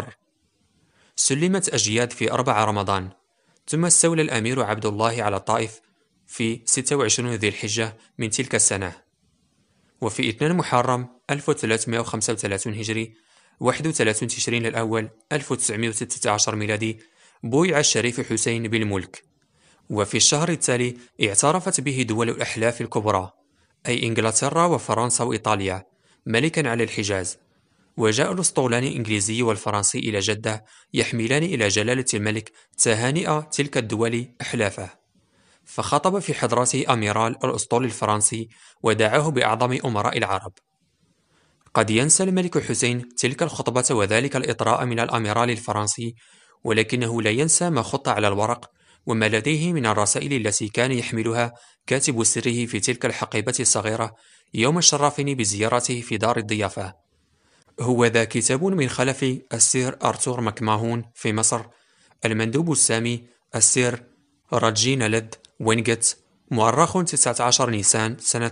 سلمت أجياد في 4 رمضان، ثم استولى الأمير عبد الله على الطائف في 26 ذي الحجة من تلك السنة. وفي 2 محرم 1335 هجري 31 تشرين الأول 1916 ميلادي بويع الشريف حسين بالملك. وفي الشهر التالي اعترفت به دول الأحلاف الكبرى أي إنجلترا وفرنسا وإيطاليا ملكا على الحجاز، وجاء الأسطولان الإنجليزي والفرنسي إلى جدة يحملان إلى جلالة الملك تهانئ تلك الدول أحلافه، فخطب في حضرته أميرال الأسطول الفرنسي ودعاه بأعظم أمراء العرب. قد ينسى الملك حسين تلك الخطبة وذلك الإطراء من الأميرال الفرنسي، ولكنه لا ينسى ما خط على الورق وما لديه من الرسائل التي كان يحملها كاتب سره في تلك الحقيبة الصغيرة يوم شرفني بزيارته في دار الضيافة. هو ذا كتاب من خلف السير أرثور ماكماهون في مصر، المندوب السامي السير راجينالد وينغت، مؤرخ 19 نيسان سنة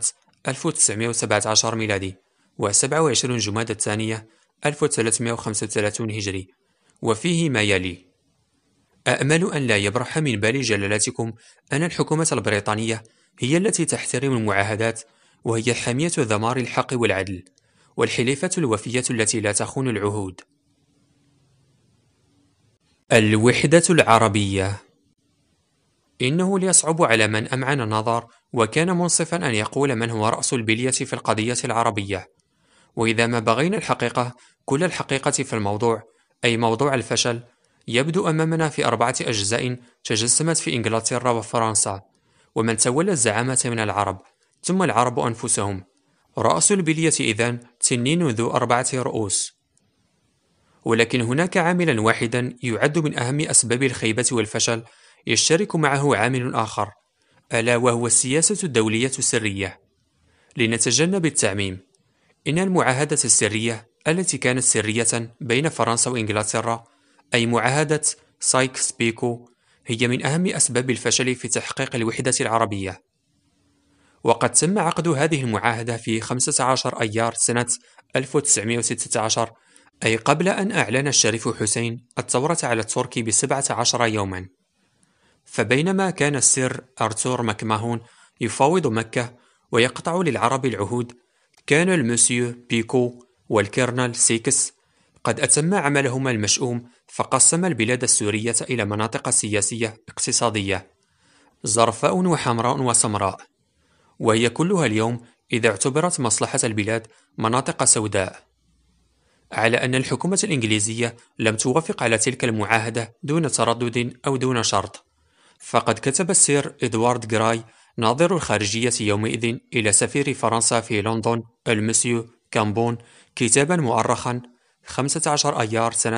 1917 ميلادي و27 جمادى الثانية 1335 هجري، وفيه ما يلي: أأمل أن لا يبرح من بال جلالتكم أن الحكومة البريطانية هي التي تحترم المعاهدات، وهي حامية ذمار الحق والعدل، والحليفة الوفية التي لا تخون العهود. الوحدة العربية. إنه ليصعب على من أمعن النظر وكان منصفا أن يقول من هو رأس البلية في القضية العربية. وإذا ما بغينا الحقيقة، كل الحقيقة في الموضوع، أي موضوع الفشل، يبدو أمامنا في 4 أجزاء تجسمت في إنجلترا وفرنسا، ومن تولى الزعامة من العرب، ثم العرب أنفسهم. رأس البلية إذن تنين ذو 4 رؤوس. ولكن هناك عاملا واحدا يعد من أهم أسباب الخيبة والفشل يشترك معه عامل آخر، ألا وهو السياسة الدولية السرية. لنتجنب التعميم، إن المعاهدة السرية التي كانت سرية بين فرنسا وإنجلترا، أي معاهدة سايكس بيكو، هي من أهم أسباب الفشل في تحقيق الوحدة العربية. وقد تم عقد هذه المعاهدة في 15 أيار سنة 1916، أي قبل أن أعلن الشريف حسين الثورة على الترك ب17 يوما. فبينما كان السير أرثور ماكماهون يفاوض مكة ويقطع للعرب العهود، كان المسيو بيكو والكيرنل سيكس قد أتم عملهما المشؤوم، فقسم البلاد السورية إلى مناطق سياسية اقتصادية زرفاء وحمراء وسمراء، وهي كلها اليوم إذا اعتبرت مصلحة البلاد مناطق سوداء. على أن الحكومة الإنجليزية لم توافق على تلك المعاهدة دون تردد أو دون شرط، فقد كتب السير إدوارد جراي ناظر الخارجية يومئذ إلى سفير فرنسا في لندن المسيو كامبون كتابا مؤرخا 15 أيار سنة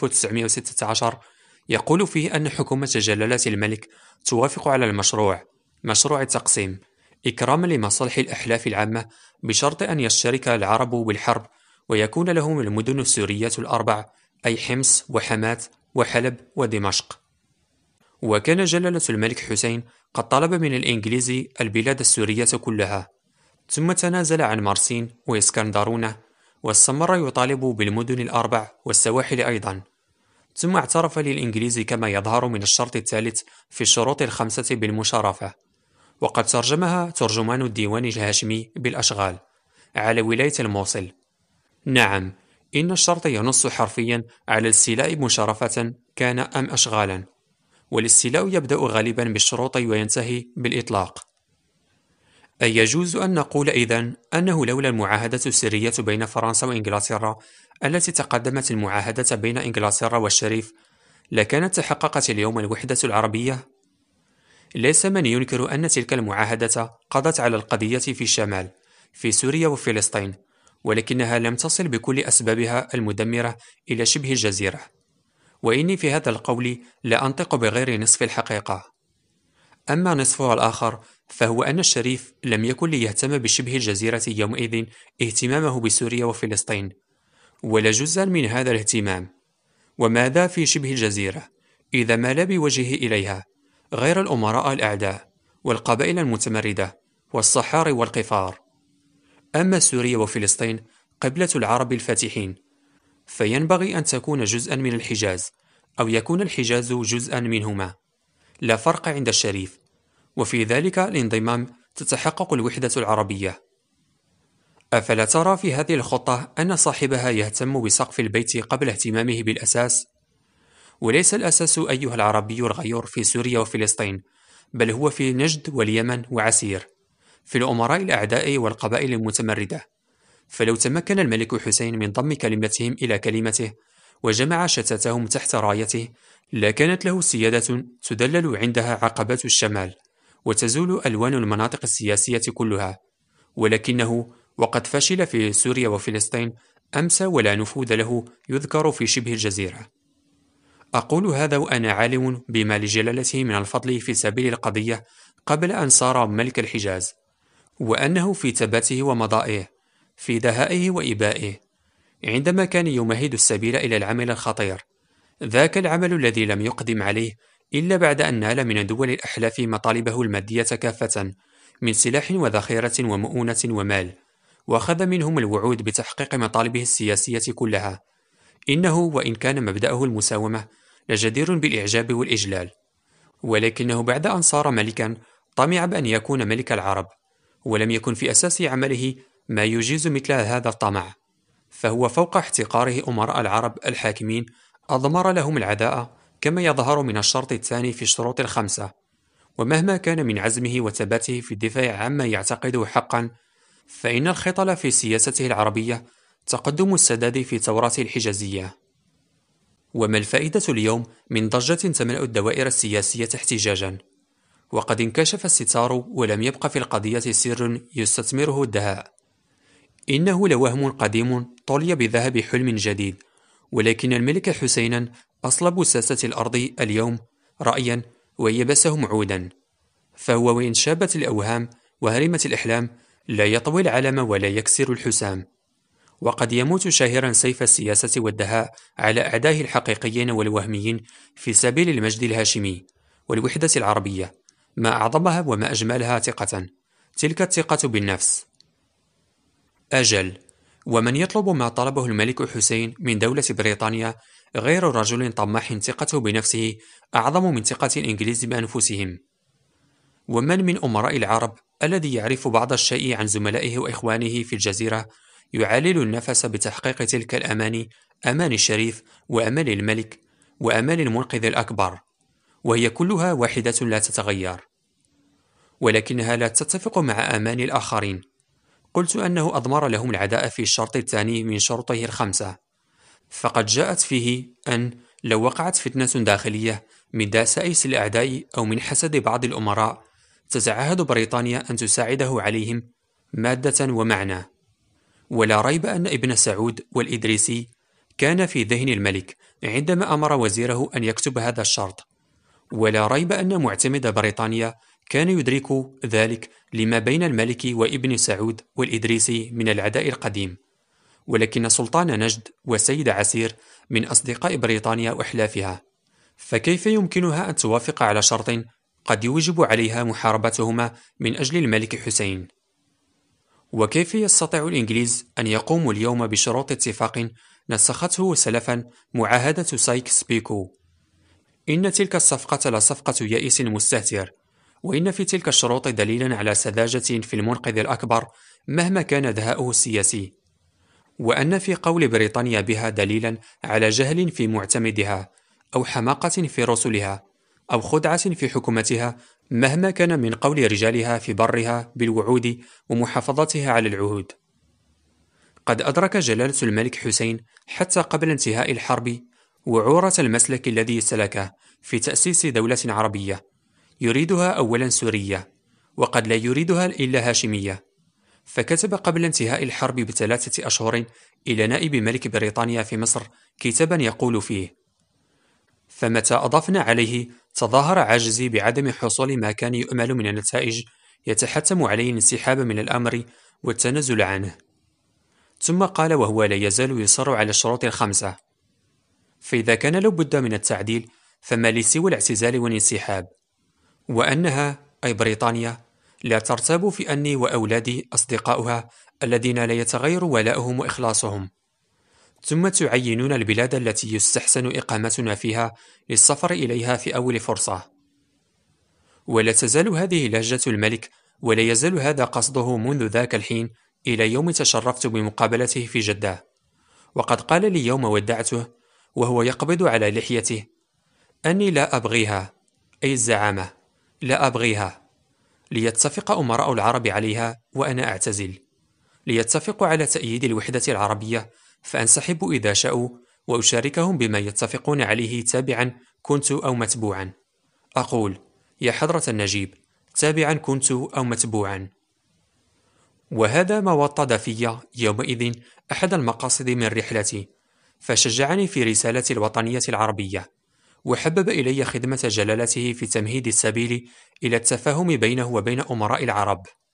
1916 يقول فيه أن حكومة جلالة الملك توافق على مشروع التقسيم إكراما لمصالح الأحلاف العامة، بشرط أن يشترك العرب بالحرب ويكون لهم المدن السورية ال4 أي حمص وحماة وحلب ودمشق. وكان جلالة الملك حسين قد طلب من الإنجليز البلاد السورية كلها، ثم تنازل عن مرسين وإسكندرونة، واستمر يطالب بالمدن ال4 والسواحل أيضا، ثم اعترف للإنجليز كما يظهر من الشرط الثالث في الشروط الخمسة بالمشارفة، وقد ترجمها ترجمان الديوان الهاشمي بالأشغال على ولاية الموصل. نعم، إن الشرط ينص حرفيا على الاستيلاء مشارفة كان أم أشغالا، والاستيلاء يبدأ غالبا بالشروط وينتهي بالإطلاق. أي يجوز أن نقول إذن أنه لولا المعاهدة السرية بين فرنسا وإنجلترا التي تقدمت المعاهدة بين إنجلترا والشريف لكانت تحققت اليوم الوحدة العربية؟ ليس من ينكر أن تلك المعاهدة قضت على القضية في الشمال في سوريا وفلسطين، ولكنها لم تصل بكل أسبابها المدمرة إلى شبه الجزيرة، وإني في هذا القول لا أنطق بغير نصف الحقيقة. أما نصفها الآخر فهو أن الشريف لم يكن ليهتم بشبه الجزيرة يومئذ اهتمامه بسوريا وفلسطين، ولا جزءا من هذا الاهتمام. وماذا في شبه الجزيرة إذا ما لا بوجهه إليها غير الأمراء الأعداء والقبائل المتمردة والصحاري والقفار؟ أما سوريا وفلسطين قبلة العرب الفاتحين، فينبغي أن تكون جزءا من الحجاز، أو يكون الحجاز جزءا منهما، لا فرق عند الشريف، وفي ذلك الانضمام تتحقق الوحدة العربية. أفلا ترى في هذه الخطة أن صاحبها يهتم بسقف البيت قبل اهتمامه بالأساس؟ وليس الأساس أيها العربي الغيور في سوريا وفلسطين، بل هو في نجد واليمن وعسير، في الأمراء الأعداء والقبائل المتمردة. فلو تمكن الملك حسين من ضم كلمتهم إلى كلمته وجمع شتاتهم تحت رايته، لكانت له سيادة تدلل عندها عقبات الشمال وتزول ألوان المناطق السياسية كلها. ولكنه وقد فشل في سوريا وفلسطين أمس، ولا نفوذ له يذكر في شبه الجزيرة. أقول هذا وأنا عالم بما لجلالته من الفضل في سبيل القضية قبل أن صار ملك الحجاز، وأنه في ثباته ومضائه، في دهائه وإبائه، عندما كان يمهد السبيل إلى العمل الخطير، ذاك العمل الذي لم يقدم عليه إلا بعد أن نال من دول الأحلاف مطالبه المادية كافة من سلاح وذخيرة ومؤونة ومال، وأخذ منهم الوعود بتحقيق مطالبه السياسية كلها. إنه وإن كان مبدأه المساومة لجدير بالإعجاب والإجلال، ولكنه بعد أن صار ملكا طمع بأن يكون ملك العرب، ولم يكن في أساس عمله ما يجيز مثل هذا الطمع، فهو فوق احتقاره أمراء العرب الحاكمين أضمر لهم العداء كما يظهر من الشرط الثاني في الشروط الخمسة. ومهما كان من عزمه وثباته في الدفاع عما يعتقده حقا، فإن الخطل في سياسته العربية تقدم السداد في توراته الحجازية. وما الفائدة اليوم من ضجة تملأ الدوائر السياسية احتجاجا، وقد انكشف الستار ولم يبق في القضية سر يستثمره الدهاء؟ إنه لوهم قديم طلي بذهب حلم جديد، ولكن الملك حسينا أصلب ساسة الأرض اليوم رأيا ويبسهم عودا، فهو وإن شابت الأوهام وهرمت الأحلام لا يطوي العلم ولا يكسر الحسام، وقد يموت شاهرا سيف السياسة والدهاء على أعدائه الحقيقيين والوهميين في سبيل المجد الهاشمي والوحدة العربية. ما أعظمها وما أجملها ثقة، تلك الثقة بالنفس. أجل، ومن يطلب ما طلبه الملك حسين من دولة بريطانيا غير رجل طماح ثقته بنفسه أعظم من ثقة الإنجليز بأنفسهم؟ ومن من أمراء العرب الذي يعرف بعض الشيء عن زملائه وإخوانه في الجزيرة يعلل النفس بتحقيق تلك الأماني، أمان الشريف وأمال الملك وأمال المنقذ الأكبر، وهي كلها واحدة لا تتغير، ولكنها لا تتفق مع آمان الآخرين. قلت أنه أضمر لهم العداء في الشرط الثاني من شروطه الخمسة، فقد جاءت فيه أن لو وقعت فتنة داخلية من دسائس الأعداء أو من حسد بعض الأمراء تتعهد بريطانيا أن تساعده عليهم مادة ومعنى. ولا ريب أن ابن سعود والإدريسي كان في ذهن الملك عندما أمر وزيره أن يكتب هذا الشرط، ولا ريب أن معتمد بريطانيا كان يدرك ذلك لما بين الملك وابن سعود والإدريسي من العداء القديم. ولكن سلطان نجد وسيد عسير من أصدقاء بريطانيا وأحلافها، فكيف يمكنها أن توافق على شرط قد يوجب عليها محاربتهما من أجل الملك حسين؟ وكيف يستطيع الإنجليز أن يقوموا اليوم بشروط اتفاق نسخته سلفا معاهدة سايكس-بيكو. إن تلك الصفقة لصفقة يائس مستهتر، وإن في تلك الشروط دليلا على سذاجة في المنقذ الأكبر مهما كان دهاؤه السياسي، وأن في قول بريطانيا بها دليلا على جهل في معتمدها، أو حماقة في رسلها، أو خدعة في حكومتها مهما كان من قول رجالها في برها بالوعود ومحافظتها على العهود. قد أدرك جلالة الملك حسين حتى قبل انتهاء الحرب وعورة المسلك الذي سلكه في تأسيس دولة عربية يريدها أولا سورية، وقد لا يريدها إلا هاشمية، فكتب قبل انتهاء الحرب ب3 أشهر إلى نائب ملك بريطانيا في مصر كتابا يقول فيه: فمتى أضفنا عليه تظاهر عاجزي بعدم حصول ما كان يؤمل من النتائج يتحتم عليه الانسحاب من الأمر والتنازل عنه. ثم قال وهو لا يزال يصر على الشروط ال5: فإذا كان لابد من التعديل فما لي سوى الاعتزال والانسحاب، وأنها أي بريطانيا لا ترتاب في أني وأولادي أصدقاؤها الذين لا يتغير ولاؤهم وإخلاصهم، ثم تعينون البلاد التي يستحسن إقامتنا فيها للسفر إليها في أول فرصة. ولا تزال هذه لهجة الملك، ولا يزال هذا قصده منذ ذاك الحين إلى يوم تشرفت بمقابلته في جدة. وقد قال لي يوم ودعته وهو يقبض على لحيته: أني لا أبغيها، أي الزعامة، لا أبغيها، ليتفق أمراء العرب عليها وأنا أعتزل، ليتفقوا على تأييد الوحدة العربية فأنسحب إذا شاءوا وأشاركهم بما يتفقون عليه تابعا كنت أو متبوعا. أقول: يا حضرة النجيب، تابعا كنت أو متبوعا. وهذا ما وطد في يومئذ أحد المقاصد من رحلتي، فشجعني في رسالة الوطنية العربية، وحبب إلي خدمة جلالته في تمهيد السبيل إلى التفاهم بينه وبين أمراء العرب.